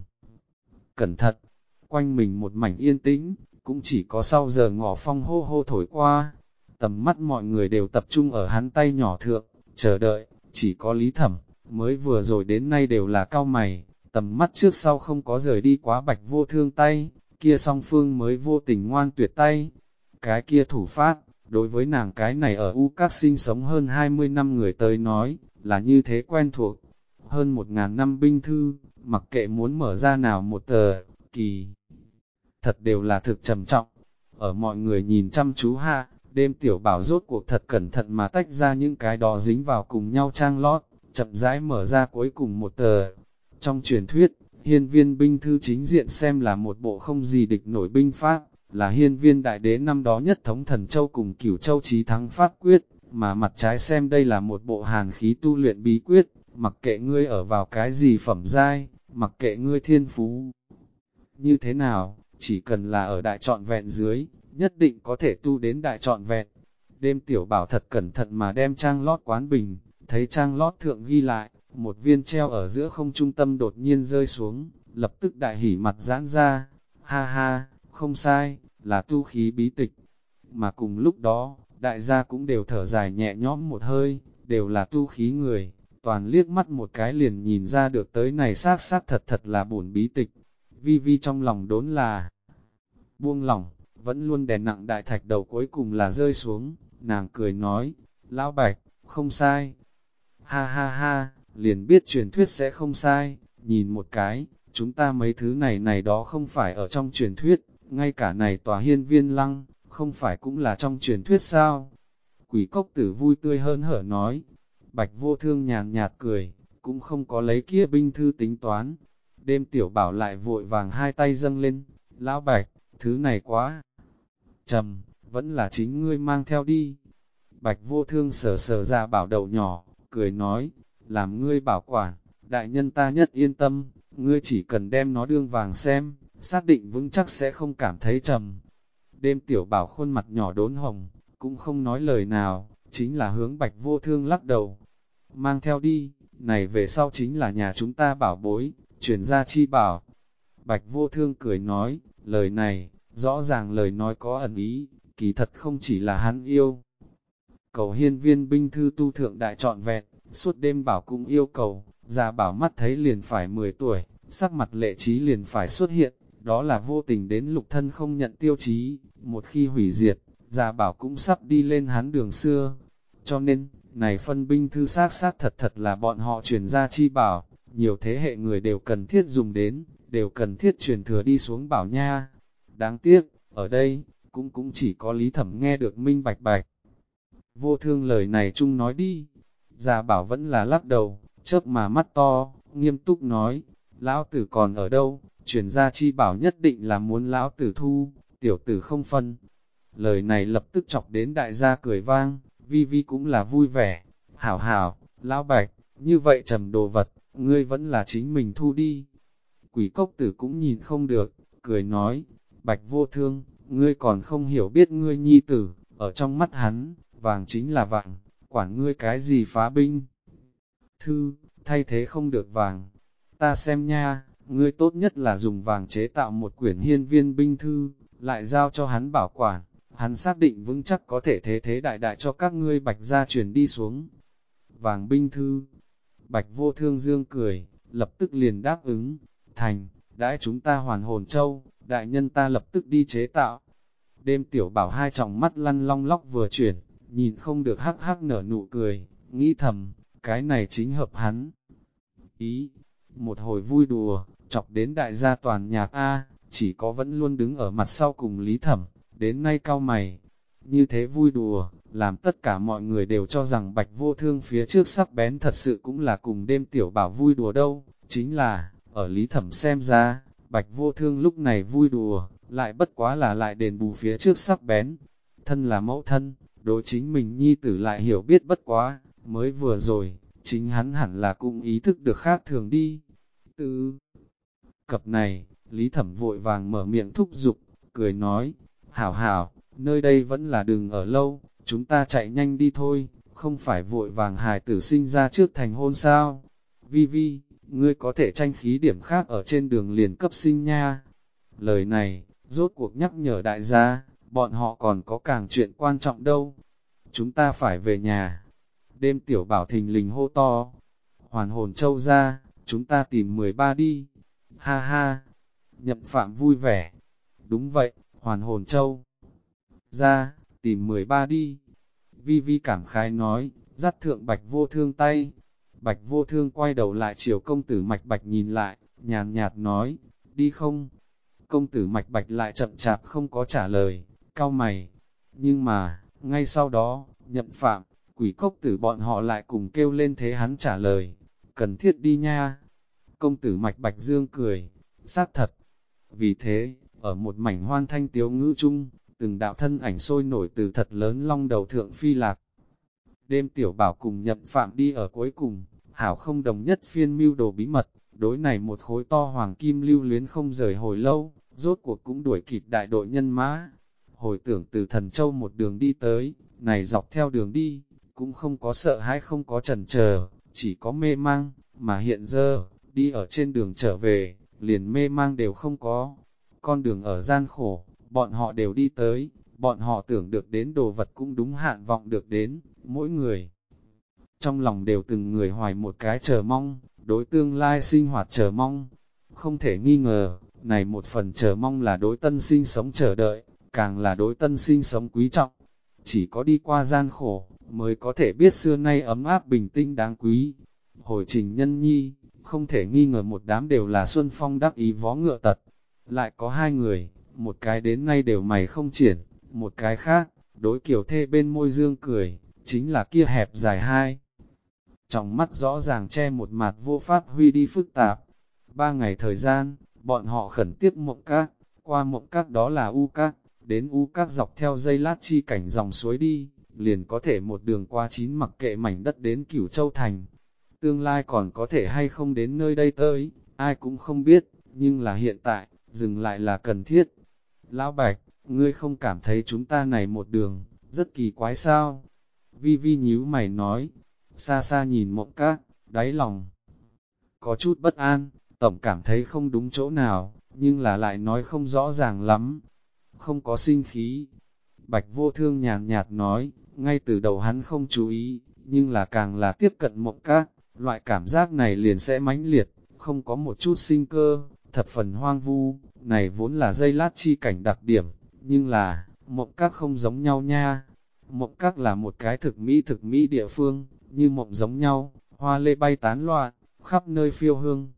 Cẩn thận, quanh mình một mảnh yên tĩnh, cũng chỉ có sau giờ ngọ phong hô hô thổi qua. Tầm mắt mọi người đều tập trung ở hắn tay nhỏ thượng, chờ đợi, chỉ có Lý Thẩm, mới vừa rồi đến nay đều là cao mày, tầm mắt trước sau không có rời đi quá Bạch Vô Thương tay, kia song phương mới vô tình ngoan tuyệt tay. Cái kia thủ pháp, đối với nàng cái này ở U Các sinh sống hơn 20 năm người tới nói, là như thế quen thuộc. Hơn 1000 năm binh thư, mặc kệ muốn mở ra nào một tờ, kỳ thật đều là thực trầm trọng. Ở mọi người nhìn chăm chú ha, đêm tiểu bảo rốt cuộc thật cẩn thận mà tách ra những cái đó dính vào cùng nhau trang lót, chậm rãi mở ra cuối cùng một tờ. Trong truyền thuyết, hiên viên binh thư chính diện xem là một bộ không gì địch nổi binh pháp, là hiên viên đại đế năm đó nhất thống thần châu cùng cửu châu chí thắng pháp quyết, mà mặt trái xem đây là một bộ hàn khí tu luyện bí quyết, mặc kệ ngươi ở vào cái gì phẩm giai, mặc kệ ngươi thiên phú như thế nào, chỉ cần là ở đại trọn vẹn dưới, nhất định có thể tu đến đại trọn vẹn. Đêm tiểu bảo thật cẩn thận mà đem trang lót quán bình, thấy trang lót thượng ghi lại, một viên treo ở giữa không trung tâm đột nhiên rơi xuống, lập tức đại hỉ mặt giãn ra, ha ha, không sai, là tu khí bí tịch. Mà cùng lúc đó, đại gia cũng đều thở dài nhẹ nhõm một hơi, đều là tu khí người, toàn liếc mắt một cái liền nhìn ra được tới này xác thật là bổn bí tịch. Vi Vi trong lòng đốn là buông lỏng, vẫn luôn đè nặng đại thạch đầu cuối cùng là rơi xuống, nàng cười nói, Lão Bạch, không sai. Ha ha ha, liền biết truyền thuyết sẽ không sai, nhìn một cái, chúng ta mấy thứ này đó không phải ở trong truyền thuyết, ngay cả này tòa hiên viên lăng, không phải cũng là trong truyền thuyết sao? Quỷ cốc tử vui tươi hơn hở nói, Bạch Vô Thương nhàn nhạt cười, cũng không có lấy kia binh thư tính toán. Đêm tiểu bảo lại vội vàng hai tay dâng lên, Lão Bạch, thứ này quá trầm, vẫn là chính ngươi mang theo đi. Bạch Vô Thương sờ sờ ra bảo đầu nhỏ, cười nói, làm ngươi bảo quản, đại nhân ta nhất yên tâm, ngươi chỉ cần đem nó đương vàng xem, xác định vững chắc sẽ không cảm thấy trầm. Đêm tiểu bảo khuôn mặt nhỏ đốn hồng, cũng không nói lời nào, chính là hướng Bạch Vô Thương lắc đầu. Mang theo đi, này về sau chính là nhà chúng ta bảo bối, truyền gia chi bảo. Bạch Vô Thương cười nói, lời này, rõ ràng lời nói có ẩn ý, kỳ thật không chỉ là hắn yêu. Cầu hiên viên binh thư tu thượng đại trọn vẹn, suốt đêm bảo cũng yêu cầu, già bảo mắt thấy liền phải 10 tuổi, sắc mặt lệ trí liền phải xuất hiện, đó là vô tình đến lục thân không nhận tiêu chí, một khi hủy diệt, già bảo cũng sắp đi lên hắn đường xưa. Cho nên, này phân binh thư xác thật là bọn họ truyền ra chi bảo, nhiều thế hệ người đều cần thiết dùng đến, đều cần thiết truyền thừa đi xuống bảo nha. Đáng tiếc, ở đây, cũng chỉ có Lý Thẩm nghe được minh bạch bạch. Vô Thương lời này chung nói đi, già bảo vẫn là lắc đầu, chớp mà mắt to, nghiêm túc nói, lão tử còn ở đâu, truyền gia chi bảo nhất định là muốn lão tử thu, tiểu tử không phân. Lời này lập tức chọc đến đại gia cười vang, Vi Vi cũng là vui vẻ. Hảo hảo, lão Bạch, như vậy trầm đồ vật, ngươi vẫn là chính mình thu đi. Quỷ cốc tử cũng nhìn không được, cười nói, Bạch vô thương, ngươi còn không hiểu biết ngươi nhi tử, ở trong mắt hắn, vàng chính là vàng, quản ngươi cái gì phá binh. Thư, thay thế không được vàng. Ta xem nha, ngươi tốt nhất là dùng vàng chế tạo một quyển hiên viên binh thư, lại giao cho hắn bảo quản, hắn xác định vững chắc có thể thế thế đại đại cho các ngươi Bạch gia truyền đi xuống. Vàng binh thư, Bạch vô thương dương cười, lập tức liền đáp ứng, thành, đãi chúng ta hoàn hồn châu, đại nhân ta lập tức đi chế tạo. Đêm tiểu bảo hai tròng mắt lăn long lóc vừa chuyển, nhìn không được hắc hắc nở nụ cười, nghĩ thầm, cái này chính hợp hắn. Ý, một hồi vui đùa, chọc đến đại gia toàn nhạc A, chỉ có vẫn luôn đứng ở mặt sau cùng Lý Thẩm, đến nay cau mày. Như thế vui đùa, làm tất cả mọi người đều cho rằng Bạch vô thương phía trước sắc bén thật sự cũng là cùng đêm tiểu bảo vui đùa đâu, chính là, ở Lý Thẩm xem ra, Bạch vô thương lúc này vui đùa, lại bất quá là lại đền bù phía trước sắc bén. Thân là mẫu thân, đối chính mình nhi tử lại hiểu biết bất quá, mới vừa rồi, chính hắn hẳn là cũng ý thức được khác thường đi. Từ cập này, Lý Thẩm vội vàng mở miệng thúc giục, cười nói, hảo hảo, nơi đây vẫn là đường ở lâu, chúng ta chạy nhanh đi thôi, không phải vội vàng hài tử sinh ra trước thành hôn sao. Vi Vi, ngươi có thể tranh khí điểm khác ở trên đường liền cấp sinh nha. Lời này, rốt cuộc nhắc nhở đại gia, bọn họ còn có càng chuyện quan trọng đâu. Chúng ta phải về nhà. Đêm tiểu bảo thình lình hô to. Hoàn hồn châu ra, chúng ta tìm 13 đi. Ha ha. Nhậm phạm vui vẻ. Đúng vậy, hoàn hồn châu ra, tìm 13 đi. Vi Vi cảm khái nói, dắt thượng Bạch vô thương tay. Bạch vô thương quay đầu lại chiều công tử Mạch Bạch nhìn lại, nhàn nhạt nói, đi không? Công tử Mạch Bạch lại chậm chạp không có trả lời, cau mày. Nhưng mà, ngay sau đó, Nhậm phạm, Quỷ cốc tử bọn họ lại cùng kêu lên thế hắn trả lời, cần thiết đi nha. Công tử Mạch Bạch dương cười, xác thật. Vì thế, ở một mảnh hoan thanh tiếu ngữ chung, từng đạo thân ảnh sôi nổi từ thật lớn long đầu thượng phi lạc. Đêm tiểu bảo cùng Nhậm phạm đi ở cuối cùng, hảo không đồng nhất phiên mưu đồ bí mật, đối này một khối to hoàng kim lưu luyến không rời hồi lâu, rốt cuộc cũng đuổi kịp đại đội nhân mã. Hồi tưởng từ Thần Châu một đường đi tới, này dọc theo đường đi, cũng không có sợ hãi không có chần chờ, chỉ có mê mang, mà hiện giờ, đi ở trên đường trở về, liền mê mang đều không có. Con đường ở gian khổ, bọn họ đều đi tới, bọn họ tưởng được đến đồ vật cũng đúng hạn vọng được đến, mỗi người. Trong lòng đều từng người hoài một cái chờ mong, đối tương lai sinh hoạt chờ mong. Không thể nghi ngờ, này một phần chờ mong là đối tân sinh sống chờ đợi, càng là đối tân sinh sống quý trọng. Chỉ có đi qua gian khổ, mới có thể biết xưa nay ấm áp bình tinh đáng quý. Hồi trình nhân nhi, không thể nghi ngờ một đám đều là Xuân Phong đắc ý vó ngựa tật. Lại có hai người, một cái đến nay đều mày không triển, một cái khác, đối kiểu thê bên môi dương cười, chính là kia hẹp dài hai. Trong mắt rõ ràng che một mặt vô pháp huy đi phức tạp. 3 ngày thời gian, bọn họ khẩn tiếp mộng các, qua mộng các đó là u các, đến u các dọc theo dây lát chi cảnh dòng suối đi, liền có thể một đường qua 9 mặc kệ mảnh đất đến Cửu Châu Thành. Tương lai còn có thể hay không đến nơi đây tới, ai cũng không biết, nhưng là hiện tại, dừng lại là cần thiết. Lão Bạch, ngươi không cảm thấy chúng ta này một đường, rất kỳ quái sao? Vi Vi nhíu mày nói, xa xa nhìn mộng các, đáy lòng. Có chút bất an, tổng cảm thấy không đúng chỗ nào, nhưng là lại nói không rõ ràng lắm. Không có sinh khí. Bạch vô thương nhàn nhạt nói, ngay từ đầu hắn không chú ý, nhưng là càng là tiếp cận mộng các, loại cảm giác này liền sẽ mãnh liệt, không có một chút sinh cơ, thập phần hoang vu, này vốn là dây lát chi cảnh đặc điểm, nhưng là, mộng các không giống nhau nha. Mộng các là một cái thực mỹ địa phương, như mộng giống nhau, hoa lê bay tán loạn, khắp nơi phiêu hương.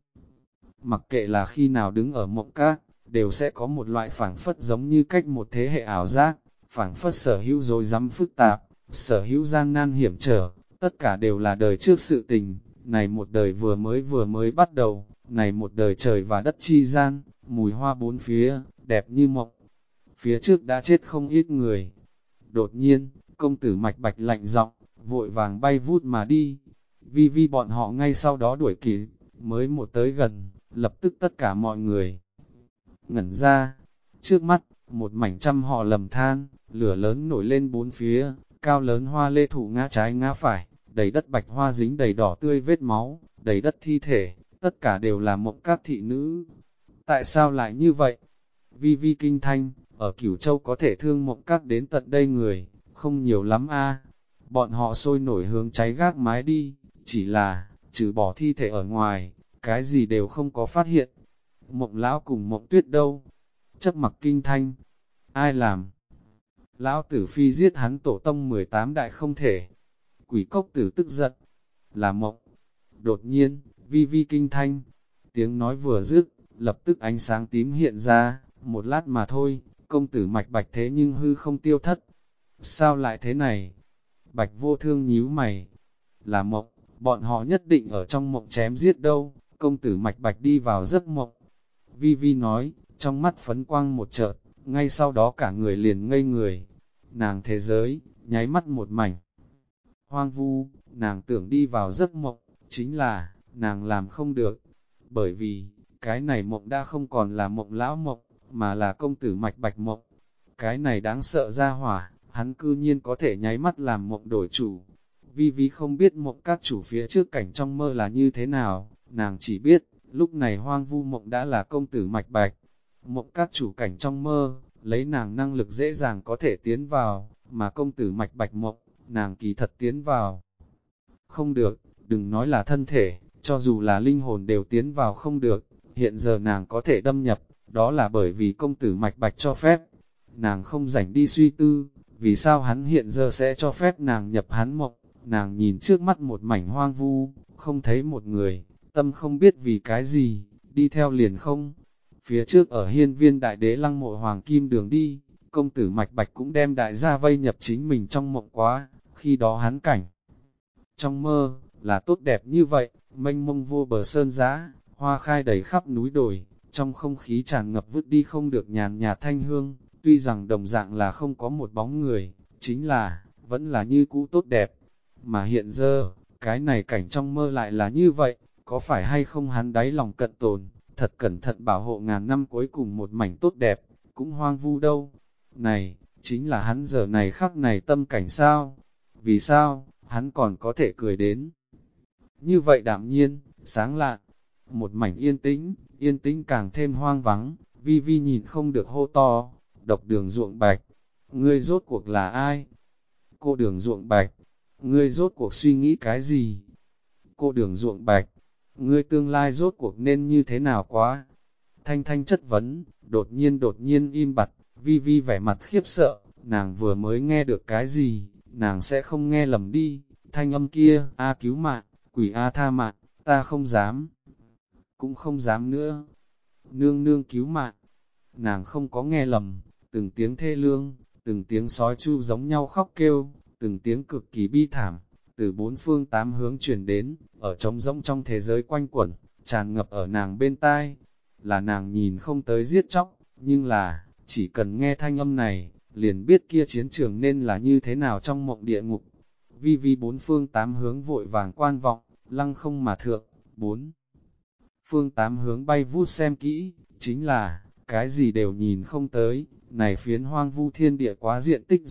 Mặc kệ là khi nào đứng ở mộng các, đều sẽ có một loại phảng phất giống như cách một thế hệ ảo giác, phảng phất sở hữu rối rắm phức tạp, sở hữu gian nan hiểm trở, tất cả đều là đời trước sự tình, này một đời vừa mới bắt đầu, này một đời trời và đất chi gian, mùi hoa bốn phía, đẹp như mộng. Phía trước đã chết không ít người. Đột nhiên, công tử Mạch Bạch lạnh giọng, vội vàng bay vút mà đi. Vi Vi bọn họ ngay sau đó đuổi kịp, mới một tới gần, lập tức tất cả mọi người ngẩn ra. Trước mắt, một mảnh trăm họ lầm than, lửa lớn nổi lên bốn phía, cao lớn hoa lê thụ ngã trái ngã phải, đầy đất bạch hoa dính đầy đỏ tươi vết máu, đầy đất thi thể, tất cả đều là Mộng Các thị nữ. Tại sao lại như vậy? Vi Vi kinh thanh, ở Cửu Châu có thể thương Mộng Các đến tận đây người, không nhiều lắm a. Bọn họ sôi nổi hướng cháy gác mái đi, chỉ là, trừ bỏ thi thể ở ngoài, cái gì đều không có phát hiện. Mộng lão cùng Mộng Tuyết đâu? Chấp mặc kinh thanh, ai làm? Lão tử phi giết hắn tổ tông 18 đại không thể. Quỷ cốc tử tức giận, là Mộng. Đột nhiên, Vi Vi kinh thanh, tiếng nói vừa dứt, lập tức ánh sáng tím hiện ra, một lát mà thôi, công tử Mạch Bạch thế nhưng hư không tiêu thất. Sao lại thế này? Bạch Vô Thương nhíu mày, là Mộng, bọn họ nhất định ở trong mộng chém giết đâu, công tử Mạch Bạch đi vào giấc mộng. Vi Vi nói, trong mắt phấn quang một chợt, ngay sau đó cả người liền ngây người. Nàng thế giới, nháy mắt một mảnh hoang vu, nàng tưởng đi vào giấc mộng, chính là, nàng làm không được, bởi vì, cái này mộng đã không còn là Mộng lão mộng, mà là công tử Mạch Bạch mộng. Cái này đáng sợ ra hỏa, hắn cư nhiên có thể nháy mắt làm mộng đổi chủ. Vi Vi không biết Mộng Các chủ phía trước cảnh trong mơ là như thế nào, nàng chỉ biết, lúc này hoang vu mộng đã là công tử Mạch Bạch. Mộng Các chủ cảnh trong mơ, lấy nàng năng lực dễ dàng có thể tiến vào, mà công tử Mạch Bạch mộng, nàng kỳ thật tiến vào. Không được, đừng nói là thân thể, cho dù là linh hồn đều tiến vào không được, hiện giờ nàng có thể đâm nhập, đó là bởi vì công tử Mạch Bạch cho phép. Nàng không rảnh đi suy tư, vì sao hắn hiện giờ sẽ cho phép nàng nhập hắn mộng, nàng nhìn trước mắt một mảnh hoang vu, không thấy một người, tâm không biết vì cái gì, đi theo liền không. Phía trước ở hiên viên đại đế lăng mộ hoàng kim đường đi, công tử Mạch Bạch cũng đem đại gia vây nhập chính mình trong mộng quá, khi đó hắn cảnh. Trong mơ, là tốt đẹp như vậy, mênh mông vô bờ sơn giá, hoa khai đầy khắp núi đồi, trong không khí tràn ngập vứt đi không được nhàn nhạt thanh hương, tuy rằng đồng dạng là không có một bóng người, chính là, vẫn là như cũ tốt đẹp. Mà hiện giờ, cái này cảnh trong mơ lại là như vậy, có phải hay không hắn đáy lòng cận tồn, thật cẩn thận bảo hộ ngàn năm cuối cùng một mảnh tốt đẹp, cũng hoang vu đâu. Này, chính là hắn giờ này khắc này tâm cảnh sao? Vì sao, hắn còn có thể cười đến? Như vậy đạm nhiên, sáng lạn, một mảnh yên tĩnh càng thêm hoang vắng, Vi Vi nhìn không được hô to, Độc Đường Ruộng Bạch, ngươi rốt cuộc là ai? Cô Đường Ruộng Bạch, ngươi rốt cuộc suy nghĩ cái gì? Cô Đường Ruộng Bạch, ngươi tương lai rốt cuộc nên như thế nào quá? Thanh thanh chất vấn, đột nhiên im bặt, Vi Vi vẻ mặt khiếp sợ, nàng vừa mới nghe được cái gì, nàng sẽ không nghe lầm đi, thanh âm kia, a cứu mạng, quỷ a tha mạng, ta không dám, cũng không dám nữa, nương nương cứu mạng, nàng không có nghe lầm, từng tiếng thê lương, từng tiếng sói chu giống nhau khóc kêu, từng tiếng cực kỳ bi thảm, từ bốn phương tám hướng truyền đến, ở trống rỗng trong thế giới quanh quẩn, tràn ngập ở nàng bên tai, là nàng nhìn không tới giết chóc, nhưng là, chỉ cần nghe thanh âm này, liền biết kia chiến trường nên là như thế nào trong mộng địa ngục. Vi Vi bốn phương tám hướng vội vàng quan vọng, lăng không mà thượng, bốn phương tám hướng bay vút xem kỹ, chính là, cái gì đều nhìn không tới, này phiến hoang vu thiên địa quá diện tích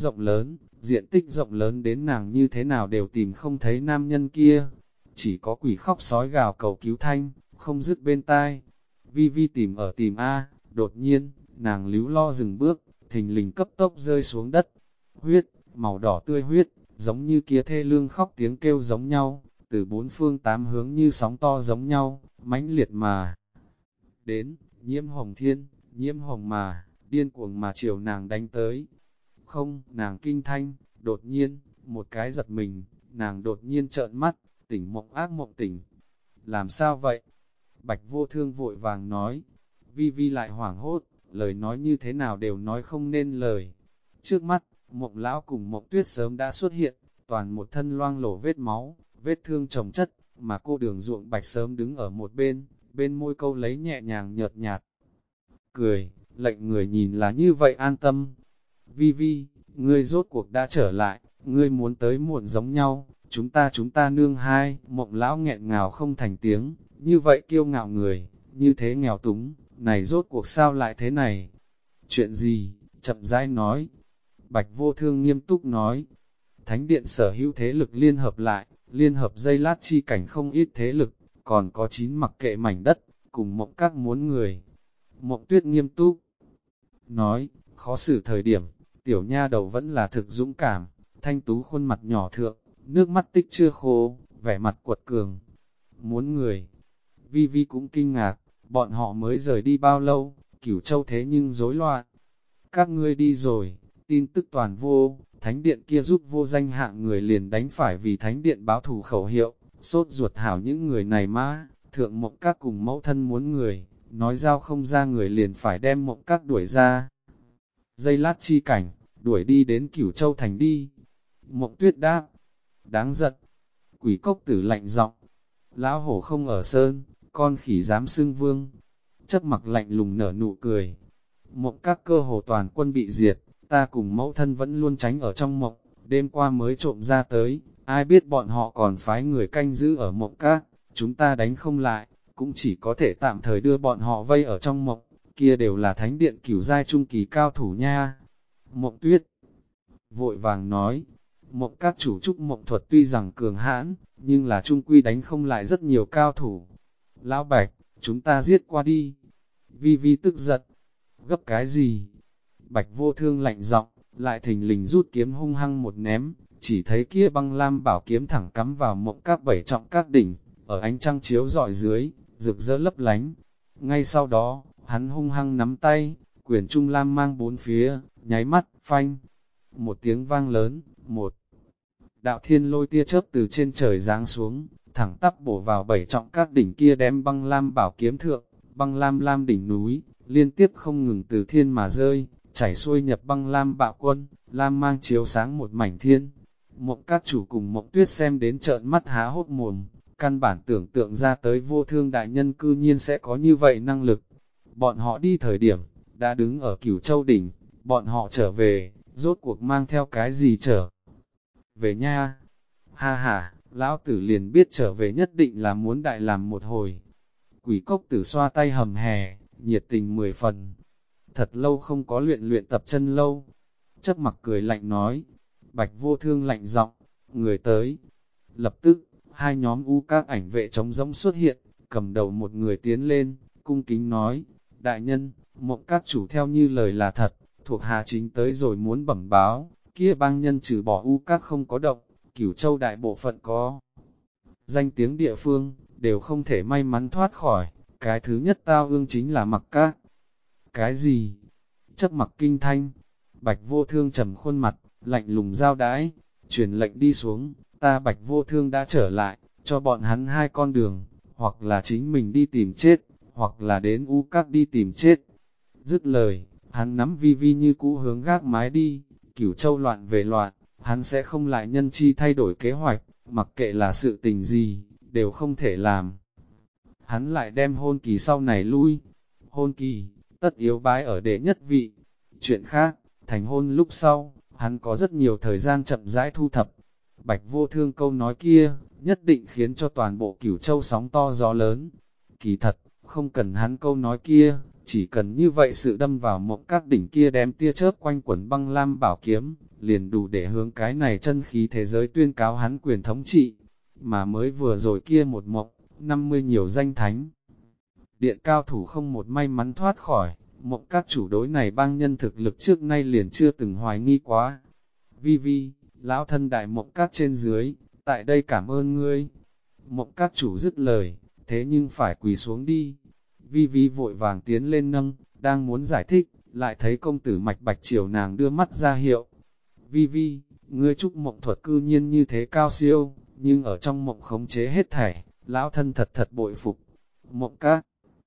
rộng lớn đến nàng như thế nào đều tìm không thấy nam nhân kia, chỉ có quỷ khóc sói gào cầu cứu thanh, không dứt bên tai. Vi Vi tìm ở tìm A, đột nhiên, nàng líu lo dừng bước, thình lình cấp tốc rơi xuống đất, huyết, màu đỏ tươi huyết, giống như kia thê lương khóc tiếng kêu giống nhau, từ bốn phương tám hướng như sóng to giống nhau, mãnh liệt mà. Đến, nhiễm hồng mà, điên cuồng mà chiều nàng đánh tới. Không, nàng kinh thanh, đột nhiên, một cái giật mình, nàng đột nhiên trợn mắt, tỉnh mộng ác mộng tỉnh. Làm sao vậy? Bạch Vô Thương vội vàng nói. Vi Vi lại hoảng hốt, lời nói như thế nào đều nói không nên lời. Trước mắt, Mộng lão cùng Mộng Tuyết sớm đã xuất hiện, toàn một thân loang lổ vết máu, vết thương chồng chất, mà cô Đường Ruộng Bạch sớm đứng ở một bên bên môi câu lấy nhẹ nhàng nhợt nhạt. Cười, lệnh người nhìn là như vậy an tâm. Vi Vi, ngươi rốt cuộc đã trở lại, ngươi muốn tới muộn giống nhau, chúng ta nương hai, Mộng lão nghẹn ngào không thành tiếng, như vậy kiêu ngạo người, như thế nghèo túng, này rốt cuộc sao lại thế này? Chuyện gì? Chậm rãi nói. Bạch Vô Thương nghiêm túc nói. Thánh điện sở hữu thế lực liên hợp lại, liên hợp dây lát chi cảnh không ít thế lực, còn có 9 mặc kệ mảnh đất, cùng Mộng các muốn người. Mộng Tuyết nghiêm túc nói, khó xử thời điểm, tiểu nha đầu vẫn là thực dũng cảm, thanh tú khuôn mặt nhỏ thượng, nước mắt tích chưa khô, vẻ mặt quật cường. Muốn người. Vi Vi cũng kinh ngạc, bọn họ mới rời đi bao lâu, Cửu Châu thế nhưng rối loạn. Các ngươi đi rồi, tin tức toàn vô, thánh điện kia giúp vô danh hạng người liền đánh phải vì thánh điện báo thù khẩu hiệu, sốt ruột hảo những người này mà, thượng Mộng các cùng mẫu thân muốn người, nói giao không ra người liền phải đem Mộng các đuổi ra. Giây lát chi cảnh, đuổi đi đến Cửu Châu thành đi. Mộng Tuyết đáp, đáng giận. Quỷ cốc tử lạnh giọng, lão hổ không ở sơn, con khỉ dám xưng vương. Chấp mặc lạnh lùng nở nụ cười. Mộng các cơ hồ toàn quân bị diệt, ta cùng mẫu thân vẫn luôn tránh ở trong mộng, đêm qua mới trộm ra tới, ai biết bọn họ còn phái người canh giữ ở mộng các, chúng ta đánh không lại, cũng chỉ có thể tạm thời đưa bọn họ vây ở trong mộng, kia đều là thánh điện cửu giai trung kỳ cao thủ nha. Mộng Tuyết vội vàng nói, Mộng các chủ trúc mộng thuật tuy rằng cường hãn, nhưng là trung quy đánh không lại rất nhiều cao thủ. Lão Bạch, chúng ta giết qua đi. Vi Vi tức giận, gấp cái gì? Bạch Vô Thương lạnh giọng, lại thình lình rút kiếm hung hăng một ném, chỉ thấy kia băng lam bảo kiếm thẳng cắm vào Mộng các 7 trọng các đỉnh, ở ánh trăng chiếu rọi dưới, rực rỡ lấp lánh. Ngay sau đó, hắn hung hăng nắm tay, quyền trung lam mang bốn phía, nháy mắt, phanh. Một tiếng vang lớn, một đạo thiên lôi tia chớp từ trên trời giáng xuống, thẳng tắp bổ vào 7 trọng các đỉnh kia đem băng lam bảo kiếm thượng, băng lam lam đỉnh núi, liên tiếp không ngừng từ thiên mà rơi, chảy xuôi nhập băng lam bạo quân, lam mang chiếu sáng một mảnh thiên. Mộng các chủ cùng Mộng Tuyết xem đến trợn mắt há hốt mồm, căn bản tưởng tượng ra tới Vô Thương đại nhân cư nhiên sẽ có như vậy năng lực. Bọn họ đi thời điểm, đã đứng ở Cửu Châu đỉnh, bọn họ trở về, rốt cuộc mang theo cái gì trở về nha? Ha ha, lão tử liền biết trở về nhất định là muốn đại làm một hồi. Quỷ cốc tử xoa tay hầm hè, nhiệt tình 10 phần. Thật lâu không có luyện tập chân lâu. Chấp mặc cười lạnh nói, Bạch Vô Thương lạnh giọng, người tới. Lập tức, hai nhóm u các ảnh vệ trống rỗng xuất hiện, cầm đầu một người tiến lên, cung kính nói, đại nhân, Mộng các chủ theo như lời là thật, thuộc hạ chính tới rồi muốn bẩm báo, kia bang nhân trừ bỏ u các không có động, Cửu Châu đại bộ phận có danh tiếng địa phương, đều không thể may mắn thoát khỏi, cái thứ nhất tao ương chính là Mặc các. Cái gì? Chấp Mặc kinh thanh, Bạch Vô Thương trầm khuôn mặt, lạnh lùng giao đãi, truyền lệnh đi xuống, ta Bạch Vô Thương đã trở lại, cho bọn hắn hai con đường, hoặc là chính mình đi tìm chết, hoặc là đến u các đi tìm chết. Dứt lời, hắn nắm Vi Vi như cũ hướng gác mái đi, Cửu Châu loạn về loạn, hắn sẽ không lại nhân chi thay đổi kế hoạch, mặc kệ là sự tình gì, đều không thể làm. Hắn lại đem hôn kỳ sau này lui, hôn kỳ, tất yếu bái ở đệ nhất vị. Chuyện khác, thành hôn lúc sau, hắn có rất nhiều thời gian chậm rãi thu thập. Bạch Vô Thương câu nói kia, nhất định khiến cho toàn bộ Cửu Châu sóng to gió lớn. Kỳ thật, không cần hắn câu nói kia, chỉ cần như vậy sự đâm vào Mộng các đỉnh kia đem tia chớp quanh quẩn băng lam bảo kiếm, liền đủ để hướng cái này chân khí thế giới tuyên cáo hắn quyền thống trị. Mà mới vừa rồi kia một mộng, 50 nhiều danh thánh. Điện cao thủ không một may mắn thoát khỏi, Mộng các chủ đối này bang nhân thực lực trước nay liền chưa từng hoài nghi quá. Vi Vi, lão thân đại Mộng các trên dưới, tại đây cảm ơn ngươi. Mộng các chủ dứt lời, thế nhưng phải quỳ xuống đi. Vi Vi vội vàng tiến lên nâng, đang muốn giải thích, lại thấy công tử Mạch Bạch chiều nàng đưa mắt ra hiệu. Vi Vi, ngươi trúc mộng thuật cư nhiên như thế cao siêu, nhưng ở trong mộng khống chế hết thảy, lão thân thật thật bội phục. Mộng các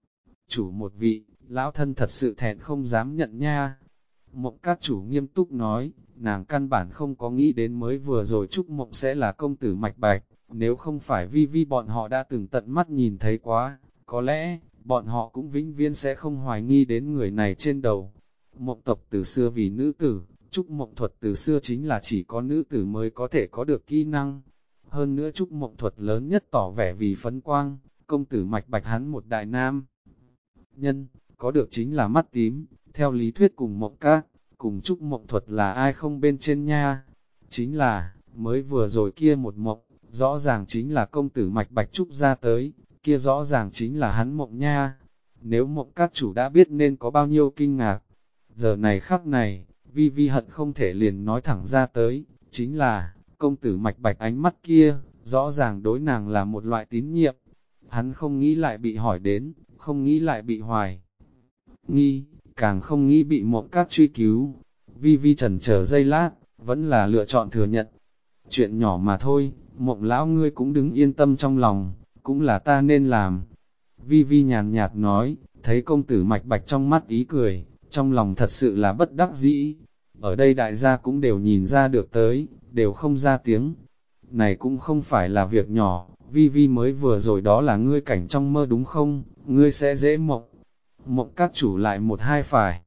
chủ một vị, lão thân thật sự thẹn không dám nhận nha. Mộng các chủ nghiêm túc nói, nàng căn bản không có nghĩ đến mới vừa rồi trúc mộng sẽ là công tử Mạch Bạch, nếu không phải Vi Vi bọn họ đã từng tận mắt nhìn thấy quá, có lẽ, bọn họ cũng vĩnh viễn sẽ không hoài nghi đến người này trên đầu. Mộng tộc từ xưa vì nữ tử, trúc mộng thuật từ xưa chính là chỉ có nữ tử mới có thể có được kỹ năng. Hơn nữa trúc mộng thuật lớn nhất tỏ vẻ vì phấn quang, công tử Mạch Bạch hắn một đại nam nhân, có được chính là mắt tím, theo lý thuyết cùng mộng các, cùng trúc mộng thuật là ai không bên trên nha. Chính là, mới vừa rồi kia một mộng, rõ ràng chính là công tử Mạch Bạch trúc ra tới, kia rõ ràng chính là hắn mộng nha. Nếu mộng các chủ đã biết nên có bao nhiêu kinh ngạc. Giờ này khắc này, Vi Vi hận không thể liền nói thẳng ra tới, chính là, công tử Mạch Bạch ánh mắt kia, rõ ràng đối nàng là một loại tín nhiệm. Hắn không nghĩ lại bị hỏi đến, không nghĩ lại bị hoài nghi, càng không nghĩ bị mộng các truy cứu. Vi Vi chần chờ giây lát, vẫn là lựa chọn thừa nhận. Chuyện nhỏ mà thôi, mộng lão ngươi cũng đứng yên tâm trong lòng, cũng là ta nên làm. Vi Vi nhàn nhạt nói, thấy công tử Mạch Bạch trong mắt ý cười, trong lòng thật sự là bất đắc dĩ. Ở đây đại gia cũng đều nhìn ra được tới, đều không ra tiếng. Này cũng không phải là việc nhỏ, Vi Vi mới vừa rồi đó là ngươi cảnh trong mơ đúng không, ngươi sẽ dễ mộng. Mộng các chủ lại một hai phải.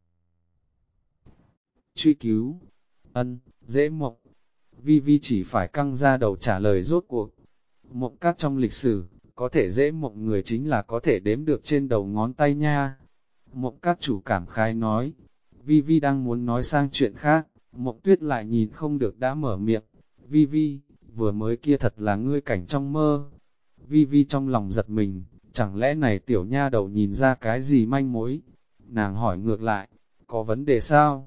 Truy cứu, dễ mộng. Vi Vi chỉ phải căng ra đầu trả lời rốt cuộc. Mộng các trong lịch sử, có thể dễ mộng người chính là có thể đếm được trên đầu ngón tay nha. Mộng các chủ cảm khái nói. Vi Vi đang muốn nói sang chuyện khác, Mộng Tuyết lại nhìn không được đã mở miệng. Vi Vi, vừa mới kia thật là ngươi cảnh trong mơ. Vi Vi trong lòng giật mình, chẳng lẽ này tiểu nha đầu nhìn ra cái gì manh mối? Nàng hỏi ngược lại, có vấn đề sao?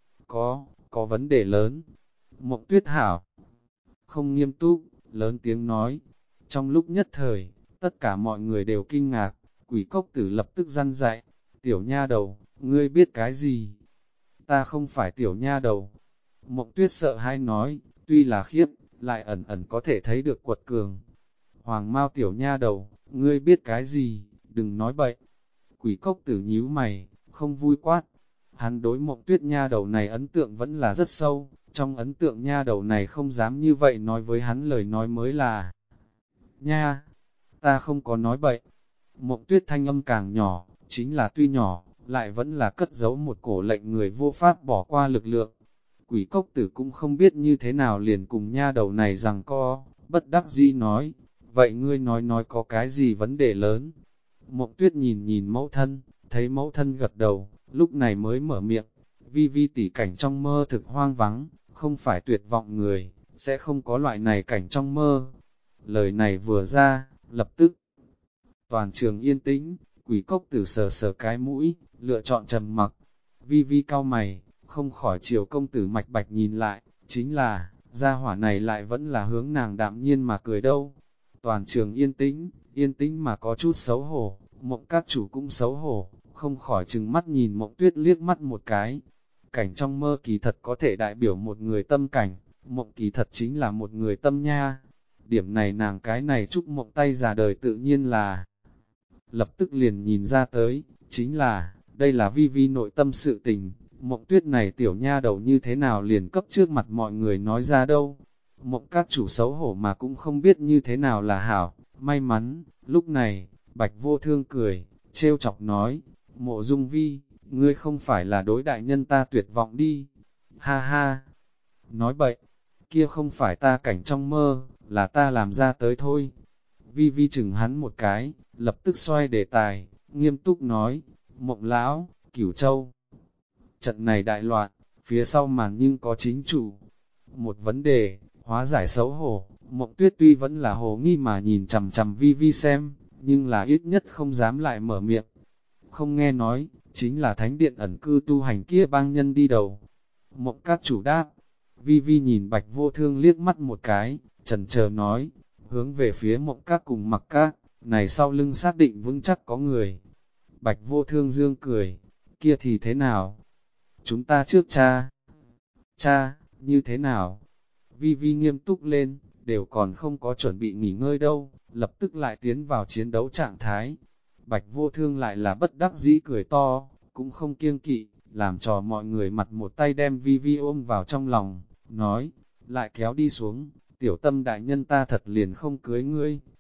Có vấn đề lớn. Mộng Tuyết hảo, không nghiêm túc, lớn tiếng nói. Trong lúc nhất thời, tất cả mọi người đều kinh ngạc, Quỷ Cốc Tử lập tức răn dạy. Tiểu nha đầu, ngươi biết cái gì? Ta không phải tiểu nha đầu. Mộng Tuyết sợ hãi nói, tuy là khiếp, lại ẩn ẩn có thể thấy được quật cường. Hoàng Mao tiểu nha đầu, ngươi biết cái gì, đừng nói bậy. Quỷ Cốc Tử nhíu mày, không vui quát. Hắn đối Mộng Tuyết nha đầu này ấn tượng vẫn là rất sâu, trong ấn tượng nha đầu này không dám như vậy nói với hắn lời nói mới là. Nha, ta không có nói bậy. Mộng Tuyết thanh âm càng nhỏ, chính là tuy nhỏ, lại vẫn là cất giấu một cổ lệnh người vô pháp bỏ qua lực lượng. Quỷ Cốc Tử cũng không biết như thế nào liền cùng nha đầu này rằng co, bất đắc dĩ nói, vậy ngươi nói có cái gì vấn đề lớn. Mộng Tuyết nhìn nhìn mẫu thân, thấy mẫu thân gật đầu, lúc này mới mở miệng, Vi Vi tỷ cảnh trong mơ thực hoang vắng, không phải tuyệt vọng người, sẽ không có loại này cảnh trong mơ. Lời này vừa ra, lập tức, toàn trường yên tĩnh, Quỷ Cốc Tử sờ sờ cái mũi, lựa chọn trầm mặc. Vi Vi cau mày, không khỏi chiều công tử Mạch Bạch nhìn lại, chính là, gia hỏa này lại vẫn là hướng nàng đạm nhiên mà cười đâu. Toàn trường yên tĩnh mà có chút xấu hổ, Mộng các chủ cũng xấu hổ, không khỏi chừng mắt nhìn Mộng Tuyết liếc mắt một cái. Cảnh trong mơ kỳ thật có thể đại biểu một người tâm cảnh, mộng kỳ thật chính là một người tâm nha. Điểm này nàng cái này chúc Mộng tay già đời tự nhiên là lập tức liền nhìn ra tới, chính là, đây là Vi Vi nội tâm sự tình, Mộng Tuyết này tiểu nha đầu như thế nào liền cấp trước mặt mọi người nói ra đâu. Mộng các chủ xấu hổ mà cũng không biết như thế nào là hảo, may mắn, lúc này, Bạch Vô Thương cười, trêu chọc nói, Mộ Dung Vi, ngươi không phải là đối đại nhân ta tuyệt vọng đi. Ha ha, nói bậy, kia không phải ta cảnh trong mơ, là ta làm ra tới thôi. Vi Vi chừng hắn một cái, lập tức xoay đề tài, nghiêm túc nói, Mộng lão, Cửu Châu. Trận này đại loạn, phía sau màn nhưng có chính chủ. Một vấn đề, hóa giải xấu hổ, Mộng Tuyết tuy vẫn là hồ nghi mà nhìn chằm chằm Vi Vi xem, nhưng là ít nhất không dám lại mở miệng. Không nghe nói, chính là thánh điện ẩn cư tu hành kia bang nhân đi đầu. Mộng các chủ đáp, Vi Vi nhìn Bạch Vô Thương liếc mắt một cái, chần chờ nói, hướng về phía Mộng các cùng Mặc các, này sau lưng xác định vững chắc có người. Bạch Vô Thương dương cười, kia thì thế nào? Chúng ta trước cha, như thế nào? Vi Vi nghiêm túc lên, đều còn không có chuẩn bị nghỉ ngơi đâu, lập tức lại tiến vào chiến đấu trạng thái. Bạch Vô Thương lại là bất đắc dĩ cười to, cũng không kiêng kỵ, làm trò mọi người mặt một tay đem Vi Vi ôm vào trong lòng, nói, lại kéo đi xuống, tiểu tâm đại nhân ta thật liền không cưới ngươi.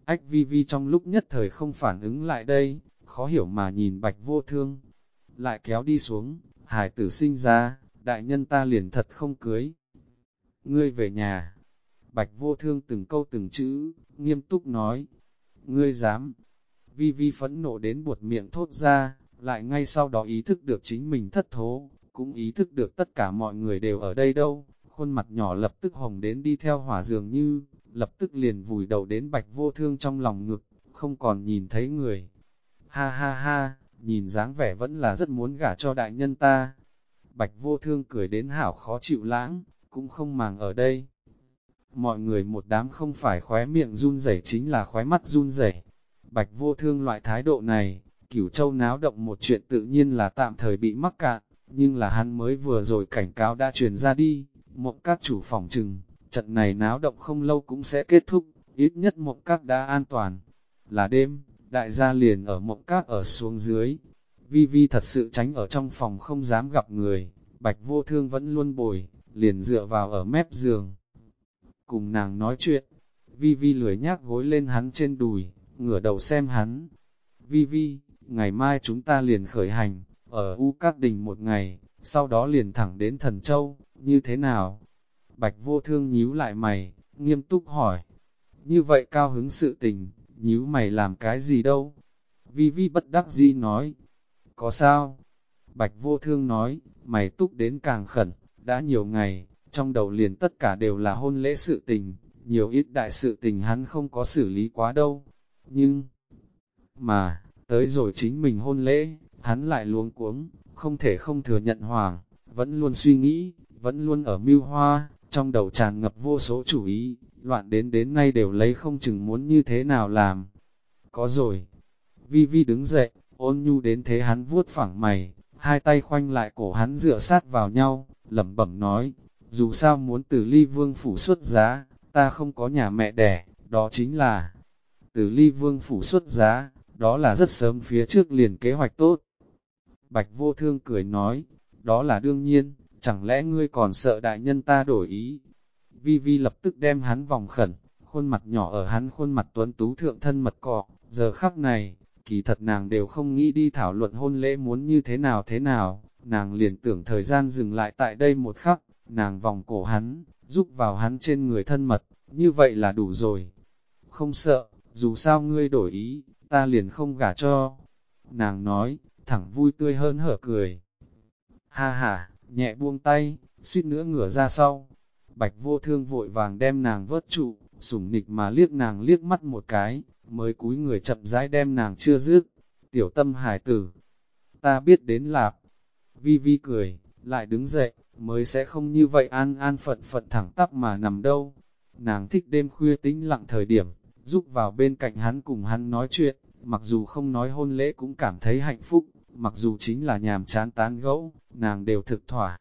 Ách Vi Vi trong lúc nhất thời không phản ứng lại đây, khó hiểu mà nhìn Bạch Vô Thương. Lại kéo đi xuống, hài tử sinh ra, đại nhân ta liền thật không cưới. Ngươi về nhà. Bạch Vô Thương từng câu từng chữ, nghiêm túc nói. Ngươi dám. Vi Vi phẫn nộ đến buột miệng thốt ra, lại ngay sau đó ý thức được chính mình thất thố, cũng ý thức được tất cả mọi người đều ở đây đâu, khuôn mặt nhỏ lập tức hồng đến đi theo hỏa dường như, lập tức liền vùi đầu đến Bạch Vô Thương trong lòng ngực, không còn nhìn thấy người. Ha ha ha, nhìn dáng vẻ vẫn là rất muốn gả cho đại nhân ta. Bạch Vô Thương cười đến hảo khó chịu lãng, cũng không màng ở đây. Mọi người một đám không phải khóe miệng run rẩy chính là khóe mắt run rẩy. Bạch Vô Thương loại thái độ này, Cửu Châu náo động một chuyện tự nhiên là tạm thời bị mắc cạn, nhưng là hắn mới vừa rồi cảnh cáo đã truyền ra đi, Mộng Các chủ phỏng chừng, trận này náo động không lâu cũng sẽ kết thúc, ít nhất Mộng Các đã an toàn. Là đêm, đại gia liền ở Mộng Các ở xuống dưới. Vi Vi thật sự tránh ở trong phòng không dám gặp người, Bạch Vô Thương vẫn luôn bồi, liền dựa vào ở mép giường. Cùng nàng nói chuyện, Vi Vi lười nhác gối lên hắn trên đùi, ngửa đầu xem hắn. Vi Vi, ngày mai chúng ta liền khởi hành, ở U Các Đình một ngày, sau đó liền thẳng đến Thần Châu, như thế nào? Bạch Vô Thương nhíu lại mày, nghiêm túc hỏi. Như vậy cao hứng sự tình, nhíu mày làm cái gì đâu? Vi Vi bất đắc dĩ nói. Có sao? Bạch Vô Thương nói, mày túc đến càng khẩn, đã nhiều ngày, trong đầu liền tất cả đều là hôn lễ sự tình, nhiều ít đại sự tình hắn không có xử lý quá đâu. Nhưng, mà, tới rồi chính mình hôn lễ, hắn lại luống cuống, không thể không thừa nhận hoàng, vẫn luôn suy nghĩ, vẫn luôn ở mưu hoa, trong đầu tràn ngập vô số chủ ý, loạn đến nay đều lấy không chừng muốn như thế nào làm. Có rồi. Vi Vi đứng dậy, ôn nhu đến thế hắn vuốt phẳng mày, hai tay khoanh lại cổ hắn dựa sát vào nhau, lẩm bẩm nói, dù sao muốn từ Ly Vương phủ xuất giá, ta không có nhà mẹ đẻ, đó chính là từ Ly Vương phủ xuất giá, đó là rất sớm phía trước liền kế hoạch tốt. Bạch Vô Thương cười nói, đó là đương nhiên, chẳng lẽ ngươi còn sợ đại nhân ta đổi ý? Vi Vi lập tức đem hắn vòng khẩn, khuôn mặt nhỏ ở hắn khuôn mặt tuấn tú thượng thân mật cọ, giờ khắc này, kỳ thật nàng đều không nghĩ đi thảo luận hôn lễ muốn như thế nào, nàng liền tưởng thời gian dừng lại tại đây một khắc, nàng vòng cổ hắn, giúp vào hắn trên người thân mật, như vậy là đủ rồi. Không sợ, dù sao ngươi đổi ý, ta liền không gả cho. Nàng nói, thẳng vui tươi hơn hở cười. Ha ha, nhẹ buông tay, suýt nữa ngửa ra sau. Bạch Vô Thương vội vàng đem nàng vớt trụ, sủng nịch mà liếc nàng liếc mắt một cái, mới cúi người chậm rãi đem nàng chưa dứt. Tiểu Tâm hải tử, ta biết đến lạp. Vi Vi cười, lại đứng dậy, mới sẽ không như vậy an an phận phận thẳng tắp mà nằm đâu. Nàng thích đêm khuya tĩnh lặng thời điểm, giúp vào bên cạnh hắn cùng hắn nói chuyện, mặc dù không nói hôn lễ cũng cảm thấy hạnh phúc, mặc dù chính là nhàm chán tán gẫu, nàng đều thực thỏa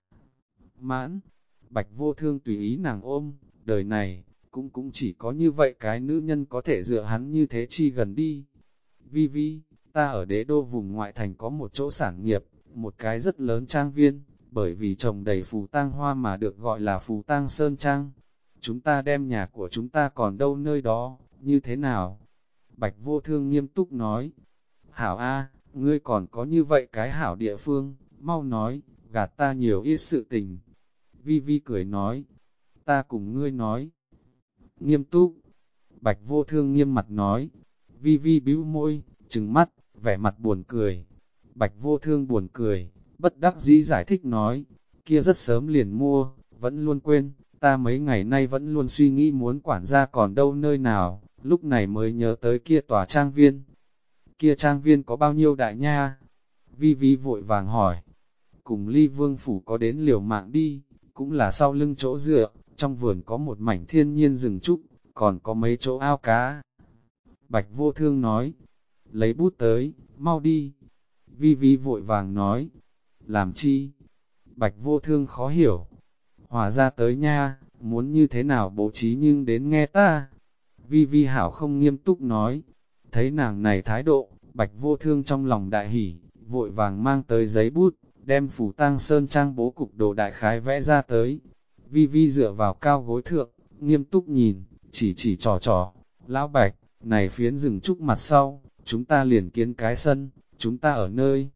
mãn. Bạch Vô Thương tùy ý nàng ôm, đời này, cũng chỉ có như vậy cái nữ nhân có thể dựa hắn như thế chi gần đi. Vi Vi, ta ở đế đô vùng ngoại thành có một chỗ sản nghiệp, một cái rất lớn trang viên, bởi vì trồng đầy phù tang hoa mà được gọi là phù tang sơn trang. Chúng ta đem nhà của chúng ta còn đâu nơi đó, như thế nào? Bạch Vô Thương nghiêm túc nói, hảo A, ngươi còn có như vậy cái hảo địa phương, mau nói, gạt ta nhiều ít sự tình. Vi Vi cười nói, ta cùng ngươi nói. Nghiêm túc, Bạch Vô Thương nghiêm mặt nói, Vi Vi bĩu môi, trừng mắt, vẻ mặt buồn cười. Bạch Vô Thương buồn cười, bất đắc dĩ giải thích nói, kia rất sớm liền mua, vẫn luôn quên, ta mấy ngày nay vẫn luôn suy nghĩ muốn quản gia còn đâu nơi nào, lúc này mới nhớ tới kia tòa trang viên. Kia trang viên có bao nhiêu đại nha? Vi Vi vội vàng hỏi. Cùng Ly Vương phủ có đến liều mạng đi, cũng là sau lưng chỗ dựa, trong vườn có một mảnh thiên nhiên rừng trúc, còn có mấy chỗ ao cá. Bạch Vô Thương nói, lấy bút tới, mau đi. Vi Vi vội vàng nói, làm chi? Bạch Vô Thương khó hiểu. Hòa ra tới nha, muốn như thế nào bố trí nhưng đến nghe ta. Vi Vi hảo không nghiêm túc nói, thấy nàng này thái độ, Bạch Vô Thương trong lòng đại hỉ, vội vàng mang tới giấy bút, đem phủ tang sơn trang bố cục đồ đại khái vẽ ra tới. Vi Vi dựa vào cao gối thượng, nghiêm túc nhìn, chỉ trò, lão Bạch, này phiến rừng trúc mặt sau, chúng ta liền kiến cái sân, chúng ta ở nơi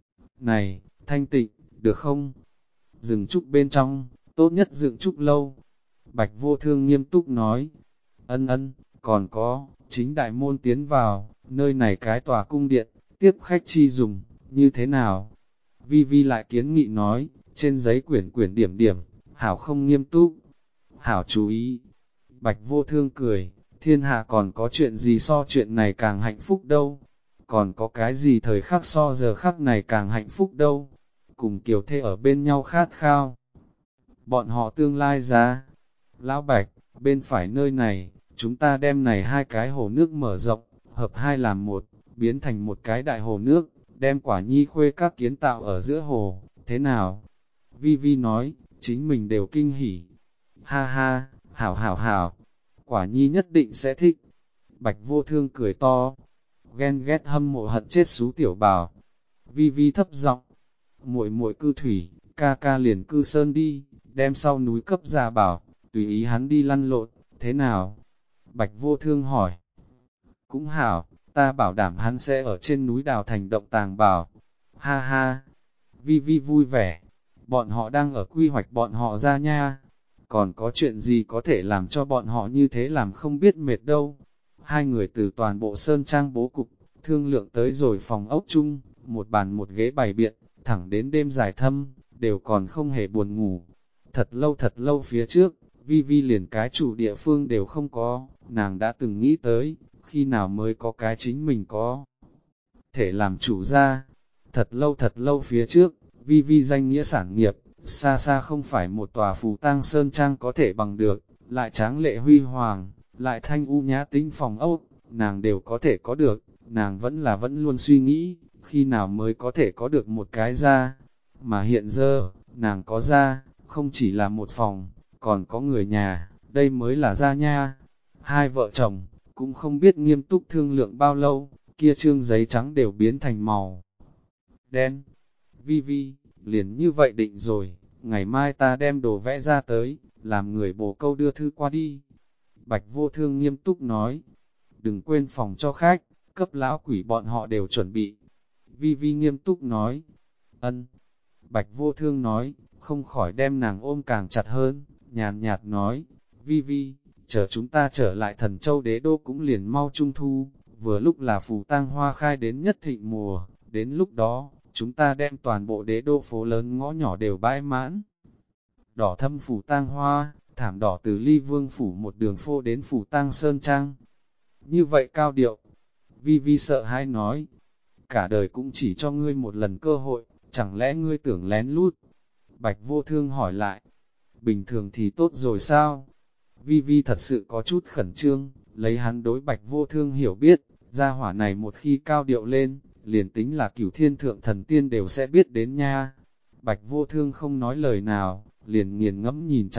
này, thanh tịnh, được không? Rừng trúc bên trong, tốt nhất dựng trúc lâu. Bạch Vô Thương nghiêm túc nói, ân, còn có, chính đại môn tiến vào, nơi này cái tòa cung điện, tiếp khách chi dùng, như thế nào? Vi Vi lại kiến nghị nói, trên giấy quyển quyển điểm điểm, hảo không nghiêm túc, hảo chú ý. Bạch Vô Thương cười, thiên hạ còn có chuyện gì so chuyện này càng hạnh phúc đâu, còn có cái gì thời khắc so giờ khắc này càng hạnh phúc đâu, cùng kiều thê ở bên nhau khát khao. Bọn họ tương lai ra, Lão Bạch, bên phải nơi này, chúng ta đem này hai cái hồ nước mở rộng, hợp hai làm một, biến thành một cái đại hồ nước, đem Quả Nhi khuê các kiến tạo ở giữa hồ, thế nào? Vi Vi nói, chính mình đều kinh hỉ. Ha ha, hảo, Quả Nhi nhất định sẽ thích. Bạch Vô Thương cười to, ghen ghét hâm mộ hận chết xú tiểu bào. Vi Vi thấp giọng, muội cư thủy, ca ca liền cư sơn đi, đem sau núi cấp ra bảo, tùy ý hắn đi lăn lộn, thế nào? Bạch Vô Thương hỏi. Cũng hảo, ta bảo đảm hắn sẽ ở trên núi đào thành động tàng bảo. Ha ha, Vi Vi vui vẻ, bọn họ đang ở quy hoạch bọn họ ra nha. Còn có chuyện gì có thể làm cho bọn họ như thế làm không biết mệt đâu. Hai người từ toàn bộ sơn trang bố cục, thương lượng tới rồi phòng ốc chung, một bàn một ghế bày biện, thẳng đến đêm dài thâm, đều còn không hề buồn ngủ. Thật lâu phía trước, Vi Vi liền cái chủ địa phương đều không có, nàng đã từng nghĩ tới, khi nào mới có cái chính mình có thể làm chủ ra. Thật lâu phía trước, Vi Vi danh nghĩa sản nghiệp, xa xa không phải một tòa phù tang sơn trang có thể bằng được, lại tráng lệ huy hoàng, lại thanh u nhã tính phòng ốc, nàng đều có thể có được, nàng vẫn luôn suy nghĩ, khi nào mới có thể có được một cái ra. Mà hiện giờ, nàng có ra, không chỉ là một phòng, còn có người nhà, đây mới là ra nha. Hai vợ chồng, cũng không biết nghiêm túc thương lượng bao lâu, kia trương giấy trắng đều biến thành màu đen. Vi Vi, liền như vậy định rồi, ngày mai ta đem đồ vẽ ra tới, làm người bổ câu đưa thư qua đi. Bạch Vô Thương nghiêm túc nói, đừng quên phòng cho khách, cấp lão quỷ bọn họ đều chuẩn bị. Vi Vi nghiêm túc nói, ân. Bạch Vô Thương nói, không khỏi đem nàng ôm càng chặt hơn, nhàn nhạt nói, Vi Vi, chờ chúng ta trở lại Thần Châu Đế Đô cũng liền mau trung thu, vừa lúc là phù tang hoa khai đến nhất thịnh mùa, đến lúc đó, chúng ta đem toàn bộ Đế Đô phố lớn ngõ nhỏ đều bãi mãn. Đỏ thâm phù tang hoa, thảm đỏ từ Ly Vương phủ một đường phô đến phù tang sơn trang. Như vậy cao điệu, Vi Vi sợ hãi nói, cả đời cũng chỉ cho ngươi một lần cơ hội, chẳng lẽ ngươi tưởng lén lút? Bạch Vô Thương hỏi lại, bình thường thì tốt rồi sao? Vi Vi thật sự có chút khẩn trương, lấy hắn đối Bạch Vô Thương hiểu biết, gia hỏa này một khi cao điệu lên, liền tính là cửu thiên thượng thần tiên đều sẽ biết đến nha. Bạch Vô Thương không nói lời nào, liền nghiền ngẫm nhìn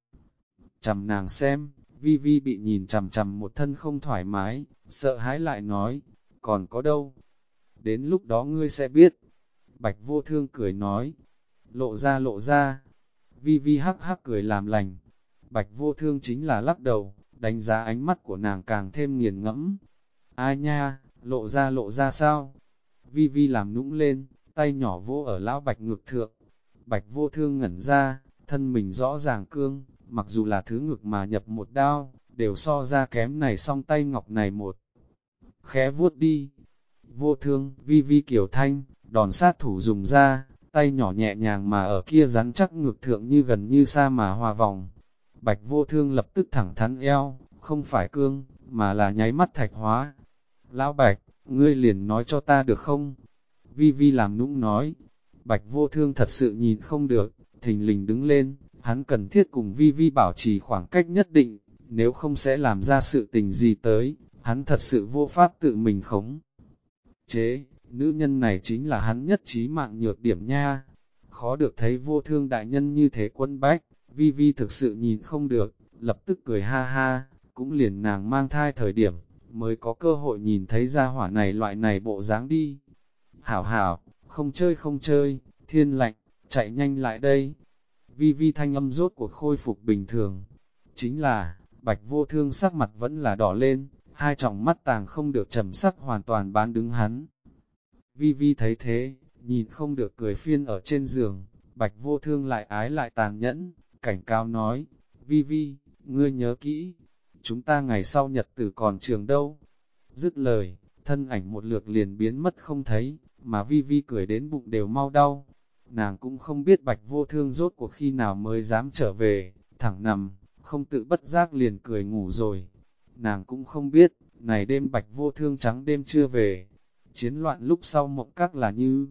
chằm nàng xem, Vi Vi bị nhìn chằm một thân không thoải mái, sợ hãi lại nói, còn có đâu? Đến lúc đó ngươi sẽ biết. Bạch Vô Thương cười nói, lộ ra. Vi Vi hắc cười làm lành. Bạch Vô Thương chính là lắc đầu, đánh giá ánh mắt của nàng càng thêm nghiền ngẫm. Ai nha, lộ ra sao? Vi Vi làm nũng lên, tay nhỏ vỗ ở lão Bạch ngực thượng. Bạch Vô Thương ngẩn ra, thân mình rõ ràng cương, mặc dù là thứ ngực mà nhập một đao, đều so ra kém này song tay ngọc này một. Khẽ vuốt đi. Vô Thương, Vi Vi kiểu thanh, đòn sát thủ dùng ra, tay nhỏ nhẹ nhàng mà ở kia rắn chắc ngực thượng như gần như xa mà hòa vòng. Bạch Vô Thương lập tức thẳng thắn eo, không phải cương, mà là nháy mắt thạch hóa. Lão Bạch, ngươi liền nói cho ta được không? Vi Vi làm nũng nói. Bạch Vô Thương thật sự nhìn không được, thình lình đứng lên, hắn cần thiết cùng Vi Vi bảo trì khoảng cách nhất định, nếu không sẽ làm ra sự tình gì tới, hắn thật sự vô pháp tự mình khống chế, nữ nhân này chính là hắn nhất trí mạng nhược điểm nha. Khó được thấy Vô Thương đại nhân như thế quân bách, Vi Vi thực sự nhìn không được, lập tức cười ha ha, cũng liền nàng mang thai thời điểm, mới có cơ hội nhìn thấy gia hỏa này loại này bộ dáng đi. Hảo, không chơi, thiên lạnh, chạy nhanh lại đây. Vi Vi thanh âm rốt cuộc khôi phục bình thường. Chính là, Bạch Vô Thương sắc mặt vẫn là đỏ lên, hai tròng mắt tàng không được trầm sắc hoàn toàn bán đứng hắn. Vi Vi thấy thế, nhìn không được cười phiên ở trên giường, Bạch Vô Thương lại ái lại tàn nhẫn, cảnh cáo nói, Vi Vi, ngươi nhớ kỹ, chúng ta ngày sau nhật tử còn trường đâu. Dứt lời, thân ảnh một lượt liền biến mất không thấy, mà Vi Vi cười đến bụng đều mau đau. Nàng cũng không biết Bạch Vô Thương rốt cuộc khi nào mới dám trở về, thẳng nằm, không tự bất giác liền cười ngủ rồi. Nàng cũng không biết, này đêm Bạch Vô Thương trắng đêm chưa về, chiến loạn lúc sau mộng các là như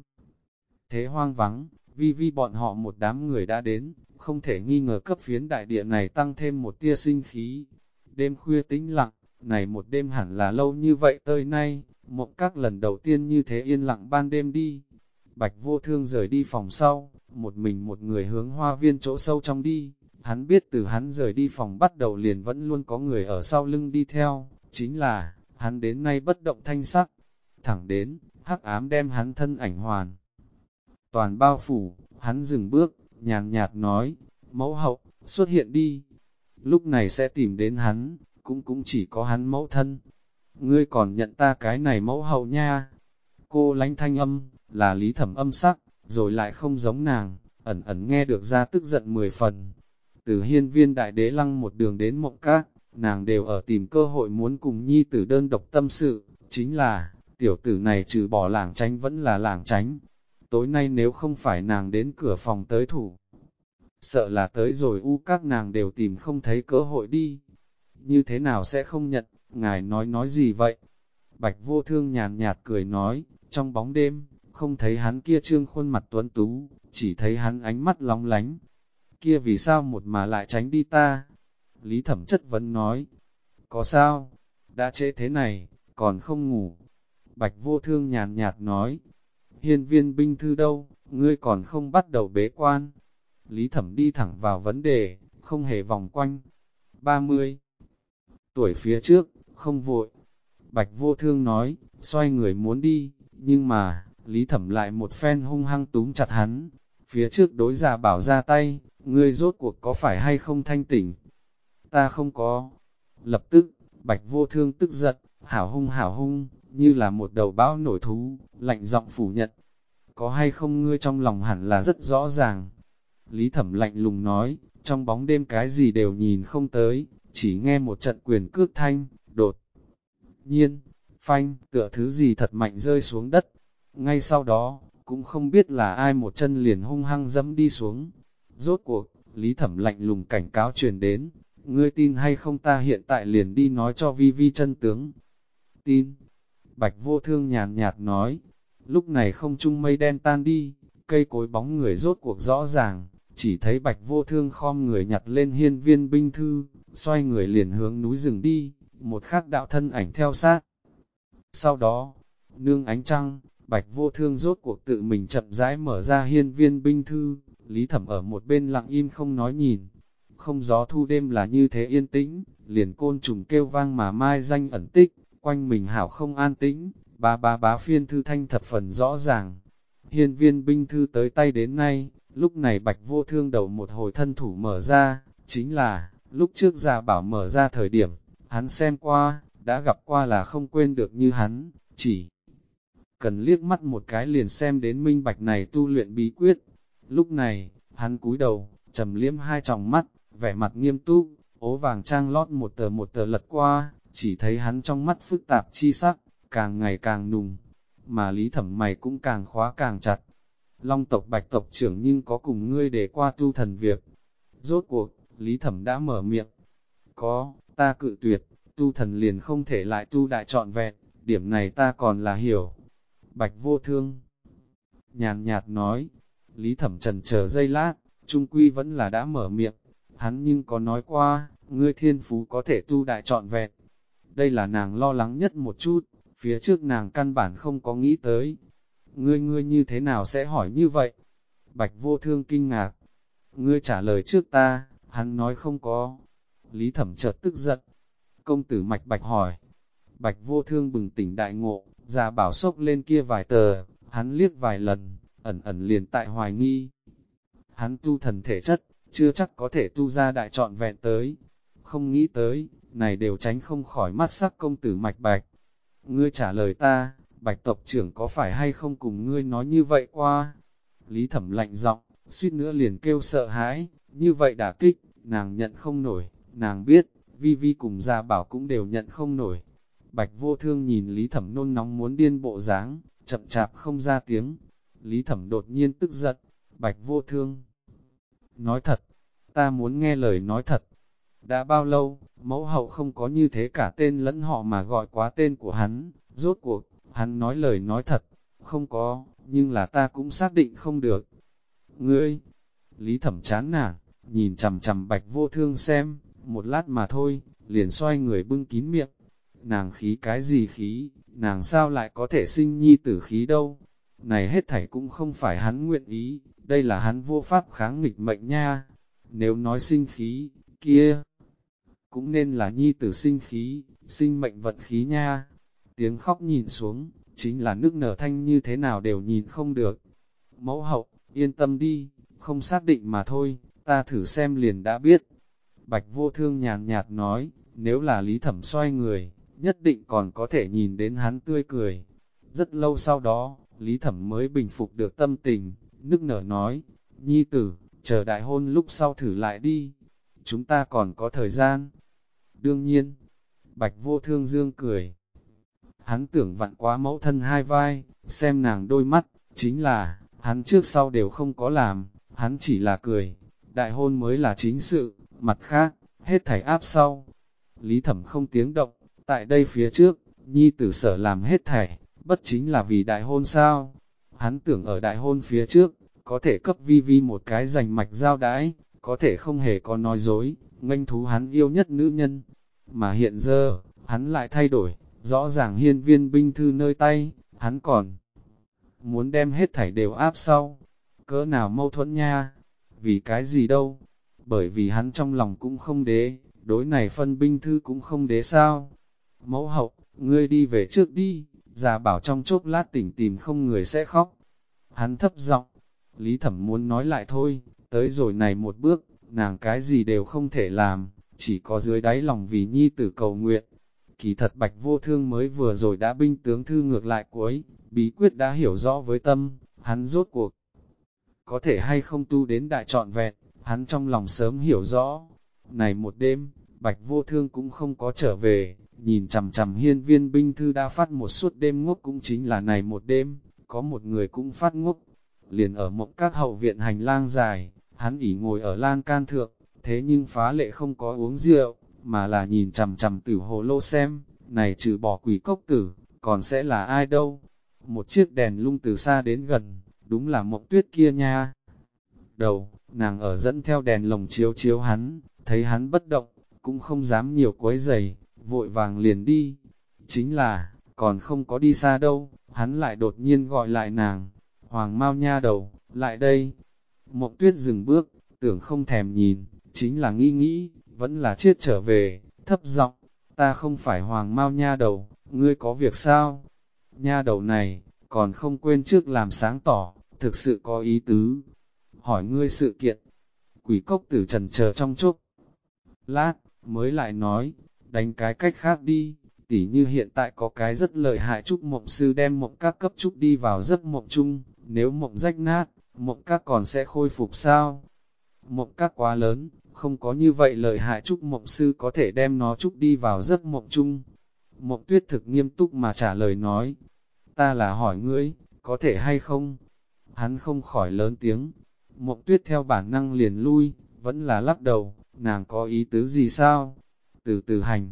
thế hoang vắng. Vi Vi bọn họ một đám người đã đến, không thể nghi ngờ cấp phiến đại địa này tăng thêm một tia sinh khí. Đêm khuya tĩnh lặng, này một đêm hẳn là lâu như vậy tới nay, mộng các lần đầu tiên như thế yên lặng ban đêm đi. Bạch Vô Thương rời đi phòng sau, một mình một người hướng hoa viên chỗ sâu trong đi. Hắn biết từ hắn rời đi phòng bắt đầu liền vẫn luôn có người ở sau lưng đi theo, chính là, hắn đến nay bất động thanh sắc. Thẳng đến, hắc ám đem hắn thân ảnh hoàn toàn bao phủ, hắn dừng bước, nhàn nhạt nói, mẫu hậu, xuất hiện đi. Lúc này sẽ tìm đến hắn, cũng chỉ có hắn mẫu thân. Ngươi còn nhận ta cái này mẫu hậu nha. Cô lánh thanh âm, là Lý Thẩm âm sắc, rồi lại không giống nàng, ẩn ẩn nghe được ra tức giận 10 phần. Từ hiên viên đại đế lăng một đường đến mộng các, nàng đều ở tìm cơ hội muốn cùng nhi tử đơn độc tâm sự, chính là, tiểu tử này trừ bỏ lảng tránh vẫn là lảng tránh. Tối nay nếu không phải nàng đến cửa phòng tới thủ, sợ là tới rồi các nàng đều tìm không thấy cơ hội đi. Như thế nào sẽ không nhận, ngài nói gì vậy? Bạch Vô Thương nhàn nhạt cười nói, trong bóng đêm, không thấy hắn kia trương khuôn mặt tuấn tú, chỉ thấy hắn ánh mắt lóng lánh. Kia vì sao một mà lại tránh đi ta? Lý Thẩm chất vấn nói, có sao? Đã trễ thế này, còn không ngủ. Bạch Vô Thương nhàn nhạt nói, hiên viên binh thư đâu, ngươi còn không bắt đầu bế quan. Lý Thẩm đi thẳng vào vấn đề, không hề vòng quanh. 30 tuổi phía trước, không vội. Bạch Vô Thương nói, xoay người muốn đi, nhưng mà, Lý Thẩm lại một phen hung hăng túm chặt hắn. Phía trước đối giả bảo ra tay, ngươi rốt cuộc có phải hay không thanh tỉnh? Ta không có. Lập tức, Bạch Vô Thương tức giận, hảo hung, như là một đầu bão nổi thú, lạnh giọng phủ nhận. Có hay không ngươi trong lòng hẳn là rất rõ ràng. Lý Thẩm lạnh lùng nói, trong bóng đêm cái gì đều nhìn không tới, chỉ nghe một trận quyền cước thanh, đột nhiên, phanh, tựa thứ gì thật mạnh rơi xuống đất. Ngay sau đó, cũng không biết là ai một chân liền hung hăng dẫm đi xuống. Rốt cuộc, Lý Thẩm lạnh lùng cảnh cáo truyền đến, ngươi tin hay không ta hiện tại liền đi nói cho Vi Vi chân tướng. Tin. Bạch Vô Thương nhàn nhạt nói, lúc này không trung mây đen tan đi, cây cối bóng người rốt cuộc rõ ràng, chỉ thấy Bạch Vô Thương khom người nhặt lên hiên viên binh thư, xoay người liền hướng núi rừng đi, một khắc đạo thân ảnh theo sát. Sau đó, nương ánh trăng, Bạch Vô Thương rốt cuộc tự mình chậm rãi mở ra hiên viên binh thư, Lý Thẩm ở một bên lặng im không nói nhìn. Không gió thu đêm là như thế yên tĩnh, liền côn trùng kêu vang mà mai danh ẩn tích, quanh mình hảo không an tĩnh, bá phiên thư thanh thập phần rõ ràng. Hiên viên binh thư tới tay đến nay, lúc này Bạch Vô Thương đầu một hồi thân thủ mở ra, chính là, lúc trước Gia Bảo mở ra thời điểm, hắn xem qua, đã gặp qua là không quên được như hắn, chỉ cần liếc mắt một cái liền xem đến minh bạch này tu luyện bí quyết. Lúc này, hắn cúi đầu, trầm liếm hai tròng mắt, vẻ mặt nghiêm túc, ố vàng trang lót một tờ lật qua, chỉ thấy hắn trong mắt phức tạp chi sắc, càng ngày càng nùng, mà Lý Thẩm mày cũng càng khóa càng chặt. Long tộc Bạch tộc trưởng nhưng có cùng ngươi để qua tu thần việc. Rốt cuộc, Lý Thẩm đã mở miệng. Có, ta cự tuyệt, tu thần liền không thể lại tu đại trọn vẹn, điểm này ta còn là hiểu. Bạch Vô Thương nhàn nhạt nói, Lý Thẩm trần chờ giây lát, trung quy vẫn là đã mở miệng. Hắn nhưng có nói qua, ngươi thiên phú có thể tu đại trọn vẹn. Đây là nàng lo lắng nhất một chút, phía trước nàng căn bản không có nghĩ tới. Ngươi như thế nào sẽ hỏi như vậy? Bạch Vô Thương kinh ngạc. Ngươi trả lời trước ta, hắn nói không có. Lý Thẩm chợt tức giận. Công tử Mạch Bạch hỏi. Bạch Vô Thương bừng tỉnh đại ngộ, Gia Bảo sốc lên kia vài tờ, hắn liếc vài lần, ẩn liền tại hoài nghi. Hắn tu thần thể chất, chưa chắc có thể tu ra đại trọn vẹn tới. Không nghĩ tới, này đều tránh không khỏi mắt sắc công tử Mạch Bạch. Ngươi trả lời ta, Bạch tộc trưởng có phải hay không cùng ngươi nói như vậy qua? Lý Thẩm lạnh giọng, suýt nữa liền kêu sợ hãi, như vậy đả kích, nàng nhận không nổi, nàng biết, Vi Vi cùng Gia Bảo cũng đều nhận không nổi. Bạch Vô Thương nhìn Lý Thẩm nôn nóng muốn điên bộ dáng, chậm chạp không ra tiếng. Lý Thẩm đột nhiên tức giận, Bạch Vô Thương. Nói thật, ta muốn nghe lời nói thật. Đã bao lâu, mẫu hậu không có như thế cả tên lẫn họ mà gọi quá tên của hắn, rốt cuộc, hắn nói lời nói thật, không có, nhưng là ta cũng xác định không được. Ngươi, Lý Thẩm chán nản, nhìn chằm chằm Bạch Vô Thương xem, một lát mà thôi, liền xoay người bưng kín miệng. Nàng khí cái gì khí, nàng sao lại có thể sinh nhi tử khí đâu? Này hết thảy cũng không phải hắn nguyện ý, đây là hắn vô pháp kháng nghịch mệnh nha. Nếu nói sinh khí, kia, cũng nên là nhi tử sinh khí, sinh mệnh vận khí nha. Tiếng khóc nhìn xuống, chính là nước nở thanh như thế nào đều nhìn không được. Mẫu hậu, yên tâm đi, không xác định mà thôi, ta thử xem liền đã biết. Bạch Vô Thương nhàn nhạt nói, nếu là Lý Thẩm xoay người, nhất định còn có thể nhìn đến hắn tươi cười. Rất lâu sau đó, Lý Thẩm mới bình phục được tâm tình, nức nở nói, nhi tử, chờ đại hôn lúc sau thử lại đi, chúng ta còn có thời gian. Đương nhiên, Bạch Vô Thương dương cười. Hắn tưởng vặn quá mẫu thân hai vai, xem nàng đôi mắt, chính là, hắn trước sau đều không có làm, hắn chỉ là cười. Đại hôn mới là chính sự, mặt khác, hết thảy áp sau. Lý Thẩm không tiếng động, tại đây phía trước, nhi tử sở làm hết thảy, bất chính là vì đại hôn sao. Hắn tưởng ở đại hôn phía trước, có thể cấp Vi Vi một cái rành mạch giao đãi, có thể không hề có nói dối, nghênh thú hắn yêu nhất nữ nhân. Mà hiện giờ, hắn lại thay đổi, rõ ràng hiên viên binh thư nơi tay, hắn còn muốn đem hết thảy đều áp sau. Cỡ nào mâu thuẫn nha, vì cái gì đâu, bởi vì hắn trong lòng cũng không đế, đối này phân binh thư cũng không đế sao. Mẫu hậu, ngươi đi về trước đi, già bảo trong chốc lát tỉnh tìm không người sẽ khóc. Hắn thấp giọng, Lý Thẩm muốn nói lại thôi, tới rồi này một bước, nàng cái gì đều không thể làm, chỉ có dưới đáy lòng vì nhi tử cầu nguyện. Kỳ thật Bạch Vô Thương mới vừa rồi đã binh tướng thư ngược lại cuối, bí quyết đã hiểu rõ với tâm, hắn rốt cuộc. Có thể hay không tu đến đại trọn vẹn, hắn trong lòng sớm hiểu rõ. Này một đêm, Bạch Vô Thương cũng không có trở về, nhìn chằm chằm hiên viên binh thư đã phát một suốt đêm ngốc cũng chính là này một đêm, có một người cũng phát ngốc. Liền ở mộng các hậu viện hành lang dài, hắn ỉ ngồi ở lan can thượng, thế nhưng phá lệ không có uống rượu, mà là nhìn chằm chằm tử hồ lô xem, này trừ bỏ quỷ cốc tử, còn sẽ là ai đâu. Một chiếc đèn lung từ xa đến gần, đúng là Mộng Tuyết kia nha. Đầu, nàng ở dẫn theo đèn lồng chiếu chiếu hắn, thấy hắn bất động, cũng không dám nhiều quấy giày, vội vàng liền đi. Chính là, còn không có đi xa đâu, hắn lại đột nhiên gọi lại nàng, Hoàng Mao nha đầu, lại đây. Mộng Tuyết dừng bước, tưởng không thèm nhìn, chính là nghĩ, vẫn là chết trở về, thấp giọng, ta không phải Hoàng Mao nha đầu, ngươi có việc sao? Nha đầu này, còn không quên trước làm sáng tỏ, thực sự có ý tứ. Hỏi ngươi sự kiện, quỷ cốc tử trần chờ trong chốc. Lát, mới lại nói, đánh cái cách khác đi, tỉ như hiện tại có cái rất lợi hại trúc mộng sư đem mộng các cấp trúc đi vào giấc mộng chung, nếu mộng rách nát, mộng các còn sẽ khôi phục sao? Mộng các quá lớn, không có như vậy lợi hại trúc mộng sư có thể đem nó trúc đi vào giấc mộng chung. Mộng Tuyết thực nghiêm túc mà trả lời nói, ta là hỏi ngươi, có thể hay không? Hắn không khỏi lớn tiếng. Mộng Tuyết theo bản năng liền lui, vẫn là lắc đầu, nàng có ý tứ gì sao? Từ từ hành.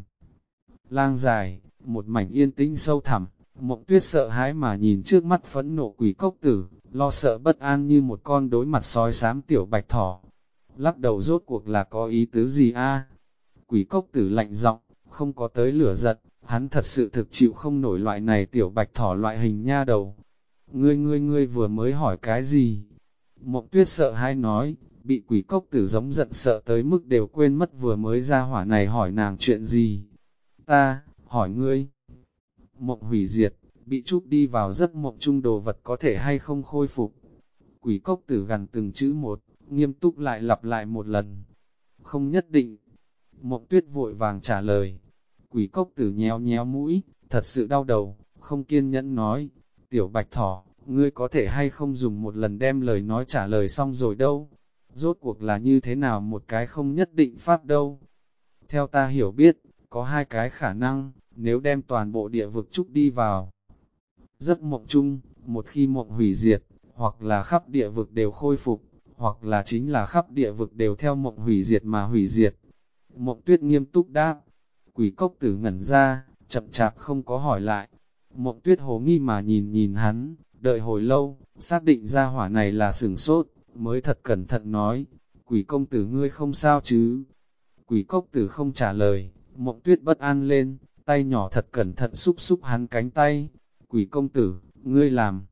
Lang dài, một mảnh yên tĩnh sâu thẳm, Mộng Tuyết sợ hãi mà nhìn trước mắt phẫn nộ quỷ cốc tử, lo sợ bất an như một con đối mặt sói xám tiểu bạch thỏ. Lắc đầu rốt cuộc là có ý tứ gì a? Quỷ cốc tử lạnh giọng, không có tới lửa giận, hắn thật sự thực chịu không nổi loại này tiểu bạch thỏ loại hình nha đầu. Ngươi vừa mới hỏi cái gì? Mộng Tuyết sợ hãi nói, bị quỷ cốc tử giống giận sợ tới mức đều quên mất vừa mới ra hỏa này hỏi nàng chuyện gì. Ta, hỏi ngươi. Mộng hủy diệt, bị trút đi vào giấc mộng chung đồ vật có thể hay không khôi phục. Quỷ cốc tử gần từng chữ một, nghiêm túc lại lặp lại một lần. Không nhất định. Mộng Tuyết vội vàng trả lời. Quỷ cốc tử nhéo nhéo mũi, thật sự đau đầu, không kiên nhẫn nói, tiểu bạch thỏ, ngươi có thể hay không dùng một lần đem lời nói trả lời xong rồi đâu, rốt cuộc là như thế nào một cái không nhất định pháp đâu. Theo ta hiểu biết, có hai cái khả năng, nếu đem toàn bộ địa vực trúc đi vào giấc mộng chung, một khi mộng hủy diệt, hoặc là khắp địa vực đều khôi phục, hoặc là chính là khắp địa vực đều theo mộng hủy diệt mà hủy diệt. Mộng Tuyết nghiêm túc đáp, quỷ cốc tử ngẩn ra, chậm chạp không có hỏi lại. Mộng Tuyết hồ nghi mà nhìn nhìn hắn, đợi hồi lâu, xác định ra hỏa này là sửng sốt, mới thật cẩn thận nói, quỷ công tử ngươi không sao chứ? Quỷ cốc tử không trả lời, Mộng Tuyết bất an lên, tay nhỏ thật cẩn thận xúc xúc hắn cánh tay. Quỷ công tử, ngươi làm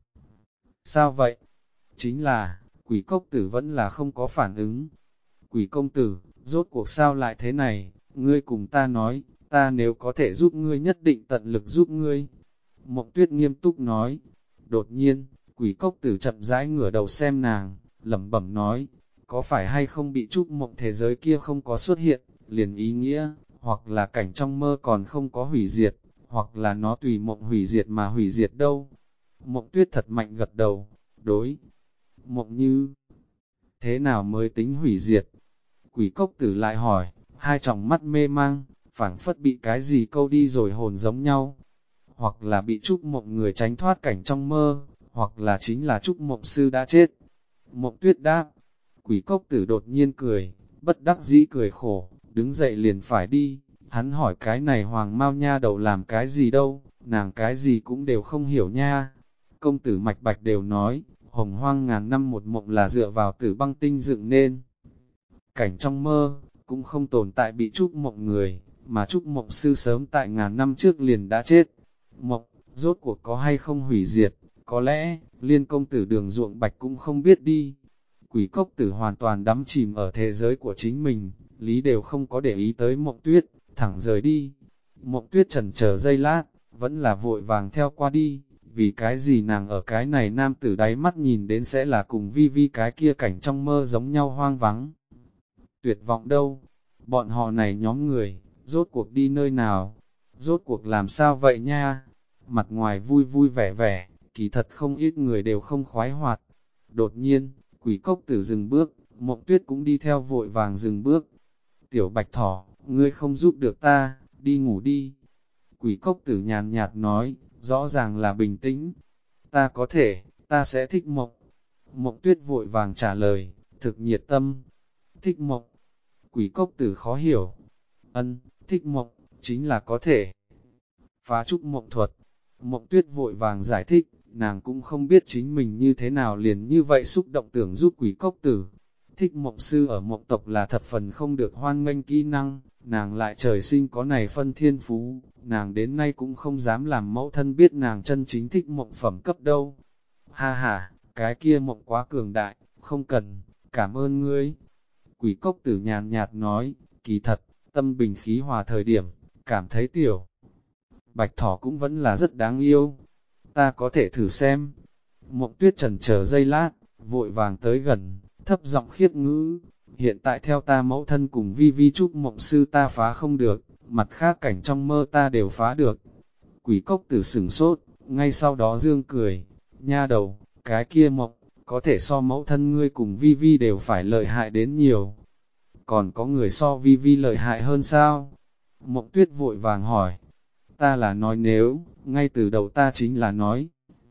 sao vậy? Chính là, quỷ cốc tử vẫn là không có phản ứng. Quỷ công tử, rốt cuộc sao lại thế này? Ngươi cùng ta nói, ta nếu có thể giúp ngươi nhất định tận lực giúp ngươi. Mộng Tuyết nghiêm túc nói. Đột nhiên, quỷ cốc tử chậm rãi ngửa đầu xem nàng, lẩm bẩm nói, có phải hay không bị trúc mộng thế giới kia không có xuất hiện, liền ý nghĩa, hoặc là cảnh trong mơ còn không có hủy diệt, hoặc là nó tùy mộng hủy diệt mà hủy diệt đâu. Mộng Tuyết thật mạnh gật đầu, đối. Mộng như thế nào mới tính hủy diệt? Quỷ cốc tử lại hỏi, hai tròng mắt mê mang, phảng phất bị cái gì câu đi rồi hồn giống nhau. Hoặc là bị trúc mộng người tránh thoát cảnh trong mơ, hoặc là chính là trúc mộng sư đã chết. Mộng Tuyết đáp, quỷ cốc tử đột nhiên cười, bất đắc dĩ cười khổ, đứng dậy liền phải đi. Hắn hỏi cái này hoàng mau nha đầu làm cái gì đâu, nàng cái gì cũng đều không hiểu nha. Công tử Mạch Bạch đều nói, hồng hoang ngàn năm một mộng là dựa vào tử băng tinh dựng nên. Cảnh trong mơ, cũng không tồn tại bị trúc mộng người, mà trúc mộng sư sớm tại ngàn năm trước liền đã chết. Mộng, rốt cuộc có hay không hủy diệt, có lẽ, liên công tử Đường Ruộng Bạch cũng không biết đi. Quỷ cốc tử hoàn toàn đắm chìm ở thế giới của chính mình, lý đều không có để ý tới Mộng Tuyết, thẳng rời đi. Mộng Tuyết chần chờ giây lát, vẫn là vội vàng theo qua đi, vì cái gì nàng ở cái này nam tử đáy mắt nhìn đến sẽ là cùng vi vi cái kia cảnh trong mơ giống nhau hoang vắng. Tuyệt vọng đâu? Bọn họ này nhóm người, rốt cuộc đi nơi nào? Rốt cuộc làm sao vậy nha? Mặt ngoài vui vui vẻ vẻ, kỳ thật không ít người đều không khoái hoạt. Đột nhiên, quỷ cốc tử dừng bước, Mộng Tuyết cũng đi theo vội vàng dừng bước. Tiểu bạch thỏ, ngươi không giúp được ta, đi ngủ đi. Quỷ cốc tử nhàn nhạt nói, rõ ràng là bình tĩnh. Ta có thể, ta sẽ thích Mộng. Mộng Tuyết vội vàng trả lời, thực nhiệt tâm. Thích Mộng. Quỷ cốc tử khó hiểu. Ân, thích Mộng, chính là có thể phá trúc mộng thuật. Mộng Tuyết vội vàng giải thích, nàng cũng không biết chính mình như thế nào liền như vậy xúc động tưởng giúp quỷ cốc tử. Thích Mộng sư ở Mộng tộc là thập phần không được hoan nghênh kỹ năng, nàng lại trời sinh có này phân thiên phú, nàng đến nay cũng không dám làm mẫu thân biết nàng chân chính thích Mộng phẩm cấp đâu. Ha ha, cái kia Mộng quá cường đại, không cần, cảm ơn ngươi. Quỷ cốc tử nhàn nhạt nói, kỳ thật, tâm bình khí hòa thời điểm, cảm thấy tiểu bạch thỏ cũng vẫn là rất đáng yêu. Ta có thể thử xem. Mộng Tuyết chần chờ giây lát, vội vàng tới gần, thấp giọng khiết ngữ. Hiện tại theo ta mẫu thân cùng vi vi trúc mộng sư ta phá không được, mặt khác cảnh trong mơ ta đều phá được. Quỷ cốc tử sửng sốt, ngay sau đó dương cười. Nha đầu, cái kia Mộng, có thể so mẫu thân ngươi cùng vi vi đều phải lợi hại đến nhiều. Còn có người so vi vi lợi hại hơn sao? Mộng Tuyết vội vàng hỏi. Ta là nói nếu, ngay từ đầu ta chính là nói.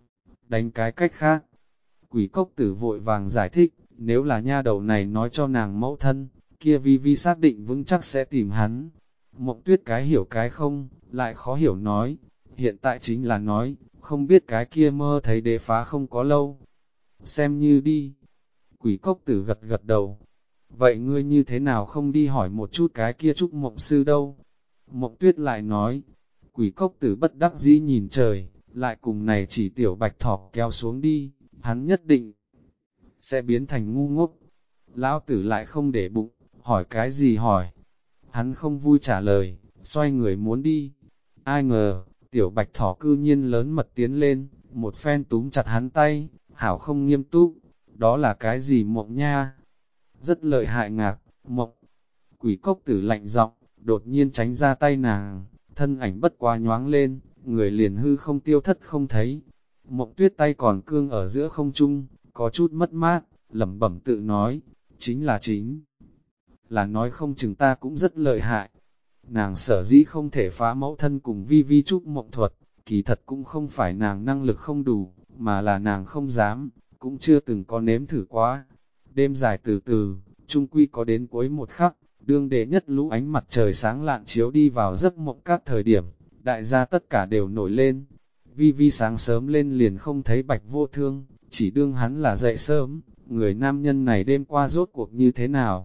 Đánh cái cách khác. Quỷ cốc tử vội vàng giải thích, nếu là nha đầu này nói cho nàng mẫu thân, kia vi vi xác định vững chắc sẽ tìm hắn. Mộng Tuyết cái hiểu cái không, lại khó hiểu nói. Hiện tại chính là nói, không biết cái kia mơ thấy đế phá không có lâu. Xem như đi. Quỷ cốc tử gật gật đầu. Vậy ngươi như thế nào không đi hỏi một chút cái kia trúc mộng sư đâu? Mộng Tuyết lại nói. Quỷ cốc tử bất đắc dĩ nhìn trời, lại cùng này chỉ tiểu bạch thỏ kéo xuống đi, hắn nhất định sẽ biến thành ngu ngốc. Lão tử lại không để bụng, hỏi cái gì hỏi. Hắn không vui trả lời, xoay người muốn đi. Ai ngờ, tiểu bạch thỏ cư nhiên lớn mật tiến lên, một phen túm chặt hắn tay, hảo không nghiêm túc. Đó là cái gì Mộng nha? Rất lợi hại ngạc, Mộng. Quỷ cốc tử lạnh giọng, đột nhiên tránh ra tay nàng, thân ảnh bất quá nhoáng lên, người liền hư không tiêu thất không thấy. Mộng Tuyết tay còn cương ở giữa không trung, có chút mất mát, lẩm bẩm tự nói, chính là nói không chừng ta cũng rất lợi hại. Nàng sở dĩ không thể phá mẫu thân cùng vi vi trúc mộng thuật, kỳ thật cũng không phải nàng năng lực không đủ, mà là nàng không dám, cũng chưa từng có nếm thử quá. Đêm dài từ từ, chung quy có đến cuối một khắc, đương đệ nhất lũ ánh mặt trời sáng lạn chiếu đi vào giấc mộng các thời điểm, đại gia tất cả đều nổi lên. Vi vi sáng sớm lên liền không thấy Bạch Vô Thương, chỉ đương hắn là dậy sớm, người nam nhân này đêm qua rốt cuộc như thế nào.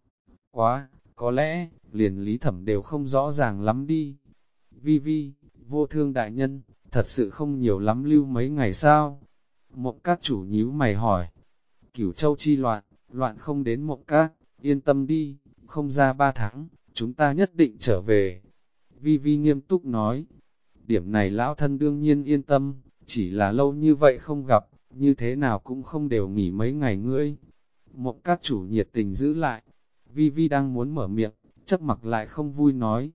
Quá, có lẽ, liền Lý Thẩm đều không rõ ràng lắm đi. Vi vi, Vô Thương đại nhân, thật sự không nhiều lắm lưu mấy ngày sao? Mộng các chủ nhíu mày hỏi. Cửu Châu chi loạn, loạn không đến Mộng các, yên tâm đi, không ra 3 tháng, chúng ta nhất định trở về. Vi vi nghiêm túc nói. Điểm này lão thân đương nhiên yên tâm, chỉ là lâu như vậy không gặp, như thế nào cũng không đều nghỉ mấy ngày ngươi. Mộng các chủ nhiệt tình giữ lại. Vi vi đang muốn mở miệng, chấp mặc lại không vui nói.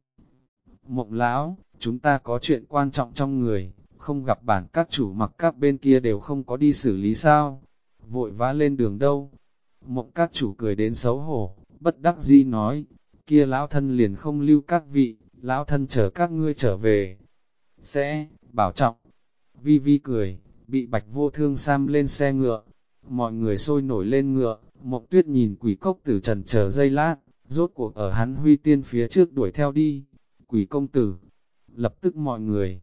Mộng lão, chúng ta có chuyện quan trọng trong người, không gặp bản các chủ mặc các bên kia đều không có đi xử lý sao, vội vã lên đường đâu. Mộng các chủ cười đến xấu hổ, bất đắc dĩ nói, kia lão thân liền không lưu các vị, lão thân chờ các ngươi trở về. Sẽ, bảo trọng. Vi vi cười, bị Bạch Vô Thương sam lên xe ngựa, mọi người sôi nổi lên ngựa, Mộng Tuyết nhìn Quỷ Cốc Tử trần chờ giây lát, rốt cuộc ở hắn Huy Tiên phía trước đuổi theo đi. Quỷ công tử, lập tức mọi người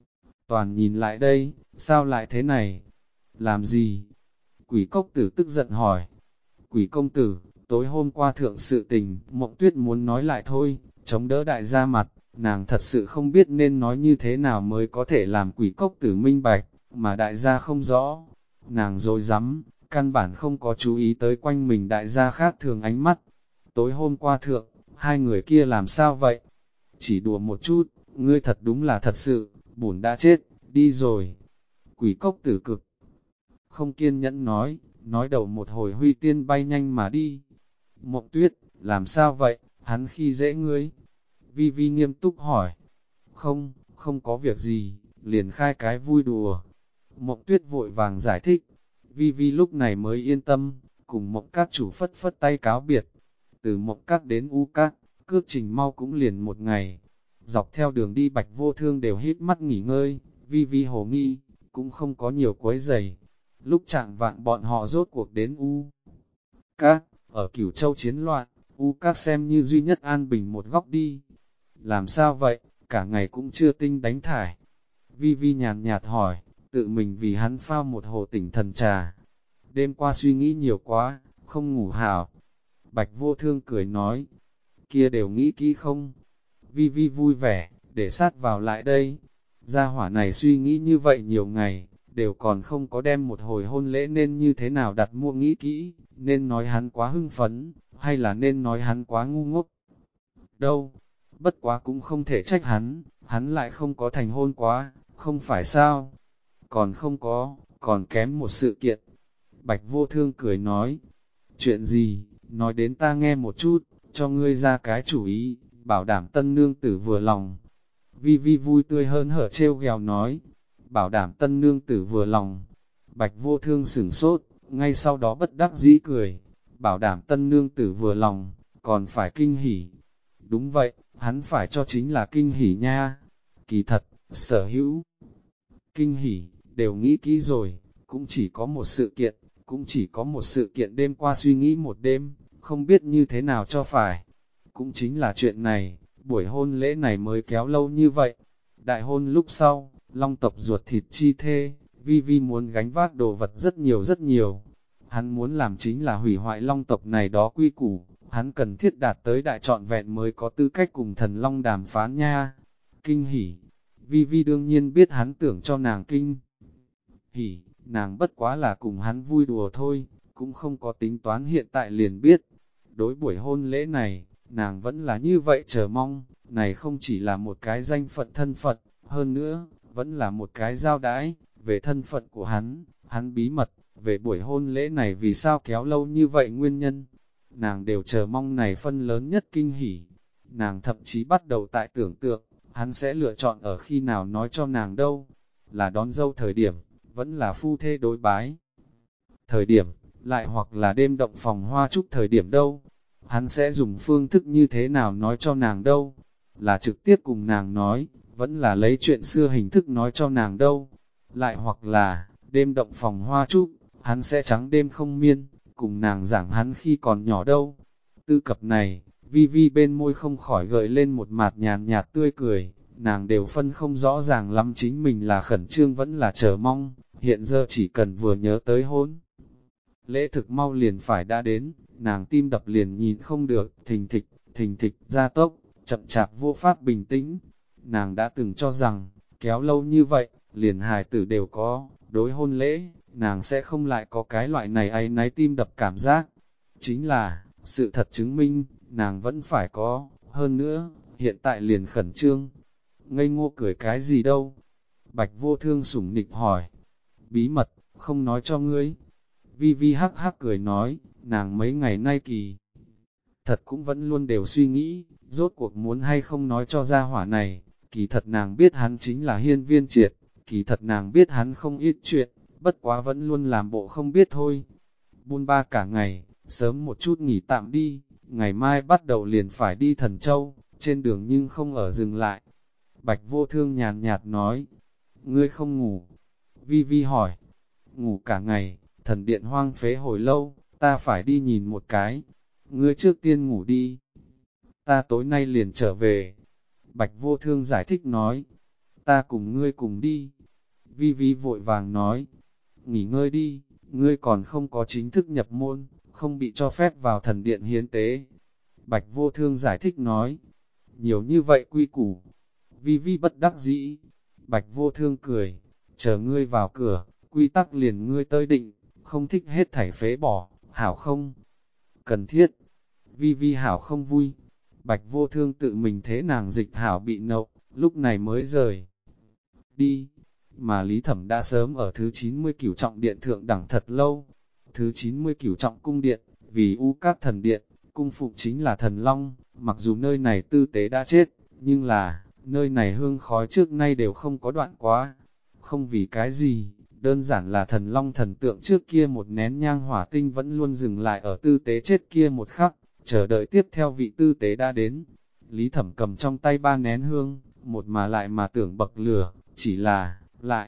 toàn nhìn lại đây, sao lại thế này? Làm gì? Quỷ Cốc Tử tức giận hỏi. Quỷ công tử, tối hôm qua thượng sự tình, Mộng Tuyết muốn nói lại thôi, chống đỡ đại gia mặt, nàng thật sự không biết nên nói như thế nào mới có thể làm Quỷ Cốc Tử minh bạch, mà đại gia không rõ. Nàng rối rắm, căn bản không có chú ý tới quanh mình đại gia khác thường ánh mắt. Tối hôm qua thượng, hai người kia làm sao vậy? Chỉ đùa một chút, ngươi thật đúng là thật sự, bổn đã chết, đi rồi. Quỷ Cốc Tử cực không kiên nhẫn nói đầu một hồi Huy Tiên bay nhanh mà đi. Mộng Tuyết, làm sao vậy, hắn khi dễ ngươi? Vi vi nghiêm túc hỏi. Không có việc gì, liền khai cái vui đùa. Mộng Tuyết vội vàng giải thích. Vi vi lúc này mới yên tâm, cùng Mộng các chủ phất phất tay cáo biệt. Từ Mộng các đến U các, cước trình mau cũng liền một ngày. Dọc theo đường đi Bạch Vô Thương đều hít mắt nghỉ ngơi, Vi vi hồ nghi, cũng không có nhiều quấy giày. Lúc chạng vạng bọn họ rốt cuộc đến U các, ở Cửu Châu chiến loạn, U các xem như duy nhất an bình một góc đi. Làm sao vậy, cả ngày cũng chưa tinh đánh thải. Vi vi nhàn nhạt hỏi, tự mình vì hắn phao một hồ tỉnh thần trà. Đêm qua suy nghĩ nhiều quá, không ngủ hảo. Bạch Vô Thương cười nói, kia đều nghĩ kỹ không? Vi vi vui vẻ, để sát vào lại đây. Gia hỏa này suy nghĩ như vậy nhiều ngày, đều còn không có đem một hồi hôn lễ nên như thế nào đặt mua nghĩ kỹ, nên nói hắn quá hưng phấn, hay là nên nói hắn quá ngu ngốc. Đâu, bất quá cũng không thể trách hắn lại không có thành hôn quá, không phải sao? Còn không có, còn kém một sự kiện. Bạch Vô Thương cười nói, chuyện gì, nói đến ta nghe một chút, cho ngươi ra cái chủ ý, bảo đảm tân nương tử vừa lòng. Vi vi vui tươi hơn hở trêu ghèo nói, bảo đảm tân nương tử vừa lòng. Bạch Vô Thương sửng sốt, ngay sau đó bất đắc dĩ cười, bảo đảm tân nương tử vừa lòng, còn phải kinh hỉ. Đúng vậy, hắn phải cho chính là kinh hỉ nha. Kỳ thật, sở hữu kinh hỉ, đều nghĩ kỹ rồi, cũng chỉ có một sự kiện đêm qua suy nghĩ một đêm, không biết như thế nào cho phải. Cũng chính là chuyện này, buổi hôn lễ này mới kéo lâu như vậy. Đại hôn lúc sau, Long tộc ruột thịt chi thê, Vi Vi muốn gánh vác đồ vật rất nhiều rất nhiều. Hắn muốn làm chính là hủy hoại Long tộc này đó quy củ, hắn cần thiết đạt tới đại trọn vẹn mới có tư cách cùng thần Long đàm phán nha. Kinh hỉ, Vi Vi đương nhiên biết hắn tưởng cho nàng kinh hỉ, nàng bất quá là cùng hắn vui đùa thôi, cũng không có tính toán hiện tại liền biết. Đối buổi hôn lễ này, nàng vẫn là như vậy chờ mong, này không chỉ là một cái danh phận thân phận, hơn nữa, vẫn là một cái giao đãi, về thân phận của hắn bí mật, về buổi hôn lễ này vì sao kéo lâu như vậy nguyên nhân. Nàng đều chờ mong này phân lớn nhất kinh hỉ. nàng thậm chí bắt đầu tại tưởng tượng, hắn sẽ lựa chọn ở khi nào nói cho nàng đâu, là đón dâu thời điểm, vẫn là phu thê đối bái thời điểm, lại hoặc là đêm động phòng hoa chúc thời điểm đâu, hắn sẽ dùng phương thức như thế nào nói cho nàng đâu, là trực tiếp cùng nàng nói, vẫn là lấy chuyện xưa hình thức nói cho nàng đâu, lại hoặc là, đêm động phòng hoa chúc, hắn sẽ trắng đêm không miên, cùng nàng giảng hắn khi còn nhỏ đâu. Tư cập này, Vi Vi bên môi không khỏi gợi lên một mạt nhàn nhạt tươi cười, nàng đều phân không rõ ràng lắm chính mình là khẩn trương vẫn là chờ mong, hiện giờ chỉ cần vừa nhớ tới hôn. Lễ thực mau liền phải đã đến, nàng tim đập liền nhìn không được, thình thịch, gia tốc, chậm chạp vô pháp bình tĩnh. Nàng đã từng cho rằng, kéo lâu như vậy, liền hài tử đều có, đối hôn lễ, nàng sẽ không lại có cái loại này áy náy tim đập cảm giác. Chính là, sự thật chứng minh, nàng vẫn phải có, hơn nữa, hiện tại liền khẩn trương. Ngây ngô cười cái gì đâu? Bạch Vô Thương sủng nịch hỏi. Bí mật, không nói cho ngươi. Vi Vi hắc hắc cười nói, nàng mấy ngày nay kỳ. Thật cũng vẫn luôn đều suy nghĩ, rốt cuộc muốn hay không nói cho gia hỏa này, kỳ thật nàng biết hắn chính là Hiên Viên Triệt, kỳ thật nàng biết hắn không ít chuyện, bất quá vẫn luôn làm bộ không biết thôi. Buôn ba cả ngày, sớm một chút nghỉ tạm đi, ngày mai bắt đầu liền phải đi Thần Châu, trên đường nhưng không ở dừng lại. Bạch Vô Thương nhàn nhạt nói, ngươi không ngủ. Vi Vi hỏi, ngủ cả ngày, thần điện hoang phế hồi lâu, ta phải đi nhìn một cái. Ngươi trước tiên ngủ đi. Ta tối nay liền trở về. Bạch Vô Thương giải thích nói, ta cùng ngươi cùng đi. Vi Vi vội vàng nói, nghỉ ngơi đi, ngươi còn không có chính thức nhập môn, không bị cho phép vào thần điện hiến tế. Bạch Vô Thương giải thích nói, nhiều như vậy quy củ. Vi Vi bất đắc dĩ. Bạch Vô Thương cười, chờ ngươi vào cửa, quy tắc liền ngươi tới định, không thích hết thảy phế bỏ, hảo không? Cần thiết. Vi Vi hảo không vui. Bạch Vô Thương tự mình thế nàng dịch hảo bị nậu, lúc này mới rời. Đi. Mà Lý Thẩm đã sớm ở thứ 90 cửu trọng điện thượng đẳng thật lâu. Thứ 90 cửu trọng cung điện, vì U Các thần điện, cung phụng chính là thần Long, mặc dù nơi này tư tế đã chết, nhưng là, nơi này hương khói trước nay đều không có đoạn quá. Không vì cái gì, đơn giản là thần Long thần tượng trước kia một nén nhang hỏa tinh vẫn luôn dừng lại ở tư tế chết kia một khắc, chờ đợi tiếp theo vị tư tế đã đến. Lý Thẩm cầm trong tay 3 nén hương, một mà lại mà tưởng bậc lửa, chỉ là, lại,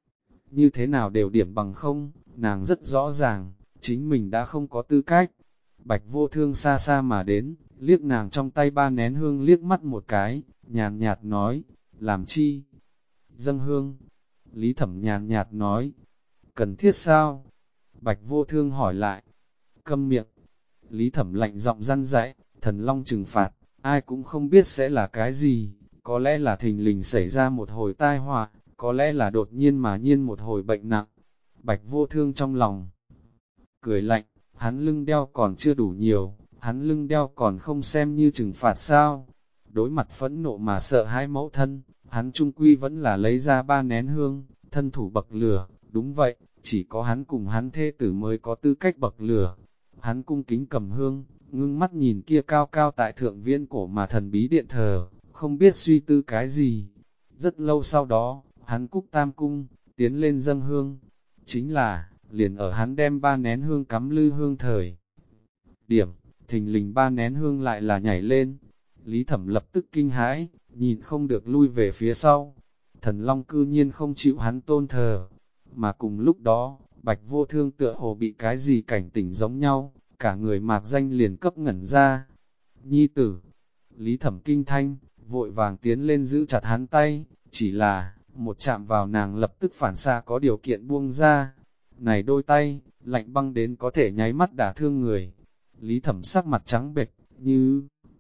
như thế nào đều điểm bằng không, nàng rất rõ ràng, chính mình đã không có tư cách. Bạch Vô Thương xa xa mà đến, liếc nàng trong tay 3 nén hương liếc mắt một cái, nhàn nhạt nói, làm chi? Dâng hương. Lý Thẩm nhàn nhạt nói, cần thiết sao? Bạch Vô Thương hỏi lại, câm miệng. Lý Thẩm lạnh giọng răn dạy, thần long trừng phạt, ai cũng không biết sẽ là cái gì, có lẽ là thình lình xảy ra một hồi tai họa, có lẽ là đột nhiên mà nhiên một hồi bệnh nặng. Bạch Vô Thương trong lòng cười lạnh, hắn lưng đeo còn chưa đủ nhiều, hắn lưng đeo còn không xem như trừng phạt sao. Đối mặt phẫn nộ mà sợ hãi mẫu thân, hắn trung quy vẫn là lấy ra 3 nén hương, thân thủ bậc lửa, đúng vậy, chỉ có hắn cùng hắn thê tử mới có tư cách bậc lửa. Hắn cung kính cầm hương, ngưng mắt nhìn kia cao cao tại thượng viễn cổ mà thần bí điện thờ, không biết suy tư cái gì. Rất lâu sau đó, hắn cúc tam cung, tiến lên dâng hương. Chính là, liền ở hắn đem 3 nén hương cắm lư hương thời. Điểm, thình lình 3 nén hương lại là nhảy lên. Lý Thẩm lập tức kinh hãi, nhìn không được lui về phía sau. Thần Long cư nhiên không chịu hắn tôn thờ. Mà cùng lúc đó, Bạch Vô Thương tựa hồ bị cái gì cảnh tỉnh giống nhau, cả người mạc danh liền cấp ngẩn ra. Nhi tử, Lý Thẩm kinh thanh, vội vàng tiến lên giữ chặt hắn tay, chỉ là, một chạm vào nàng lập tức phản xạ có điều kiện buông ra. Này đôi tay, lạnh băng đến có thể nháy mắt đả thương người. Lý Thẩm sắc mặt trắng bệch, như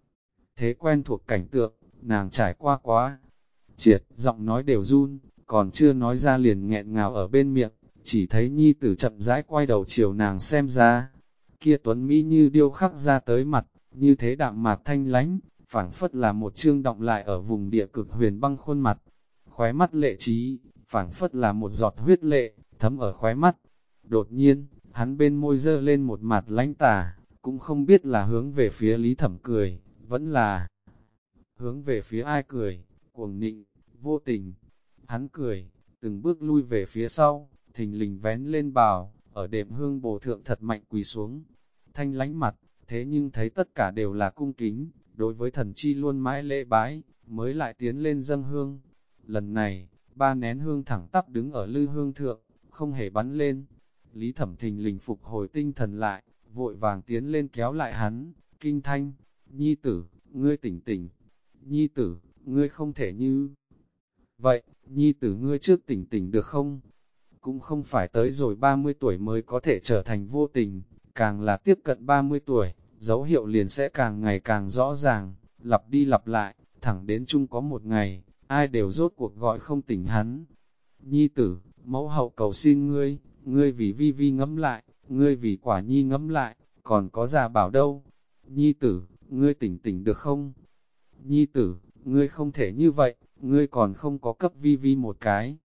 thế quen thuộc cảnh tượng, nàng trải qua quá. Triệt, giọng nói đều run, còn chưa nói ra liền nghẹn ngào ở bên miệng, chỉ thấy nhi tử chậm rãi quay đầu chiều nàng xem ra. Kia tuấn Mỹ như điêu khắc ra tới mặt, như thế đạm mạc thanh lánh, phảng phất là một chương động lại ở vùng địa cực huyền băng khuôn mặt. Khóe mắt lệ trí, phảng phất là một giọt huyết lệ, thấm ở khóe mắt. Đột nhiên, hắn bên môi dơ lên một mặt lánh tà, cũng không biết là hướng về phía Lý Thẩm cười, vẫn là hướng về phía ai cười, cuồng nịnh, vô tình. Hắn cười, từng bước lui về phía sau, thình lình vén lên bào, ở đệm hương bồ thượng thật mạnh quỳ xuống. Thanh lánh mặt, thế nhưng thấy tất cả đều là cung kính, đối với thần chi luôn mãi lễ bái, mới lại tiến lên dâng hương. Lần này, 3 nén hương thẳng tắp đứng ở lư hương thượng, không hề bắn lên. Lý Thẩm thình lình phục hồi tinh thần lại, vội vàng tiến lên kéo lại hắn, kinh thanh, nhi tử, ngươi tỉnh tỉnh, nhi tử, ngươi không thể như vậy, nhi tử ngươi trước tỉnh tỉnh được không? Cũng không phải tới rồi 30 tuổi mới có thể trở thành vô tình, càng là tiếp cận 30 tuổi, dấu hiệu liền sẽ càng ngày càng rõ ràng, lặp đi lặp lại, thẳng đến chung có một ngày, ai đều rốt cuộc gọi không tỉnh hắn. Nhi tử, mẫu hậu cầu xin ngươi, ngươi vì vi vi ngẫm lại, ngươi vì quả nhi ngẫm lại, còn có già bảo đâu. Nhi tử, ngươi tỉnh tỉnh được không? Nhi tử, ngươi không thể như vậy, ngươi còn không có cấp vi vi một cái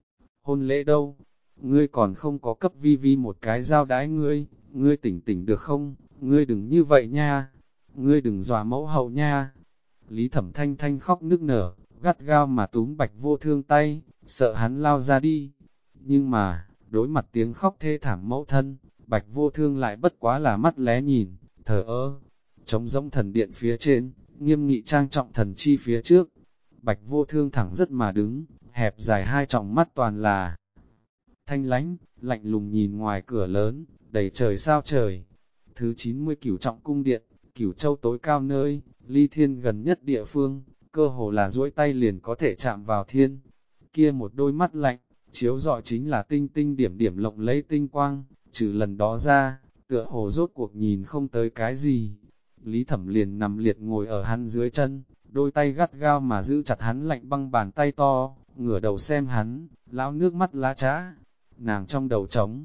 hôn lễ đâu, ngươi còn không có cấp vi vi một cái giao đái ngươi tỉnh tỉnh được không, ngươi đừng như vậy nha, ngươi đừng dọa mẫu hậu nha. Lý Thẩm Thanh Thanh khóc nức nở, gắt gao mà túm Bạch Vô Thương tay, sợ hắn lao ra đi. Nhưng mà, đối mặt tiếng khóc thê thảm mẫu thân, Bạch Vô Thương lại bất quá là mắt lé nhìn, thờ ơ. Trống rỗng thần điện phía trên, nghiêm nghị trang trọng thần chi phía trước. Bạch Vô Thương thẳng rất mà đứng, hẹp dài hai tròng mắt toàn là thanh lánh, lạnh lùng nhìn ngoài cửa lớn, đầy trời sao trời. Thứ 90 Cửu Trọng cung điện, Cửu Châu tối cao nơi, ly thiên gần nhất địa phương, cơ hồ là duỗi tay liền có thể chạm vào thiên. Kia một đôi mắt lạnh, chiếu rọi chính là tinh tinh điểm điểm lộng lấy tinh quang, trừ lần đó ra, tựa hồ rốt cuộc nhìn không tới cái gì. Lý Thẩm liền nằm liệt ngồi ở hắn dưới chân, đôi tay gắt gao mà giữ chặt hắn lạnh băng bàn tay to, ngửa đầu xem hắn, lão nước mắt lá trá. Nàng trong đầu trống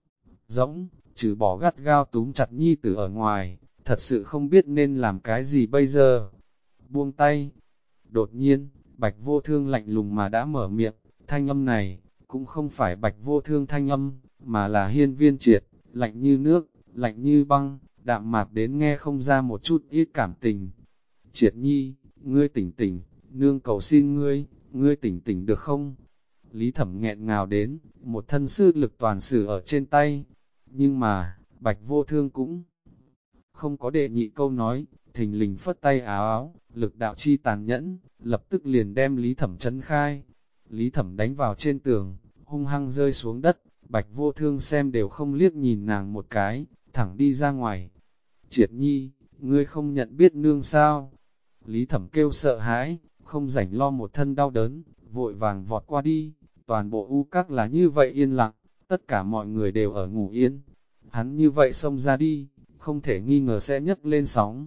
rỗng, trừ bỏ gắt gao túm chặt nhi tử ở ngoài, thật sự không biết nên làm cái gì bây giờ. Buông tay. Đột nhiên, Bạch Vô Thương lạnh lùng mà đã mở miệng, thanh âm này, cũng không phải Bạch Vô Thương thanh âm, mà là Hiên Viên Triệt, lạnh như nước, lạnh như băng, đạm mạc đến nghe không ra một chút ít cảm tình. Triệt nhi, ngươi tỉnh tỉnh, nương cầu xin ngươi tỉnh tỉnh được không? Lý Thẩm nghẹn ngào đến, một thân sư lực toàn sử ở trên tay, nhưng mà, Bạch Vô Thương cũng không có đệ nhị câu nói, thình lình phất tay áo áo, lực đạo chi tàn nhẫn, lập tức liền đem Lý Thẩm chấn khai. Lý Thẩm đánh vào trên tường, hung hăng rơi xuống đất, Bạch Vô Thương xem đều không liếc nhìn nàng một cái, thẳng đi ra ngoài. Triệt nhi, ngươi không nhận biết nương sao? Lý Thẩm kêu sợ hãi, không rảnh lo một thân đau đớn, vội vàng vọt qua đi, toàn bộ u các là như vậy yên lặng, tất cả mọi người đều ở ngủ yên. Hắn như vậy xông ra đi, không thể nghi ngờ sẽ nhấc lên sóng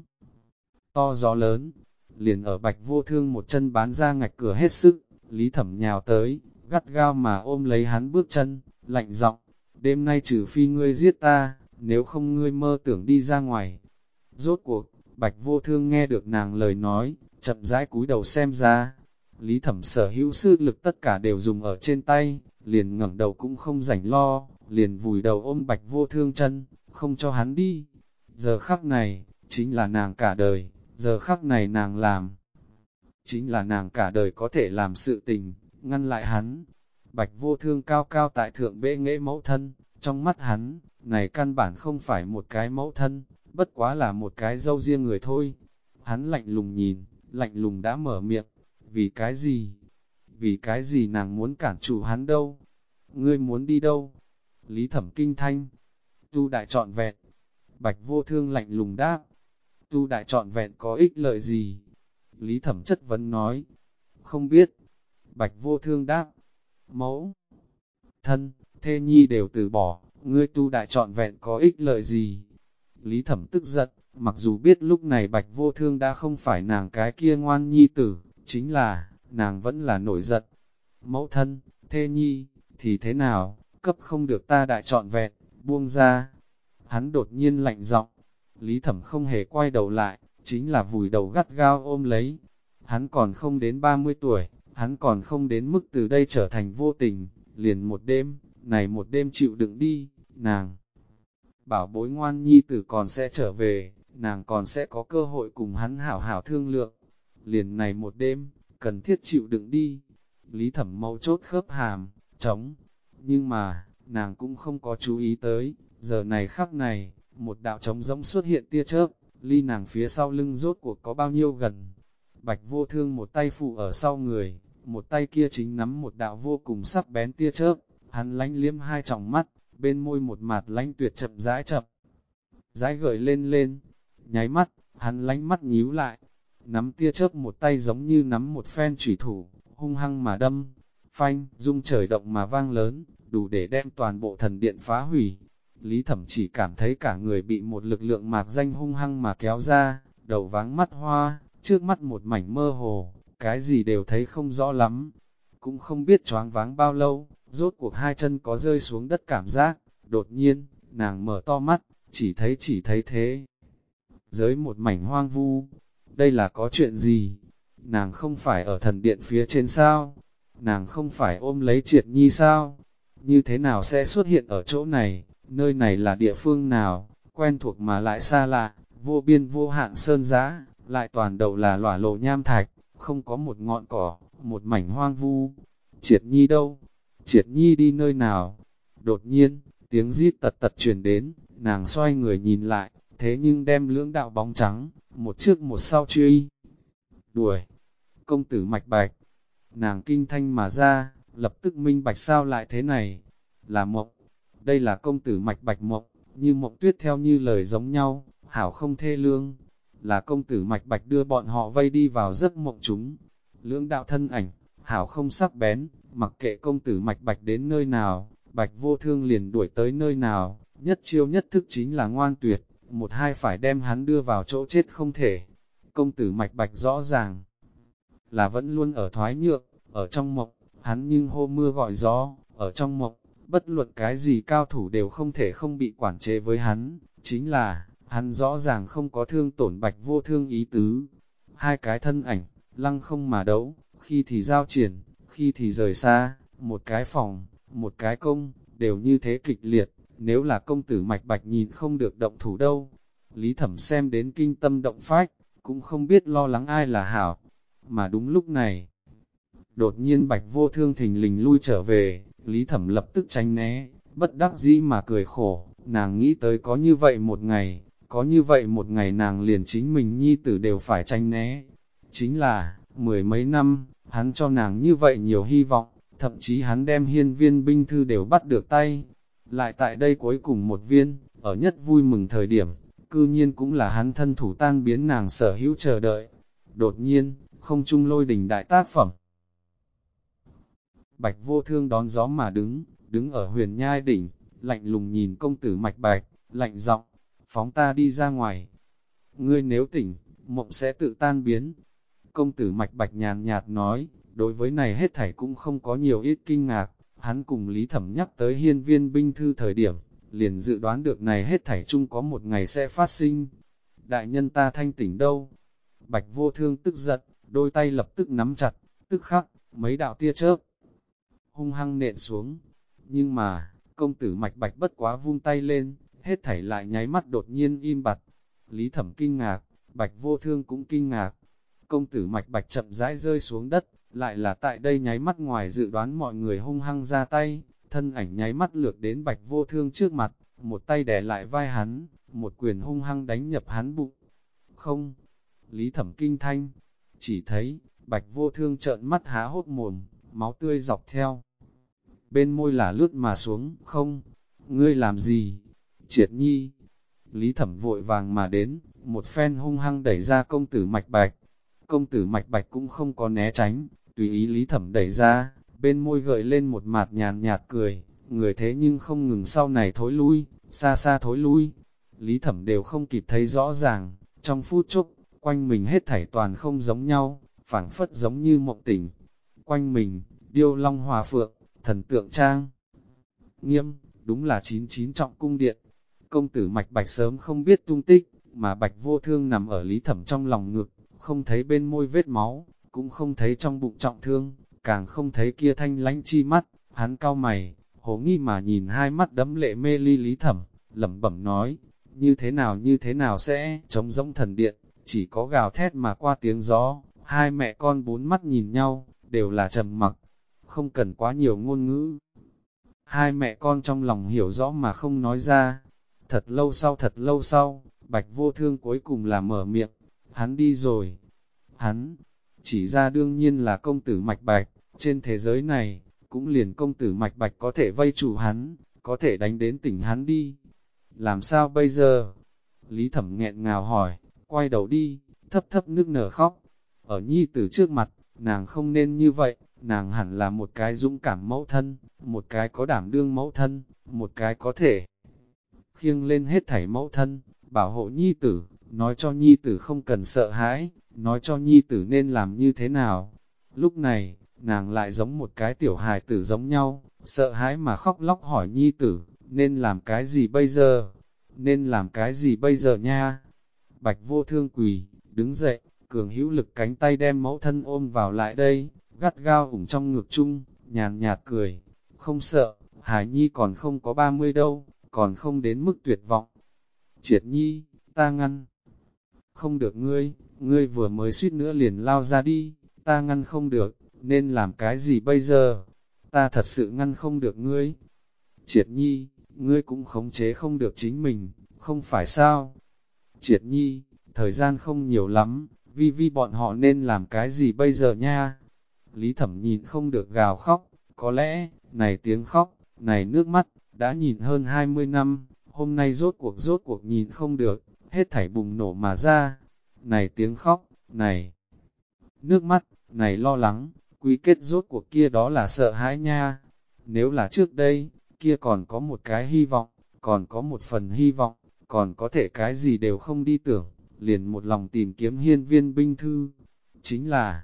to gió lớn. Liền ở Bạch Vô Thương một chân bán ra ngạch cửa hết sức, Lý Thẩm nhào tới, gắt gao mà ôm lấy hắn bước chân, lạnh giọng, đêm nay trừ phi ngươi giết ta, nếu không ngươi mơ tưởng đi ra ngoài. Rốt cuộc, Bạch Vô Thương nghe được nàng lời nói, chậm rãi cúi đầu xem ra. Lý Thẩm sở hữu sư lực tất cả đều dùng ở trên tay, liền ngẩng đầu cũng không rảnh lo, liền vùi đầu ôm Bạch Vô Thương chân, không cho hắn đi. Giờ khắc này, chính là nàng cả đời, giờ khắc này nàng làm. Chính là nàng cả đời có thể làm sự tình, ngăn lại hắn. Bạch Vô Thương cao cao tại thượng bệ nghệ mẫu thân, trong mắt hắn, này căn bản không phải một cái mẫu thân, bất quá là một cái dâu riêng người thôi. Hắn lạnh lùng nhìn, lạnh lùng đã mở miệng, vì cái gì? Vì cái gì nàng muốn cản chủ hắn đâu? Ngươi muốn đi đâu? Lý Thẩm kinh thanh, tu đại trọn vẹn. Bạch Vô Thương lạnh lùng đáp, tu đại trọn vẹn có ích lợi gì? Lý Thẩm chất vấn nói, không biết. Bạch Vô Thương đáp, mẫu, thân, thê nhi đều từ bỏ, ngươi tu đại trọn vẹn có ích lợi gì? Lý Thẩm tức giận, mặc dù biết lúc này Bạch Vô Thương đã không phải nàng cái kia ngoan nhi tử, chính là, nàng vẫn là nổi giận. Mẫu thân, thê nhi, thì thế nào, cấp không được ta đại trọn vẹn, buông ra. Hắn đột nhiên lạnh giọng, Lý Thẩm không hề quay đầu lại, chính là vùi đầu gắt gao ôm lấy. Hắn còn không đến 30 tuổi, hắn còn không đến mức từ đây trở thành vô tình, liền một đêm, này một đêm chịu đựng đi, nàng. Bảo bối ngoan nhi tử còn sẽ trở về, nàng còn sẽ có cơ hội cùng hắn hảo hảo thương lượng. liền này một đêm, cần thiết chịu đựng đi. Lý Thẩm mâu chốt khớp hàm, trống, nhưng mà, nàng cũng không có chú ý tới, giờ này khắc này, một đạo trống rỗng xuất hiện tia chớp, ly nàng phía sau lưng rốt cuộc có bao nhiêu gần. Bạch Vô Thương một tay phụ ở sau người, một tay kia chính nắm một đạo vô cùng sắc bén tia chớp, hắn lánh liếm hai tròng mắt, bên môi một mặt lánh tuyệt chậm rãi gợi lên lên, nháy mắt, hắn lánh mắt nhíu lại, nắm tia chớp một tay giống như nắm một phen chủy thủ, hung hăng mà đâm, phanh, rung trời động mà vang lớn, đủ để đem toàn bộ thần điện phá hủy. Lý Thẩm chỉ cảm thấy cả người bị một lực lượng mạc danh hung hăng mà kéo ra, đầu váng mắt hoa, trước mắt một mảnh mơ hồ, cái gì đều thấy không rõ lắm. Cũng không biết choáng váng bao lâu, rốt cuộc hai chân có rơi xuống đất cảm giác, đột nhiên, nàng mở to mắt, chỉ thấy thế. Giới một mảnh hoang vu, đây là có chuyện gì? Nàng không phải ở thần điện phía trên sao? Nàng không phải ôm lấy Triệt Nhi sao? Như thế nào sẽ xuất hiện ở chỗ này? Nơi này là địa phương nào? Quen thuộc mà lại xa lạ, vô biên vô hạn sơn giá, lại toàn đầu là lỏa lộ nham thạch, không có một ngọn cỏ, một mảnh hoang vu. Triệt Nhi đâu? Triệt Nhi đi nơi nào? Đột nhiên, tiếng rít tật tật truyền đến, nàng xoay người nhìn lại, thế nhưng đem lưỡng đạo bóng trắng, một trước một sau truy đuổi. Công tử Mạch Bạch, nàng kinh thanh mà ra, lập tức minh bạch sao lại thế này, là mộng, đây là công tử Mạch Bạch mộng, như mộng tuyết theo như lời giống nhau, hảo không thê lương, là công tử Mạch Bạch đưa bọn họ vây đi vào giấc mộng chúng, lưỡng đạo thân ảnh, hảo không sắc bén, mặc kệ công tử Mạch Bạch đến nơi nào, Bạch Vô Thương liền đuổi tới nơi nào, nhất chiêu nhất thức chính là ngoan tuyệt, một hai phải đem hắn đưa vào chỗ chết không thể. Công tử Mạch Bạch rõ ràng là vẫn luôn ở thoái nhượng, ở trong mộng, hắn nhưng hô mưa gọi gió, ở trong mộng, bất luận cái gì cao thủ đều không thể không bị quản chế với hắn, chính là, hắn rõ ràng không có thương tổn Bạch Vô Thương ý tứ. Hai cái thân ảnh, lăng không mà đấu, khi thì giao triển, khi thì rời xa, một cái phòng, một cái công, đều như thế kịch liệt, nếu là công tử Mạch Bạch nhìn không được động thủ đâu. Lý Thẩm xem đến kinh tâm động phách, cũng không biết lo lắng ai là hảo. Mà đúng lúc này, đột nhiên Bạch Vô Thương thình lình lui trở về, Lý Thẩm lập tức tránh né, bất đắc dĩ mà cười khổ, nàng nghĩ tới có như vậy một ngày, có như vậy một ngày nàng liền chính mình nhi tử đều phải tránh né. Chính là, mười mấy năm, hắn cho nàng như vậy nhiều hy vọng, thậm chí hắn đem hiên viên binh thư đều bắt được tay. Lại tại đây cuối cùng một viên, ở nhất vui mừng thời điểm, cư nhiên cũng là hắn thân thủ tan biến nàng sở hữu chờ đợi. Đột nhiên, không trung lôi đình đại tác phẩm. Bạch Vô Thương đón gió mà đứng ở huyền nhai đỉnh, lạnh lùng nhìn công tử Mạch Bạch, lạnh giọng, phóng ta đi ra ngoài. Ngươi nếu tỉnh, mộng sẽ tự tan biến. Công tử Mạch Bạch nhàn nhạt nói, đối với này hết thảy cũng không có nhiều ít kinh ngạc, hắn cùng Lý Thẩm nhắc tới hiên viên binh thư thời điểm, liền dự đoán được này hết thảy chung có một ngày sẽ phát sinh. Đại nhân ta thanh tỉnh đâu? Bạch Vô Thương tức giận, đôi tay lập tức nắm chặt, tức khắc, mấy đạo tia chớp hung hăng nện xuống. Nhưng mà, công tử Mạch Bạch bất quá vung tay lên, hết thảy lại nháy mắt đột nhiên im bặt. Lý Thẩm kinh ngạc, Bạch Vô Thương cũng kinh ngạc. Công tử Mạch Bạch chậm rãi rơi xuống đất, lại là tại đây nháy mắt ngoài dự đoán mọi người hung hăng ra tay, thân ảnh nháy mắt lược đến Bạch Vô Thương trước mặt, một tay đè lại vai hắn, một quyền hung hăng đánh nhập hắn bụng. Không, Lý Thẩm kinh thanh, chỉ thấy, Bạch Vô Thương trợn mắt há hốt mồm, máu tươi dọc theo. Bên môi là lướt mà xuống, không, ngươi làm gì? Triệt Nhi. Lý Thẩm vội vàng mà đến, một phen hung hăng đẩy ra công tử Mạch Bạch. Công tử Mạch Bạch cũng không có né tránh, tùy ý Lý Thẩm đẩy ra, bên môi gợi lên một mạt nhàn nhạt cười, người thế nhưng không ngừng sau này thối lui, xa xa thối lui. Lý Thẩm đều không kịp thấy rõ ràng, trong phút chốc, quanh mình hết thảy toàn không giống nhau, phảng phất giống như mộng tỉnh. Quanh mình, điêu long hòa phượng, thần tượng trang. Nghiêm, đúng là 99 trọng cung điện. Công tử Mạch Bạch sớm không biết tung tích, mà Bạch Vô Thương nằm ở Lý Thẩm trong lòng ngực, không thấy bên môi vết máu, cũng không thấy trong bụng trọng thương, càng không thấy kia thanh lánh chi mắt. Hắn cau mày, hồ nghi mà nhìn hai mắt đẫm lệ mê ly Lý Thẩm, lẩm bẩm nói, như thế nào sẽ trống rỗng thần điện, chỉ có gào thét mà qua tiếng gió, Hai mẹ con bốn mắt nhìn nhau, đều là trầm mặc, không cần quá nhiều ngôn ngữ. Hai mẹ con trong lòng hiểu rõ mà không nói ra. Thật lâu sau, Bạch Vô Thương cuối cùng là mở miệng, hắn đi rồi. Hắn, chỉ ra đương nhiên là công tử Mạch Bạch, trên thế giới này, cũng liền công tử Mạch Bạch có thể vây chủ hắn, có thể đánh đến tỉnh hắn đi. Làm sao bây giờ? Lý Thẩm nghẹn ngào hỏi, quay đầu đi, thấp thấp nước nở khóc. Ở nhi tử trước mặt, nàng không nên như vậy, nàng hẳn là một cái dũng cảm mẫu thân, một cái có đảm đương mẫu thân, một cái có thể khiêng lên hết thảy mẫu thân, bảo hộ nhi tử, nói cho nhi tử không cần sợ hãi, nói cho nhi tử nên làm như thế nào. Lúc này, nàng lại giống một cái tiểu hài tử giống nhau, sợ hãi mà khóc lóc hỏi nhi tử, nên làm cái gì bây giờ? Nên làm cái gì bây giờ nha? Bạch Vô Thương quỳ, đứng dậy, cường hữu lực cánh tay đem mẫu thân ôm vào lại đây, gắt gao ủng trong ngực chung, nhàn nhạt cười, không sợ, Hải Nhi còn không có 30 đâu, còn không đến mức tuyệt vọng. Triệt Nhi, ta ngăn không được ngươi, ngươi vừa mới suýt nữa liền lao ra đi, ta ngăn không được, nên làm cái gì bây giờ? Ta thật sự ngăn không được ngươi. Triệt Nhi, ngươi cũng khống chế không được chính mình, không phải sao? Triệt Nhi, thời gian không nhiều lắm, vi vi bọn họ nên làm cái gì bây giờ nha? Lý Thẩm nhìn không được gào khóc, có lẽ, này tiếng khóc, này nước mắt, đã nhìn hơn 20 năm, hôm nay rốt cuộc nhìn không được, hết thảy bùng nổ mà ra. Này tiếng khóc, này nước mắt, này lo lắng, quy kết rốt cuộc kia đó là sợ hãi nha. Nếu là trước đây, kia còn có một cái hy vọng, còn có một phần hy vọng, còn có thể cái gì đều không đi tưởng, liền một lòng tìm kiếm hiên viên binh thư. Chính là,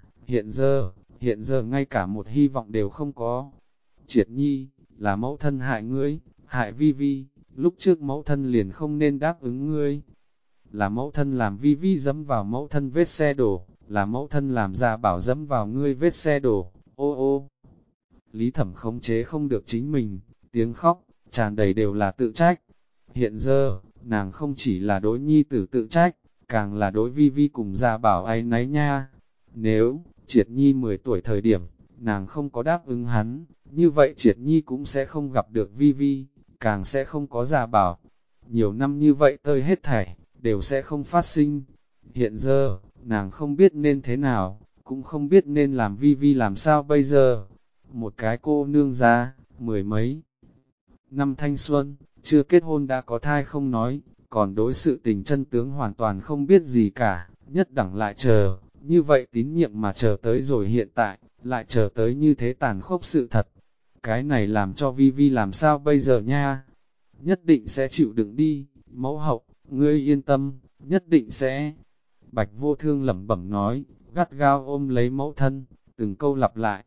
hiện giờ ngay cả một hy vọng đều không có. Triệt Nhi, là mẫu thân hại ngươi, hại vi vi, lúc trước mẫu thân liền không nên đáp ứng ngươi. Là mẫu thân làm vi vi dẫm vào mẫu thân vết xe đổ, là mẫu thân làm Gia Bảo dẫm vào ngươi vết xe đổ, ô ô. Lý Thẩm khống chế không được chính mình, tiếng khóc, tràn đầy đều là tự trách. Hiện giờ, nàng không chỉ là đối nhi tử tự trách, càng là đối vi vi cùng Gia Bảo ấy nấy nha. Nếu, Triệt Nhi 10 tuổi thời điểm, nàng không có đáp ứng hắn, như vậy Triệt Nhi cũng sẽ không gặp được vi vi, càng sẽ không có Gia Bảo. Nhiều năm như vậy tơi hết thảy, đều sẽ không phát sinh. Hiện giờ, nàng không biết nên thế nào, cũng không biết nên làm vi vi làm sao bây giờ. Một cái cô nương già, mười mấy năm thanh xuân, chưa kết hôn đã có thai không nói, còn đối sự tình chân tướng hoàn toàn không biết gì cả, nhất đẳng lại chờ, như vậy tín nhiệm mà chờ tới rồi hiện tại, lại chờ tới như thế tàn khốc sự thật. Cái này làm cho vi vi làm sao bây giờ nha? Nhất định sẽ chịu đựng đi, mẫu hậu, ngươi yên tâm, nhất định sẽ. Bạch Vô Thương lẩm bẩm nói, gắt gao ôm lấy mẫu thân, từng câu lặp lại,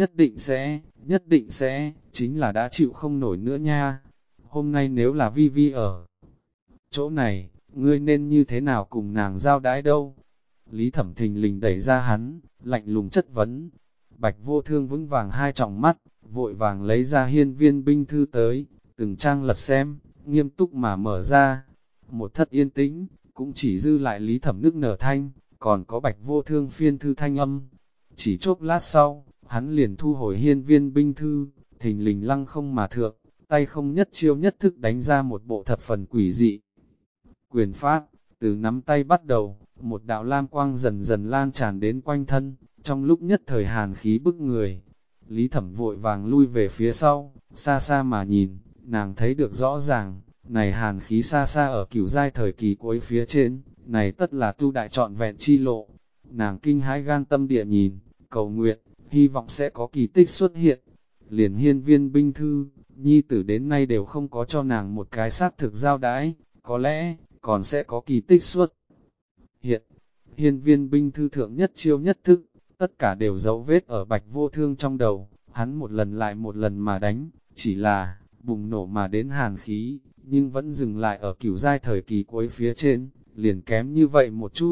nhất định sẽ, chính là đã chịu không nổi nữa nha. Hôm nay nếu là vi vi ở chỗ này, ngươi nên như thế nào cùng nàng giao đãi đâu? Lý Thẩm thình lình đẩy ra hắn, lạnh lùng chất vấn. Bạch Vô Thương vững vàng hai tròng mắt, vội vàng lấy ra hiên viên binh thư tới, từng trang lật xem, nghiêm túc mà mở ra. Một thất yên tĩnh, cũng chỉ dư lại Lý Thẩm nức nở thanh, còn có Bạch Vô Thương phiên thư thanh âm. Chỉ chốc lát sau, hắn liền thu hồi hiên viên binh thư, thình lình lăng không mà thượng, tay không nhất chiêu nhất thức đánh ra một bộ thập phần quỷ dị. Quyền pháp, từ nắm tay bắt đầu, một đạo lam quang dần dần lan tràn đến quanh thân, trong lúc nhất thời hàn khí bức người. Lý Thẩm vội vàng lui về phía sau, xa xa mà nhìn, nàng thấy được rõ ràng, này hàn khí xa xa ở cửu giai thời kỳ cuối phía trên, này tất là tu đại trọn vẹn chi lộ. Nàng kinh hãi gan tâm địa nhìn, cầu nguyện, hy vọng sẽ có kỳ tích xuất hiện. Liền hiên viên binh thư, nhi tử đến nay đều không có cho nàng một cái xác thực giao đãi, có lẽ, còn sẽ có kỳ tích xuất hiện. Hiên viên binh thư thượng nhất chiêu nhất thức, tất cả đều dấu vết ở Bạch Vô Thương trong đầu, hắn một lần lại một lần mà đánh, chỉ là, bùng nổ mà đến hàn khí, nhưng vẫn dừng lại ở cửu giai thời kỳ cuối phía trên, liền kém như vậy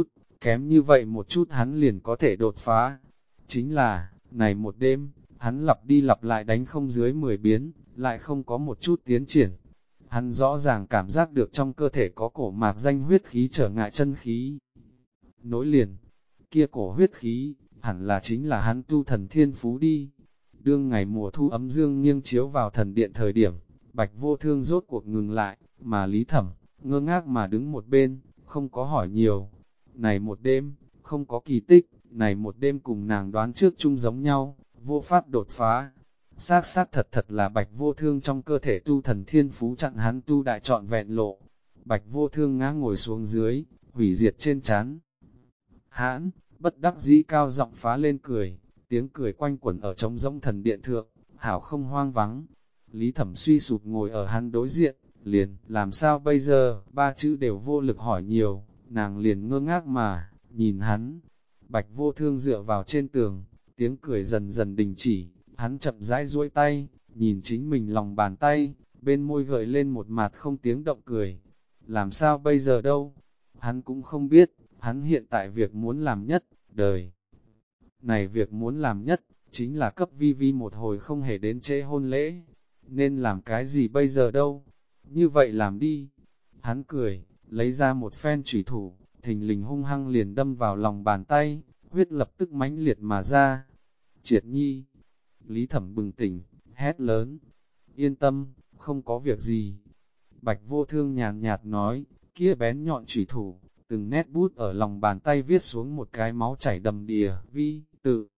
một chút hắn liền có thể đột phá. Chính là, này một đêm, hắn lặp đi lặp lại đánh không dưới 10 biến, lại không có một chút tiến triển. Hắn rõ ràng cảm giác được trong cơ thể có cổ mạc danh huyết khí trở ngại chân khí. Nối liền, kia cổ huyết khí, hẳn là chính là hắn tu thần thiên phú đi. Đương ngày mùa thu ấm dương nghiêng chiếu vào thần điện thời điểm, Bạch Vô Thương rốt cuộc ngừng lại, mà Lý Thẩm, ngơ ngác mà đứng một bên, không có hỏi nhiều. Này một đêm, không có kỳ tích, này một đêm cùng nàng đoán trước chung giống nhau, vô pháp đột phá. Xác thật là Bạch Vô Thương trong cơ thể tu thần thiên phú chặn hắn tu đại trọn vẹn lộ. Bạch Vô Thương ngã ngồi xuống dưới, hủy diệt trên chán. Hãn, bất đắc dĩ cao giọng phá lên cười, tiếng cười quanh quẩn ở trống rỗng thần điện thượng, hảo không hoang vắng. Lý Thẩm suy sụp ngồi ở hắn đối diện, liền, làm sao bây giờ, ba chữ đều vô lực hỏi nhiều, nàng liền ngơ ngác mà, nhìn hắn. Bạch Vô Thương dựa vào trên tường, tiếng cười dần dần đình chỉ, hắn chậm rãi duỗi tay, nhìn chính mình lòng bàn tay, bên môi gợi lên một mặt không tiếng động cười. Làm sao bây giờ đâu? Hắn cũng không biết, hắn hiện tại việc muốn làm nhất, đời. Này việc muốn làm nhất, chính là cấp vi vi một hồi không hề đến trễ hôn lễ. Nên làm cái gì bây giờ đâu? Như vậy làm đi. Hắn cười, lấy ra một phen chủy thủ, thình lình hung hăng liền đâm vào lòng bàn tay, huyết lập tức mãnh liệt mà ra. Triệt Nhi, Lý Thẩm bừng tỉnh, hét lớn, yên tâm, không có việc gì. Bạch Vô Thương nhàn nhạt nói, kia bén nhọn chủy thủ, từng nét bút ở lòng bàn tay viết xuống một cái máu chảy đầm đìa, vi, tự.